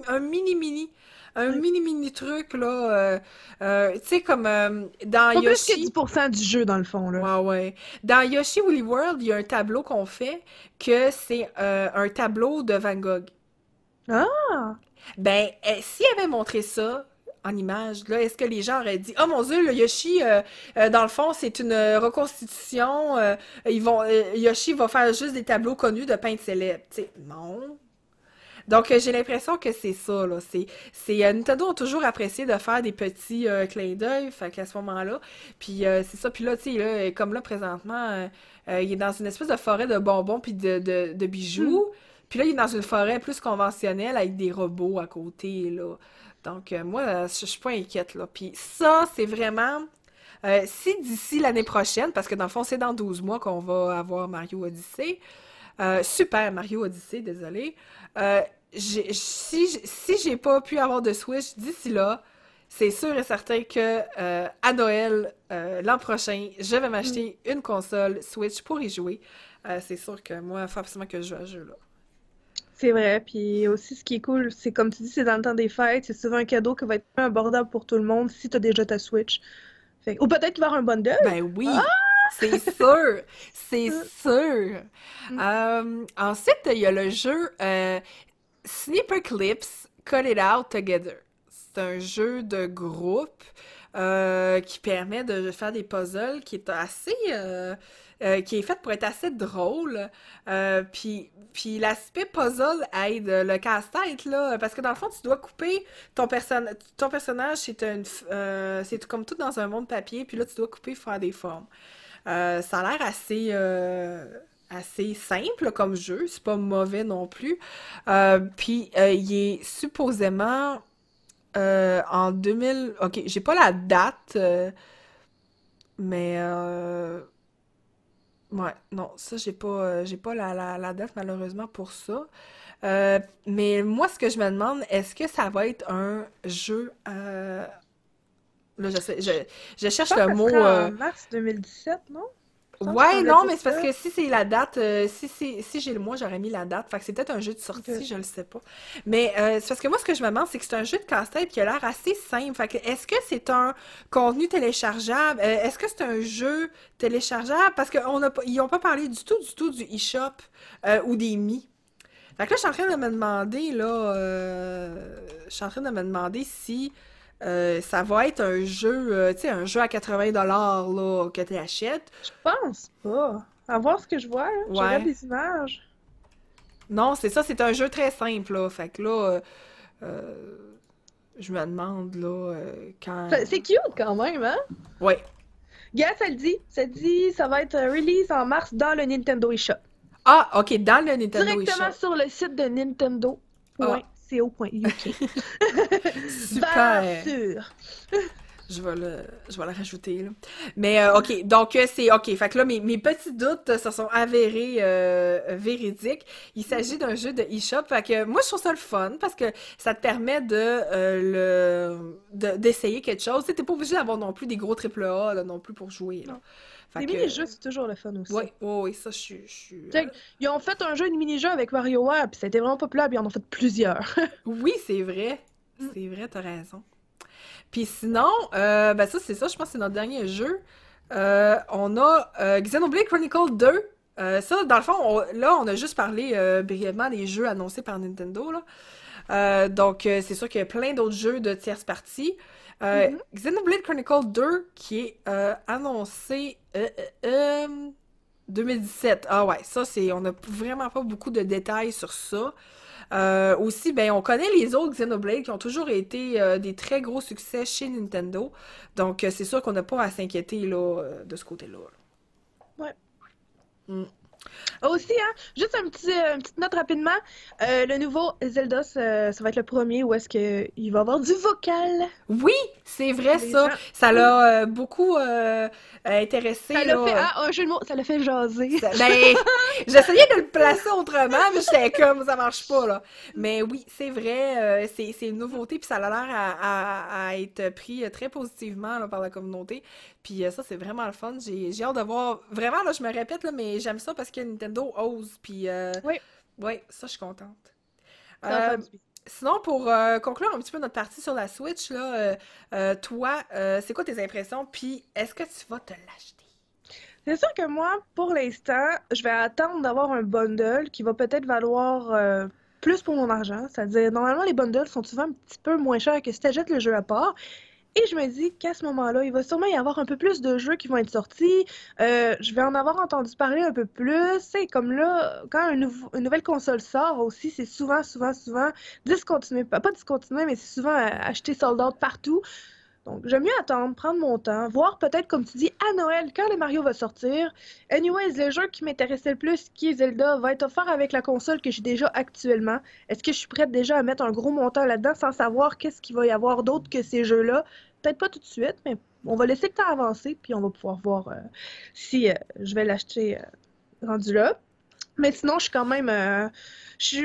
un Ouais. mini truc, là, tu sais, comme dans Pas plus que Yoshi. 10% du jeu, dans le fond, là. Ouais, ouais. Dans Yoshi Woolly World, il y a un tableau qu'on fait que c'est un tableau de Van Gogh. Ah! Ben, s'il avait montré ça en image, là, est-ce que les gens auraient dit, oh mon Dieu, le Yoshi, dans le fond, c'est une reconstitution, Yoshi va faire juste des tableaux connus de peintres célèbres. Tu sais, non. Donc, j'ai l'impression que c'est ça, là. Nintendo a toujours apprécié de faire des petits clins d'œil, fait qu'à ce moment-là. Puis, c'est ça. Puis là, tu sais, là, comme là, présentement, il est dans une espèce de forêt de bonbons puis de Hmm. bijoux. Puis là, il est dans une forêt plus conventionnelle avec des robots à côté, là. Donc, moi, je suis pas inquiète, là. Puis ça, c'est vraiment... si d'ici l'année prochaine, parce que dans le fond, c'est dans 12 mois qu'on va avoir Mario Odyssey, Super Mario Odyssey, désolé. Euh, si j'ai pas pu avoir de Switch d'ici là, c'est sûr et certain que à Noël l'an prochain, je vais Hmm. m'acheter une console Switch pour y jouer. C'est sûr que moi, il faut absolument que je joue à ce jeu-là. C'est vrai. Puis aussi, ce qui est cool, c'est comme tu dis, c'est dans le temps des fêtes. C'est souvent un cadeau qui va être plus abordable pour tout le monde si t'as déjà ta Switch. Ou peut-être qu'il va y avoir un bundle. Ben Ah! oui, c'est sûr, c'est Hmm. sûr. Hmm. Ensuite, il y a le jeu Sniper Clips Cut It Out Together. C'est un jeu de groupe qui permet de faire des puzzles qui est assez qui est fait pour être assez drôle. Puis l'aspect puzzle aide le casse-tête là parce que dans le fond tu dois couper ton personnage c'est comme tout dans un monde papier puis là tu dois couper faire des formes. Ça a l'air assez simple comme jeu, c'est pas mauvais non plus. Puis il est supposément en 2000. Ok, j'ai pas la date, mais ouais, non, ça j'ai pas la date malheureusement pour ça. Mais moi, ce que je me demande, est-ce que ça va être un jeu là, je Je cherche pense le que ça mot. serait en mars 2017, non? Il me semble qu'il Ouais, semblait non, dire mais c'est parce ça. que si c'est la date, si j'ai le mois, j'aurais mis la date. Fait que c'est peut-être un jeu de Ok. sortie, je le sais pas. Mais c'est parce que moi, ce que je me demande, c'est que c'est un jeu de casse-tête qui a l'air assez simple. Fait que est-ce que c'est un contenu téléchargeable? Est-ce que c'est un jeu téléchargeable? Parce ils ont pas parlé du tout du eShop ou des Mi. Fait que là, je suis en train de me demander, là, je suis en train de me demander si ça va être un jeu, tu sais, un jeu à 80$ là, que tu achètes. Je pense pas. À voir ce que je vois, là. Je regarde Ouais. des images. Non, c'est ça, c'est un jeu très simple, là. Fait que là, euh, je me demande, là, quand... C'est cute quand même, hein? Ouais. Gars, ça le dit. Ça dit, ça va être release en mars dans le Nintendo eShop. Ah, ok, dans le Nintendo Directement eShop. sur le site de Ah, nintendo.co.uk. Valeur super! sûre. Je vais le rajouter, là. Mais, ok, donc, c'est, ok. Fait que là, mes petits doutes se sont avérés véridiques. Il s'agit d'un jeu de eShop. Fait que moi, je trouve ça le fun parce que ça te permet d'essayer quelque chose. Tu sais, t'es pas obligé d'avoir non plus des gros triple A, là, non plus pour jouer, là. Non. Fait Les que, mini-jeux, c'est toujours le fun aussi. ouais, ouais, ouais, ça, je suis, Tu sais, ils ont fait un jeu de mini-jeux avec WarioWare, puis ça a été vraiment populaire, puis ils en ont fait plusieurs. oui, c'est vrai. Mm. C'est vrai, t'as raison. Puis sinon, ben ça, c'est ça, je pense que c'est notre dernier jeu. On a Xenoblade Chronicle 2. Ça, dans le fond, là, on a juste parlé brièvement des jeux annoncés par Nintendo, là. Donc, c'est sûr qu'il y a plein d'autres jeux de tierce partie. Xenoblade Chronicle 2, qui est annoncé 2017. Ah ouais, ça, on n'a vraiment pas beaucoup de détails sur ça. Aussi, ben, on connaît les autres Xenoblade qui ont toujours été des très gros succès chez Nintendo. Donc, c'est sûr qu'on n'a pas à s'inquiéter là, de ce côté-là. Ouais. Mm. Aussi, hein, juste une petite note rapidement. Le nouveau Zelda, ça va être le premier où est-ce qu'il va y avoir du vocal. Oui, c'est vrai Les ça. gens. Ça l'a beaucoup intéressé Ça l'a fait, là. un jeu de mots, ça l'a fait jaser. Ben, j'essayais de le placer autrement, mais j'étais comme ça marche pas là. Mais oui, c'est vrai, c'est une nouveauté puis ça a l'air à être pris très positivement là, par la communauté. Puis ça c'est vraiment le fun. J'ai hâte de voir. Vraiment là, je me répète là, mais j'aime ça parce que Nintendo ose. Puis Oui, ouais, ça je suis contente. ça va faire Euh, du bien. Sinon, pour conclure un petit peu notre partie sur la Switch, là, toi, c'est quoi tes impressions? Puis, est-ce que tu vas te l'acheter? C'est sûr que moi, pour l'instant, je vais attendre d'avoir un bundle qui va peut-être valoir plus pour mon argent. C'est-à-dire, normalement, les bundles sont souvent un petit peu moins chers que si tu achètes le jeu à part. Et je me dis qu'à ce moment-là, il va sûrement y avoir un peu plus de jeux qui vont être sortis. Je vais en avoir entendu parler un peu plus. C'est comme là, quand une nouvelle console sort aussi, c'est souvent discontinué. Pas discontinué, mais c'est souvent acheté sold out partout. Donc, j'aime mieux attendre, prendre mon temps, voir peut-être, comme tu dis, à Noël, quand le Mario va sortir. Anyways, le jeu qui m'intéressait le plus, qui est Zelda, va être offert avec la console que j'ai déjà actuellement. Est-ce que je suis prête déjà à mettre un gros montant là-dedans sans savoir qu'est-ce qu'il va y avoir d'autre que ces jeux-là? Peut-être pas tout de suite, mais on va laisser le temps avancer, puis on va pouvoir voir si je vais l'acheter rendu là. Mais sinon, je suis quand même... je suis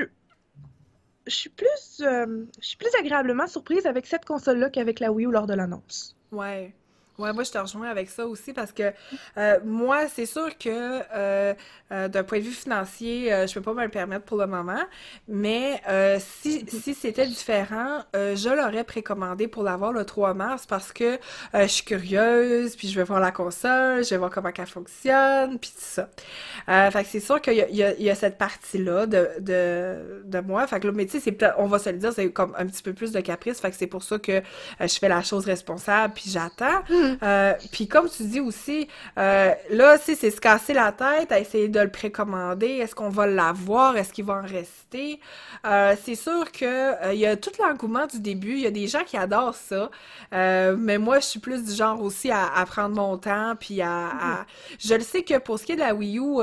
je suis plus agréablement surprise avec cette console-là qu'avec la Wii U lors de l'annonce. Ouais. Ouais, moi je te rejoins avec ça aussi parce que moi, c'est sûr que d'un point de vue financier, je peux pas me le permettre pour le moment, mais si c'était différent, je l'aurais précommandé pour l'avoir le 3 mars parce que je suis curieuse, puis je vais voir la console, je vais voir comment elle fonctionne, puis tout ça. Fait que c'est sûr qu'il y a cette partie-là de moi. Fait que là, mais tu sais, on va se le dire, c'est comme un petit peu plus de caprice, fait que c'est pour ça que je fais la chose responsable, puis j'attends. Puis comme tu dis aussi, là, si c'est se casser la tête à essayer de le précommander, est-ce qu'on va l'avoir, est-ce qu'il va en rester? C'est sûr que il y a tout l'engouement du début, il y a des gens qui adorent ça, mais moi, je suis plus du genre aussi à prendre mon temps, puis Je le sais que pour ce qui est de la Wii U,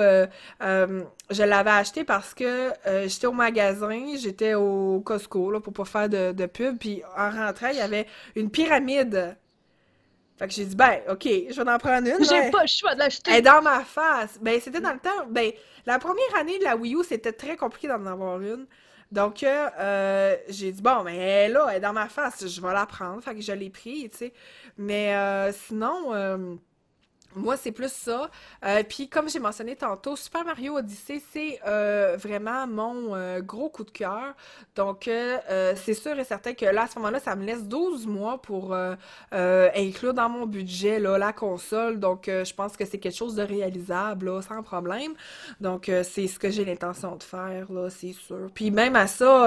je l'avais acheté parce que j'étais au magasin, j'étais au Costco, là, pour pas faire de pub, puis en rentrant, il y avait une pyramide. Fait que j'ai dit, ben, OK, je vais en prendre une. J'ai Là. pas le choix de Elle est l'acheter. dans ma face. Ben, c'était dans le temps. Ben, la première année de la Wii U, c'était très compliqué d'en avoir une. Donc, j'ai dit, bon, mais elle est là, elle est dans ma face, je vais la prendre. Fait que je l'ai pris, tu sais. Mais sinon, moi, c'est plus ça. Puis, comme j'ai mentionné tantôt, Super Mario Odyssey, c'est vraiment mon gros coup de cœur. Donc, c'est sûr et certain que là, à ce moment-là, ça me laisse 12 mois pour inclure dans mon budget là, la console. Donc, je pense que c'est quelque chose de réalisable, là, sans problème. Donc, c'est ce que j'ai l'intention de faire, là, c'est sûr. Puis, même à ça,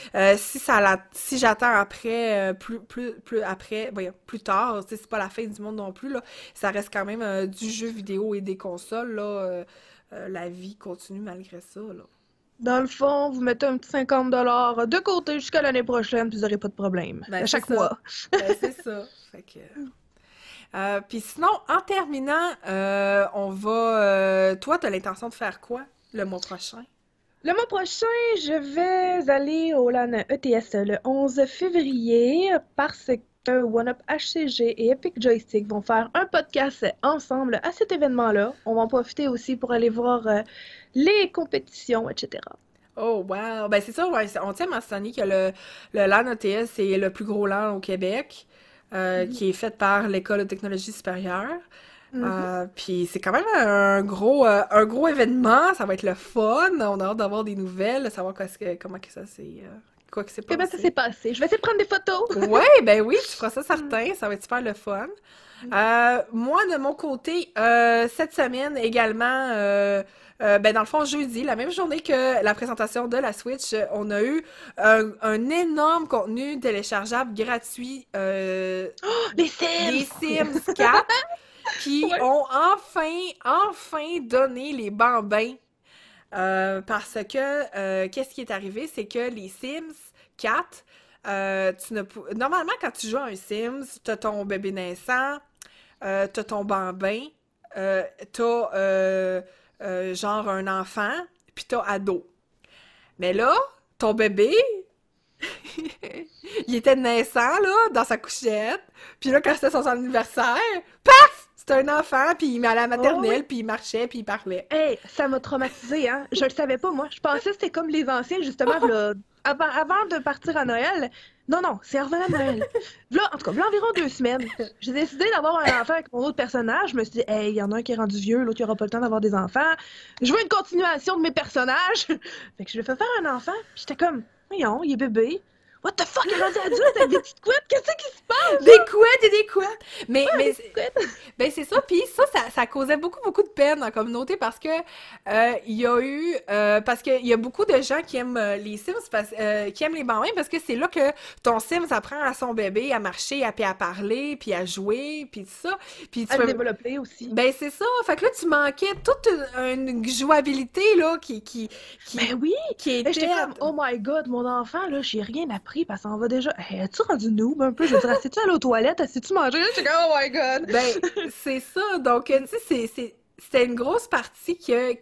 si j'attends après, voyons, plus tard, tu sais, c'est pas la fin du monde non plus, là, ça reste quand même du jeu vidéo et des consoles, là, la vie continue malgré ça, là. Dans le fond, vous mettez un petit 50$ de côté jusqu'à l'année prochaine, puis vous n'aurez pas de problème. Ben, À c'est chaque ça. mois. Ben, c'est ça. Fait que... puis sinon, en terminant, on va... toi, t'as l'intention de faire quoi le mois prochain? Le mois prochain, je vais aller au LAN ETS le 11 février parce que OneUp HCG et Epic Joystick vont faire un podcast ensemble à cet événement-là. On va en profiter aussi pour aller voir les compétitions, etc. Oh, wow! Ben, c'est ça, ouais, on tient à mentionner que le LAN ETS, c'est le plus gros LAN au Québec, qui est fait par l'École de technologie supérieure. Mhm. Puis c'est quand même un gros événement, ça va être le fun, on a hâte d'avoir des nouvelles, de savoir comment que ça s'est, quoi qui s'est Eh bien, ça s'est passé. passé. Je vais essayer de prendre des photos. Ouais, ben oui, tu feras ça certain, ça va être super le fun. Moi, de mon côté, cette semaine également, ben dans le fond, jeudi, la même journée que la présentation de la Switch, on a eu un énorme contenu téléchargeable gratuit Les des Sims! Sims 4 qui Ouais. ont enfin donné les bambins. Parce que qu'est-ce qui est arrivé, c'est que les Sims 4, normalement, quand tu joues à un Sims, t'as ton bébé naissant, t'as ton bambin, t'as genre un enfant, puis t'as ado. Mais là, ton bébé, il était naissant, là, dans sa couchette, puis là, quand c'était son anniversaire, paf! C'était un enfant, puis il allait à la Oh oui! maternelle, puis il marchait, puis il parlait. Hey, ça m'a traumatisé, hein? Je le savais pas, moi. Je pensais que c'était comme les anciens, justement, v'là, avant de partir à Noël. Non, non, c'est en revenant de Noël. V'là, en tout cas, v'là environ 2 semaines. J'ai décidé d'avoir un enfant avec mon autre personnage. Je me suis dit, hey, il y en a un qui est rendu vieux, l'autre qui aura pas le temps d'avoir des enfants. Je veux une continuation de mes personnages. Fait que je lui ai fait faire un enfant, puis j'étais comme, voyons, il est bébé. What the fuck, il est rendu adulte avec des petites couettes? Qu'est-ce qui se passe? Des couettes et des couettes! Des petites couettes. Ben c'est ça, puis ça causait beaucoup de peine dans la communauté parce que il y a eu parce qu'il y a beaucoup de gens qui aiment les Sims qui aiment les bambins parce que c'est là que ton Sims apprend à son bébé à marcher, puis à parler, puis à jouer, puis tout ça. Puis tu À le peux développer aussi. ben c'est ça, fait que là tu manquais toute une jouabilité là Ben oui! qui Là, j'étais était comme, oh my god, mon enfant, là, j'ai rien appris parce qu'on va déjà. Hey, as-tu rendu noob un peu? Je veux dire, sais-tu aller aux toilettes? Sais-tu manger? J'étais comme, oh my god! ben, c'est ça. Donc, tu sais, c'était une grosse partie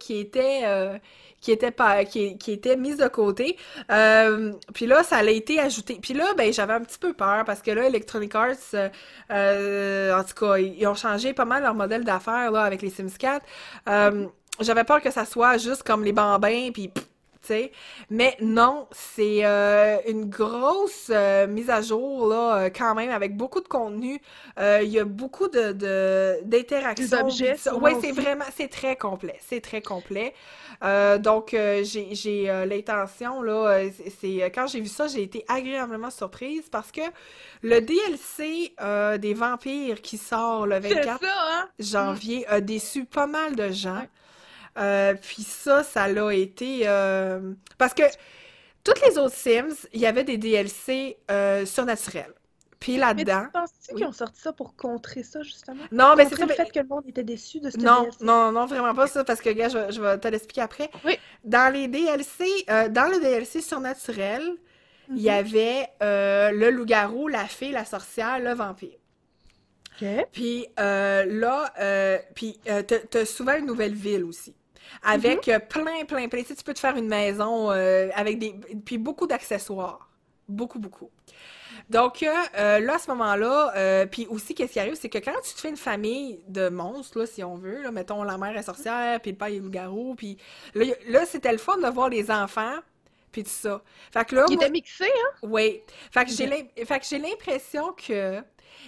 qui était mise de côté. Puis là, ça a été ajouté. Puis là, ben, j'avais un petit peu peur parce que là, Electronic Arts, en tout cas, ils ont changé pas mal leur modèle d'affaires là avec les Sims 4. J'avais peur que ça soit juste comme les bambins, puis tu sais. Mais non, c'est une grosse mise à jour, là, quand même, avec beaucoup de contenu. Il y a beaucoup Des d'interactions. objets, Oui, sûrement aussi. c'est très complet. C'est très complet. Donc, j'ai l'intention, là, quand j'ai vu ça, j'ai été agréablement surprise parce que le DLC des vampires qui sort le C'est 24 ça, hein? Mm. janvier a déçu pas mal de gens. Ouais. Puis ça l'a été... Parce que toutes les autres Sims, il y avait des DLC surnaturels. Puis Mais tu là-dedans... penses-tu qu'ils Oui. ont sorti ça pour contrer ça, justement? Non, mais c'est Contrer ça. le fait que le monde était déçu de ce Non, DLC? non, non, vraiment pas ça, parce que, gars, je vais te l'expliquer après. Oui. Dans les DLC, dans le DLC surnaturel, il y Mhm. avait le loup-garou, la fée, la sorcière, le vampire. OK. Puis là, t'as souvent une nouvelle ville aussi. Mhm. Avec plein. Tu sais, tu peux te faire une maison avec puis beaucoup d'accessoires. Beaucoup. Donc là, à ce moment-là, puis aussi, qu'est-ce qui arrive, c'est que quand tu te fais une famille de monstres, là, si on veut, là, mettons la mère est sorcière, puis le père est loup-garou, puis là, c'était le fun de voir les enfants, puis tout ça. Fait que là, Il moi, était mixé, hein? oui. Fait que OK. fait que j'ai l'impression que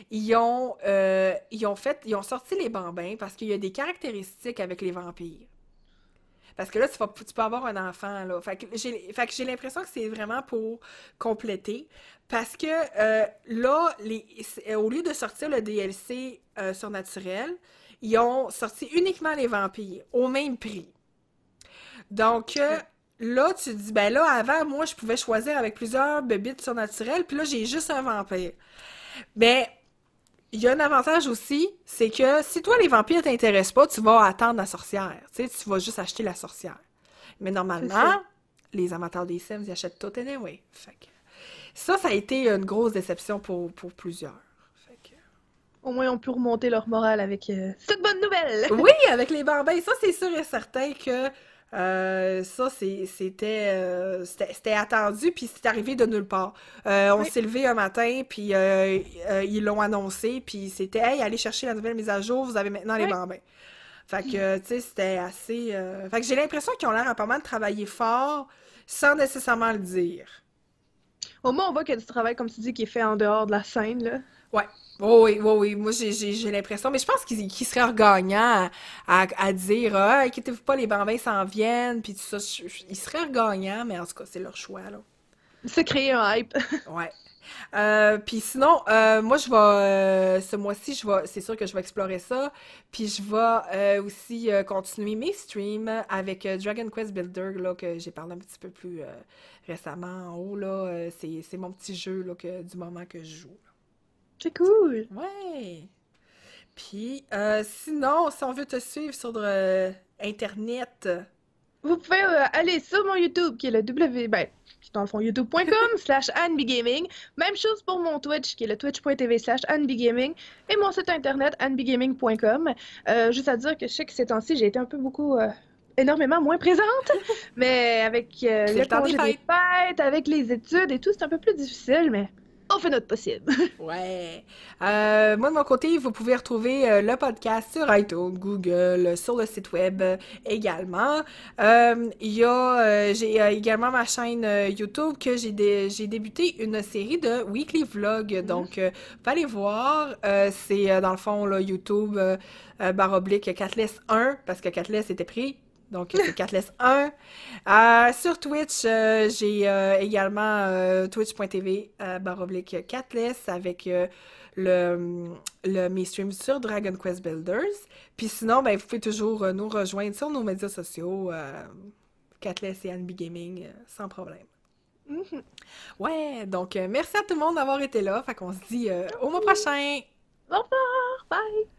ils ont sorti les bambins parce qu'il y a des caractéristiques avec les vampires. Parce que là, tu peux avoir un enfant, là. Fait que j'ai l'impression que c'est vraiment pour compléter. Parce que là, au lieu de sortir le DLC surnaturel, ils ont sorti uniquement les vampires, au même prix. Donc, OK. là, tu te dis, ben là, avant, moi, je pouvais choisir avec plusieurs bébites surnaturelles, puis là, j'ai juste un vampire. Mais il y a un avantage aussi, c'est que si toi, les vampires t'intéressent pas, tu vas attendre la sorcière. Tu sais, tu vas juste acheter la sorcière. Mais C'est ça. normalement, les amateurs des Sims, ils achètent tout anyway. Fait que ça a été une grosse déception pour plusieurs. Fait que... Au moins, on peut remonter leur morale avec cette bonne nouvelle. Oui, avec les bambins, ça, c'est sûr et certain que ça, c'était attendu, puis c'est arrivé de nulle part. On Oui. s'est levé un matin, puis ils l'ont annoncé, puis c'était, hey, allez chercher la nouvelle mise à jour, vous avez maintenant les Oui. bambins. Fait que, tu sais, c'était assez... Fait que j'ai l'impression qu'ils ont l'air à pas mal travailler fort, sans nécessairement le dire. Au moins, on voit qu'il y a du travail, comme tu dis, qui est fait en dehors de la scène, là. Ouais. Oh oui, oui, oui. Moi, j'ai l'impression. Mais je pense qu'ils seraient regagnants à dire ah, inquiétez-vous pas, les bambins s'en viennent, puis tout ça. Ils seraient regagnants, mais en tout cas, c'est leur choix, là. Se créer un hype. Ouais. Puis sinon, moi, ce mois-ci, c'est sûr que je vais explorer ça. Puis je vais aussi continuer mes streams avec Dragon Quest Builder, là, que j'ai parlé un petit peu plus récemment en haut, là. C'est mon petit jeu, là, du moment que je joue. C'est cool! Ouais! Puis sinon, si on veut te suivre sur Internet, Vous pouvez aller sur mon YouTube, qui est le qui est dans le fond youtube.com/AnneBeGaming. Même chose pour mon Twitch, qui est le twitch.tv/AnneBeGaming. Et mon site internet, annebegaming.com. Juste à dire que je sais que ces temps-ci, j'ai été un peu énormément moins présente. Mais avec c'est le le temps des congé des fêtes. fêtes, avec les études et tout, c'est un peu plus difficile, mais on fait notre possible. Ouais. Moi, de mon côté, vous pouvez retrouver le podcast sur iTunes, Google, sur le site web également. J'ai également ma chaîne YouTube que j'ai débuté une série de weekly vlogs. Donc, vous pouvez aller voir. C'est dans le fond, là, YouTube / Catless 1 parce que Catless était pris. Donc, c'est Catless 1. Sur Twitch, j'ai également twitch.tv / Catless avec mes streams sur Dragon Quest Builders. Puis sinon, ben, vous pouvez toujours nous rejoindre sur nos médias sociaux, Catless et Anne Gaming, sans problème. Mhm. Ouais, donc merci à tout le monde d'avoir été là. Fait qu'on se dit au mois prochain! Au revoir! Bye!